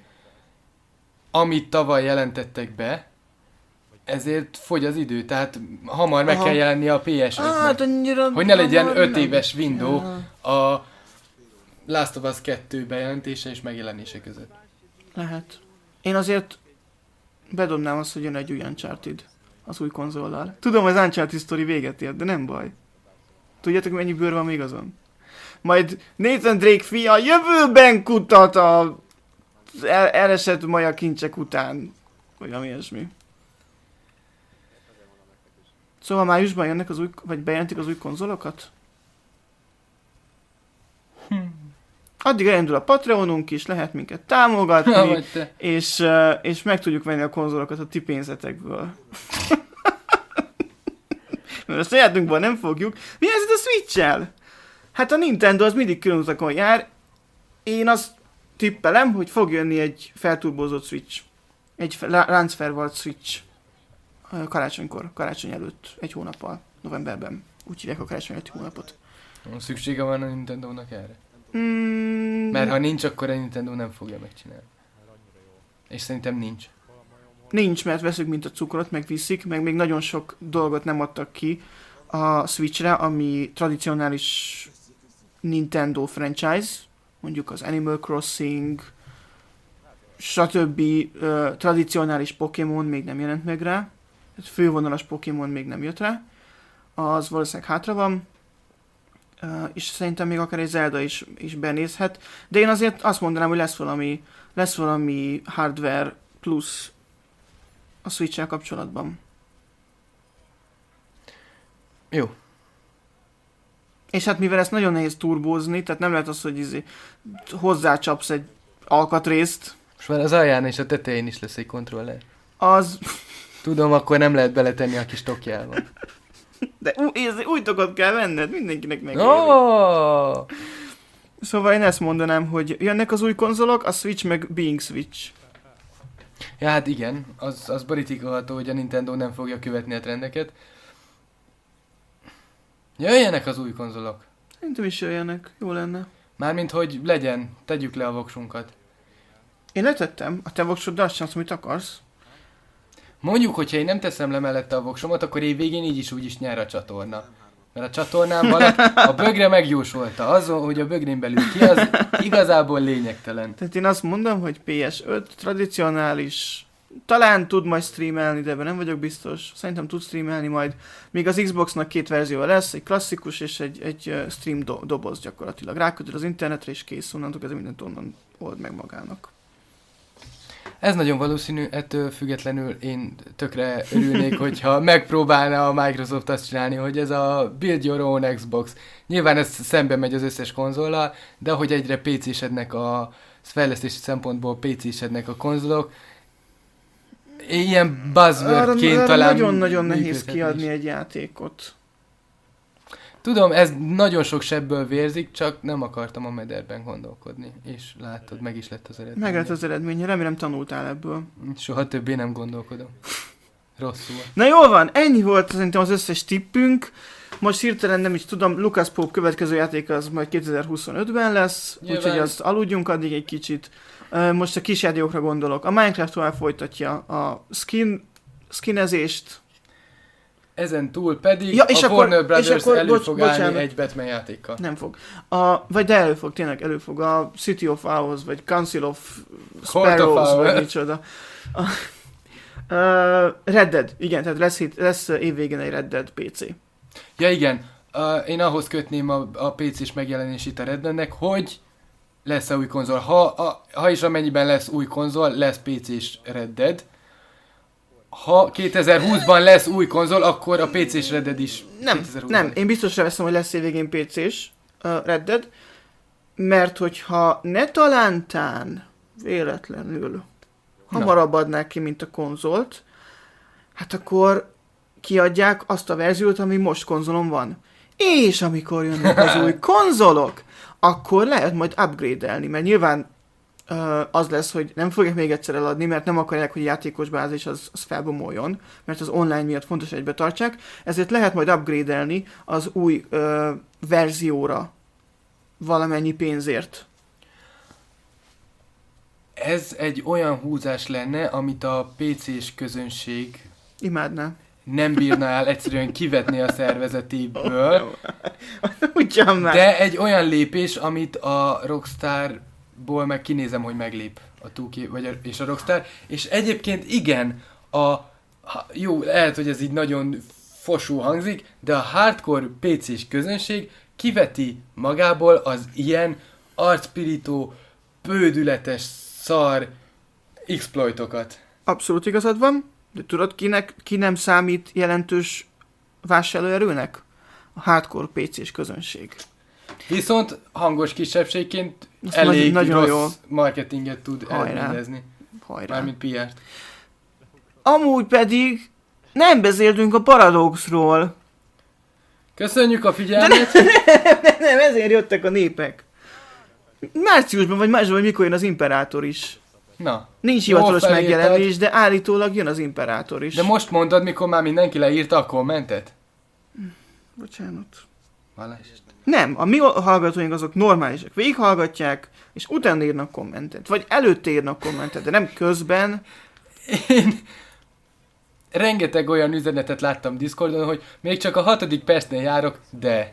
[SPEAKER 1] amit tavaly jelentettek be, ezért fogy az idő, tehát hamar meg
[SPEAKER 2] Aha.
[SPEAKER 1] kell jelenni a pé es ötnek.
[SPEAKER 2] Hát annyira...
[SPEAKER 1] Hogy ne legyen öt
[SPEAKER 2] nem.
[SPEAKER 1] éves window
[SPEAKER 2] Ja.
[SPEAKER 1] a Last of Us kettő bejelentése és megjelenése között.
[SPEAKER 2] Lehet. Én azért bedobnám azt, hogy jön egy új Uncharted az új konzollal. Tudom, az Uncharted sztori véget ért, de nem baj. Tudjátok, mennyi bőr van még azon? Majd Nathan Drake fia a jövőben kutat a el- elesett maja kincsek után. Vagy valami ilyesmi. Szóval májusban jönnek az új, vagy bejelentik az új konzolokat? Addig elindul a Patreonunk is, lehet minket támogatni,
[SPEAKER 1] Ha, vagy te.
[SPEAKER 2] és, uh, és meg tudjuk venni a konzolokat a ti pénzetekből. Mert a sajátunkból nem fogjuk. Mi ez itt a Switch-el? Hát a Nintendo az mindig külön utakon jár. Én azt tippelem, hogy fog jönni egy felturbózott Switch. Egy fe- lá- láncfelvalt Switch. Uh, Karácsonykor, karácsony előtt, egy hónappal, novemberben. Úgy hívják a karácsony előtti hónapot.
[SPEAKER 1] Szüksége van a Nintendónak erre?
[SPEAKER 2] Mm,
[SPEAKER 1] Mert ha nincs, akkor a Nintendo nem fogja megcsinálni. És szerintem nincs.
[SPEAKER 2] Nincs, mert veszük mint a cukrot, meg viszik, meg még nagyon sok dolgot nem adtak ki a Switchre, ami tradicionális Nintendo franchise, mondjuk az Animal Crossing, stb. Uh, tradicionális Pokémon még nem jelent meg rá, tehát fővonalas Pokémon még nem jött rá, az valószínűleg hátra van, uh, és szerintem még akár egy Zelda is, is benézhet, de én azért azt mondanám, hogy lesz valami, lesz valami hardware plusz a Switch-el kapcsolatban.
[SPEAKER 1] Jó.
[SPEAKER 2] És hát mivel ezt nagyon nehéz turbózni, tehát nem lehet az, hogy izé hozzácsapsz egy alkatrészt,
[SPEAKER 1] És már az alján és a tetején is lesz egy kontroller.
[SPEAKER 2] az...
[SPEAKER 1] Tudom, akkor nem lehet beletenni a kis tokjába.
[SPEAKER 2] De ú, ez, új tokot kell venned, mindenkinek megéri.
[SPEAKER 1] Oh!
[SPEAKER 2] Szóval én ezt mondanám, hogy jönnek az új konzolok, a Switch meg Being Switch.
[SPEAKER 1] Ja, hát igen, az, az borítékolható, hogy a Nintendo nem fogja követni a trendeket. Jöjjenek az új konzolok.
[SPEAKER 2] Szerintem is jöjjenek, jó lenne.
[SPEAKER 1] Mármint, hogy legyen, tegyük le a voksunkat.
[SPEAKER 2] Én letettem, a te voksoddal azt csinálsz, amit akarsz.
[SPEAKER 1] Mondjuk, hogyha én nem teszem le mellette a voksomat, akkor évvégén így is úgy is nyer a csatorna. Mert a csatornán valaki a bögre megjósolta azon, hogy a bögrén belül ki az igazából lényegtelen.
[SPEAKER 2] Tehát én azt mondom, hogy pé es öt tradicionális, talán tud majd streamelni, de ebben nem vagyok biztos. Szerintem tud streamelni majd. Még az Xboxnak két verzió lesz, egy klasszikus és egy, egy stream do- doboz gyakorlatilag. Rákötöd az internetre és kész, onnantól ez mindent onnan old meg magának.
[SPEAKER 1] Ez nagyon valószínű, ettől függetlenül én tökre örülnék, hogyha megpróbálna a Microsoft azt csinálni, hogy ez a Build Your Own Xbox. Nyilván ez szembe megy az összes konzollal, de hogy egyre pé césednek a fejlesztési szempontból pé césednek a konzolok, ilyen buzzwordként talán
[SPEAKER 2] nagyon-nagyon nehéz
[SPEAKER 1] működhetni
[SPEAKER 2] kiadni
[SPEAKER 1] is.
[SPEAKER 2] egy játékot.
[SPEAKER 1] Tudom, ez nagyon sok sebből vérzik, csak nem akartam a mederben gondolkodni. És látod, meg is lett az eredmény.
[SPEAKER 2] Meg lett az eredménye, remélem tanultál ebből.
[SPEAKER 1] Soha többé nem gondolkodom. Rosszul.
[SPEAKER 2] Na jól van, ennyi volt szerintem az összes tippünk. Most hirtelen nem is tudom, Lucas Pope következő játék az majd kétezer-huszonötben lesz,
[SPEAKER 1] Nyilván.
[SPEAKER 2] úgyhogy azt aludjunk addig egy kicsit. Most a kis játékokra gondolok. A Minecraft tovább folytatja a skin, skinezést.
[SPEAKER 1] Ezen túl pedig
[SPEAKER 2] Ja, és
[SPEAKER 1] a
[SPEAKER 2] akkor-
[SPEAKER 1] Warner
[SPEAKER 2] és
[SPEAKER 1] Brothers
[SPEAKER 2] akkor,
[SPEAKER 1] elő
[SPEAKER 2] bocs-
[SPEAKER 1] fog állni
[SPEAKER 2] bocsánat.
[SPEAKER 1] egy Batman játékkal.
[SPEAKER 2] Nem fog. A, vagy de elő fog, tényleg elő fog. A City of Owls, vagy Council of Sparrows,
[SPEAKER 1] Owls.
[SPEAKER 2] vagy micsoda. A, uh, Red Dead, igen, tehát lesz, hét- lesz évvégén egy Red Dead pé cé.
[SPEAKER 1] Ja igen, uh, én ahhoz kötném a, a pé cés megjelenését a Red Deadnek, hogy lesz-e új konzol. Ha, a, ha és amennyiben lesz új konzol, lesz pé cés Red Dead. Ha kétezer-húszban lesz új konzol, akkor a pé cés Red Dead is
[SPEAKER 2] Nem,
[SPEAKER 1] kétezer-húszban.
[SPEAKER 2] nem, én biztosra veszem, hogy lesz évvégén pé cés uh, Red Dead, mert hogyha ne talántán véletlenül hamarabb adnák ki, mint a konzolt, hát akkor kiadják azt a verziót, ami most konzolon van. És amikor jönnek az új konzolok, akkor lehet majd upgrade-elni, mert nyilván uh, az lesz, hogy nem fogják még egyszer eladni, mert nem akarják, hogy a játékos bázis az, az felbomoljon, mert az online miatt fontos, hogy egybe tartsák, ezért lehet majd upgrade-elni az új uh, verzióra valamennyi pénzért.
[SPEAKER 1] Ez egy olyan húzás lenne, amit a pé cés közönség
[SPEAKER 2] Imádná.
[SPEAKER 1] nem bírna el egyszerűen kivetni a szervezetéből,
[SPEAKER 2] Ugyan már.
[SPEAKER 1] de egy olyan lépés, amit a Rockstarból meg kinézem, hogy meglép a two K, vagy a, és a Rockstar, és egyébként igen, a, ha, jó, lehet, hogy ez így nagyon fosú hangzik, de a hardcore pé cés közönség kiveti magából az ilyen arcpirító, bődületes, szar exploitokat.
[SPEAKER 2] Abszolút igazad van, de tudod, kinek, ki nem számít jelentős vásárlóerőnek? A hardcore pé cés közönség.
[SPEAKER 1] Viszont hangos kisebbségként
[SPEAKER 2] Azt
[SPEAKER 1] elég
[SPEAKER 2] nagyon- nagyon
[SPEAKER 1] rossz marketinget tud
[SPEAKER 2] Hajrá.
[SPEAKER 1] eredményezni.
[SPEAKER 2] Hajrá.
[SPEAKER 1] Mármint pé er-t.
[SPEAKER 2] Amúgy pedig nem beszéltünk a Paradoxról.
[SPEAKER 1] Köszönjük a figyelmet!
[SPEAKER 2] Nem, ezért jöttek a népek. Márciusban vagy másban, vagy mikor jön az Imperátor is.
[SPEAKER 1] Na,
[SPEAKER 2] Nincs
[SPEAKER 1] Jól
[SPEAKER 2] hivatalos
[SPEAKER 1] felírtad.
[SPEAKER 2] megjelenés, de állítólag jön az Imperátor is.
[SPEAKER 1] de most mondod, mikor már mindenki leírta a kommentet?
[SPEAKER 2] Bocsánat.
[SPEAKER 1] Valás.
[SPEAKER 2] Nem, a mi hallgatóink azok normálisak. Végighallgatják, és utána írnak kommentet. Vagy előtte írnak kommentet, de nem közben.
[SPEAKER 1] Én rengeteg olyan üzenetet láttam Discordon, hogy még csak a hatodik percnél járok, de...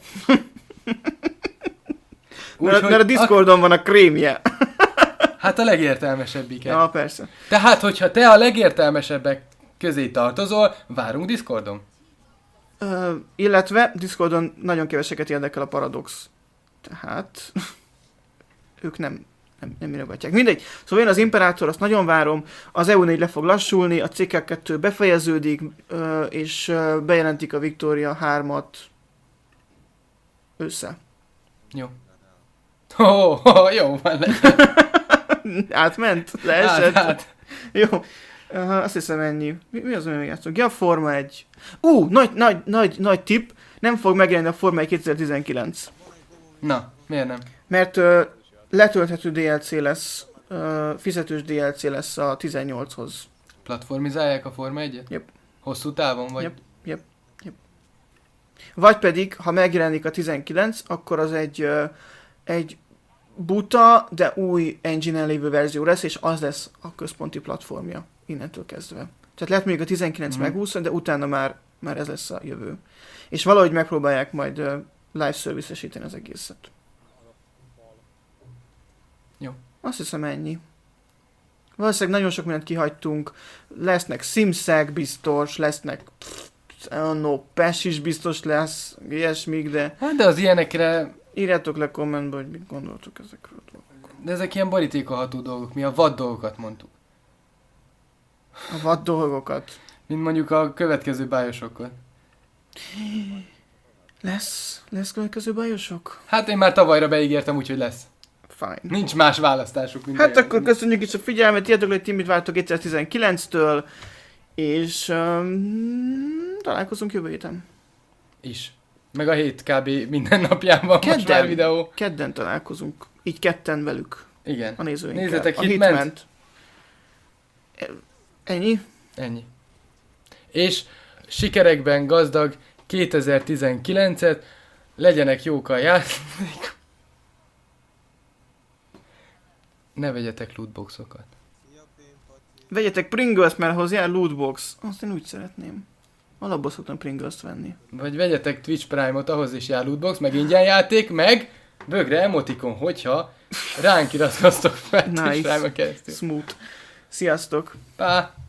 [SPEAKER 2] Mert,
[SPEAKER 1] Úgyhogy
[SPEAKER 2] mert a Discordon van a krémje.
[SPEAKER 1] Hát a legértelmesebbiket.
[SPEAKER 2] Ja, persze.
[SPEAKER 1] Tehát, hogyha te a legértelmesebbek közé tartozol, várunk Discordon.
[SPEAKER 2] Ö, illetve Discordon nagyon keveseket érdekel a Paradox. Tehát ők nem, nem, nem írogatják. Mindegy. Szóval én az Imperátor, azt nagyon várom. Az é u négy le fog lassulni, a cé ká kettő befejeződik, ö, és ö, bejelentik a Victoria hármat össze.
[SPEAKER 1] Jó. Oh, oh, jó, van le.
[SPEAKER 2] Átment? Leesett?
[SPEAKER 1] Hát, hát.
[SPEAKER 2] Jó. Uh, azt hiszem ennyi. Mi, mi az, amit játszunk? Ja, Forma egy. Ú, uh, nagy, nagy, nagy, nagy tipp. Nem fog megjelenni a Forma egy kétezer-tizenkilenc.
[SPEAKER 1] Na, miért nem?
[SPEAKER 2] Mert uh, letölthető dé el cé lesz, uh, fizetős dé el cé lesz a tizennyolchoz.
[SPEAKER 1] Platformizálják a Forma egyet?
[SPEAKER 2] Yep.
[SPEAKER 1] Hosszú távon, vagy?
[SPEAKER 2] Yep. Yep. Yep. Vagy pedig, ha megjelenik a tizenkilenc, akkor az egy, uh, egy buta, de új engine-en lévő verzió lesz, és az lesz a központi platformja innentől kezdve. Tehát lehet még a tizenkilenc
[SPEAKER 1] Mhm.
[SPEAKER 2] megúszva, de utána már, már ez lesz a jövő. És valahogy megpróbálják majd uh, live service-esíteni az egészet.
[SPEAKER 1] Jó.
[SPEAKER 2] Azt hiszem ennyi. Valószínűleg nagyon sok mindent kihagytunk. Lesznek Simszek biztos, lesznek pff, no, Pes is biztos lesz, ilyesmik, de
[SPEAKER 1] Hát de az ilyenekre,
[SPEAKER 2] írjátok le kommentbe, hogy mit gondoltok ezekről.
[SPEAKER 1] de ezek ilyen borítékolható dolgok, mi a vad dolgokat mondtuk.
[SPEAKER 2] A vad dolgokat.
[SPEAKER 1] Mint mondjuk a következő bájosokat.
[SPEAKER 2] Lesz? Lesz következő bajosok?
[SPEAKER 1] Hát én már tavalyra beígértem, úgyhogy lesz.
[SPEAKER 2] Fine.
[SPEAKER 1] Nincs más választásuk, mint
[SPEAKER 2] Hát
[SPEAKER 1] bejönni.
[SPEAKER 2] akkor köszönjük is a figyelmet, írjátok le, hogy ti mit vártok kétezer-tizenkilenctől, és um, találkozunk jövő héten.
[SPEAKER 1] Is. Meg a hét kb. Minden napján van
[SPEAKER 2] Kedden.
[SPEAKER 1] most már videó.
[SPEAKER 2] Kedden találkozunk. Így ketten velük.
[SPEAKER 1] Igen.
[SPEAKER 2] A nézőinkkel.
[SPEAKER 1] Nézzetek,
[SPEAKER 2] a
[SPEAKER 1] Hitman.
[SPEAKER 2] Hitman-t. Ennyi?
[SPEAKER 1] Ennyi. És sikerekben gazdag kétezer-tizenkilencet, legyenek jók a játékok. Ne vegyetek lootboxokat.
[SPEAKER 2] Vegyetek Pringles, mert ahhoz jár lootbox. Azt én úgy szeretném. Alapból szoktam Pringles-t venni.
[SPEAKER 1] Vagy vegyetek Twitch Prime-ot, ahhoz is jár lootbox, meg ingyen játék, meg bögre emotikon, hogyha ránk iratkoztok fel Twitch
[SPEAKER 2] Nice.
[SPEAKER 1] Prime-a keresztül.
[SPEAKER 2] Smooth. Sziasztok!
[SPEAKER 1] Pá!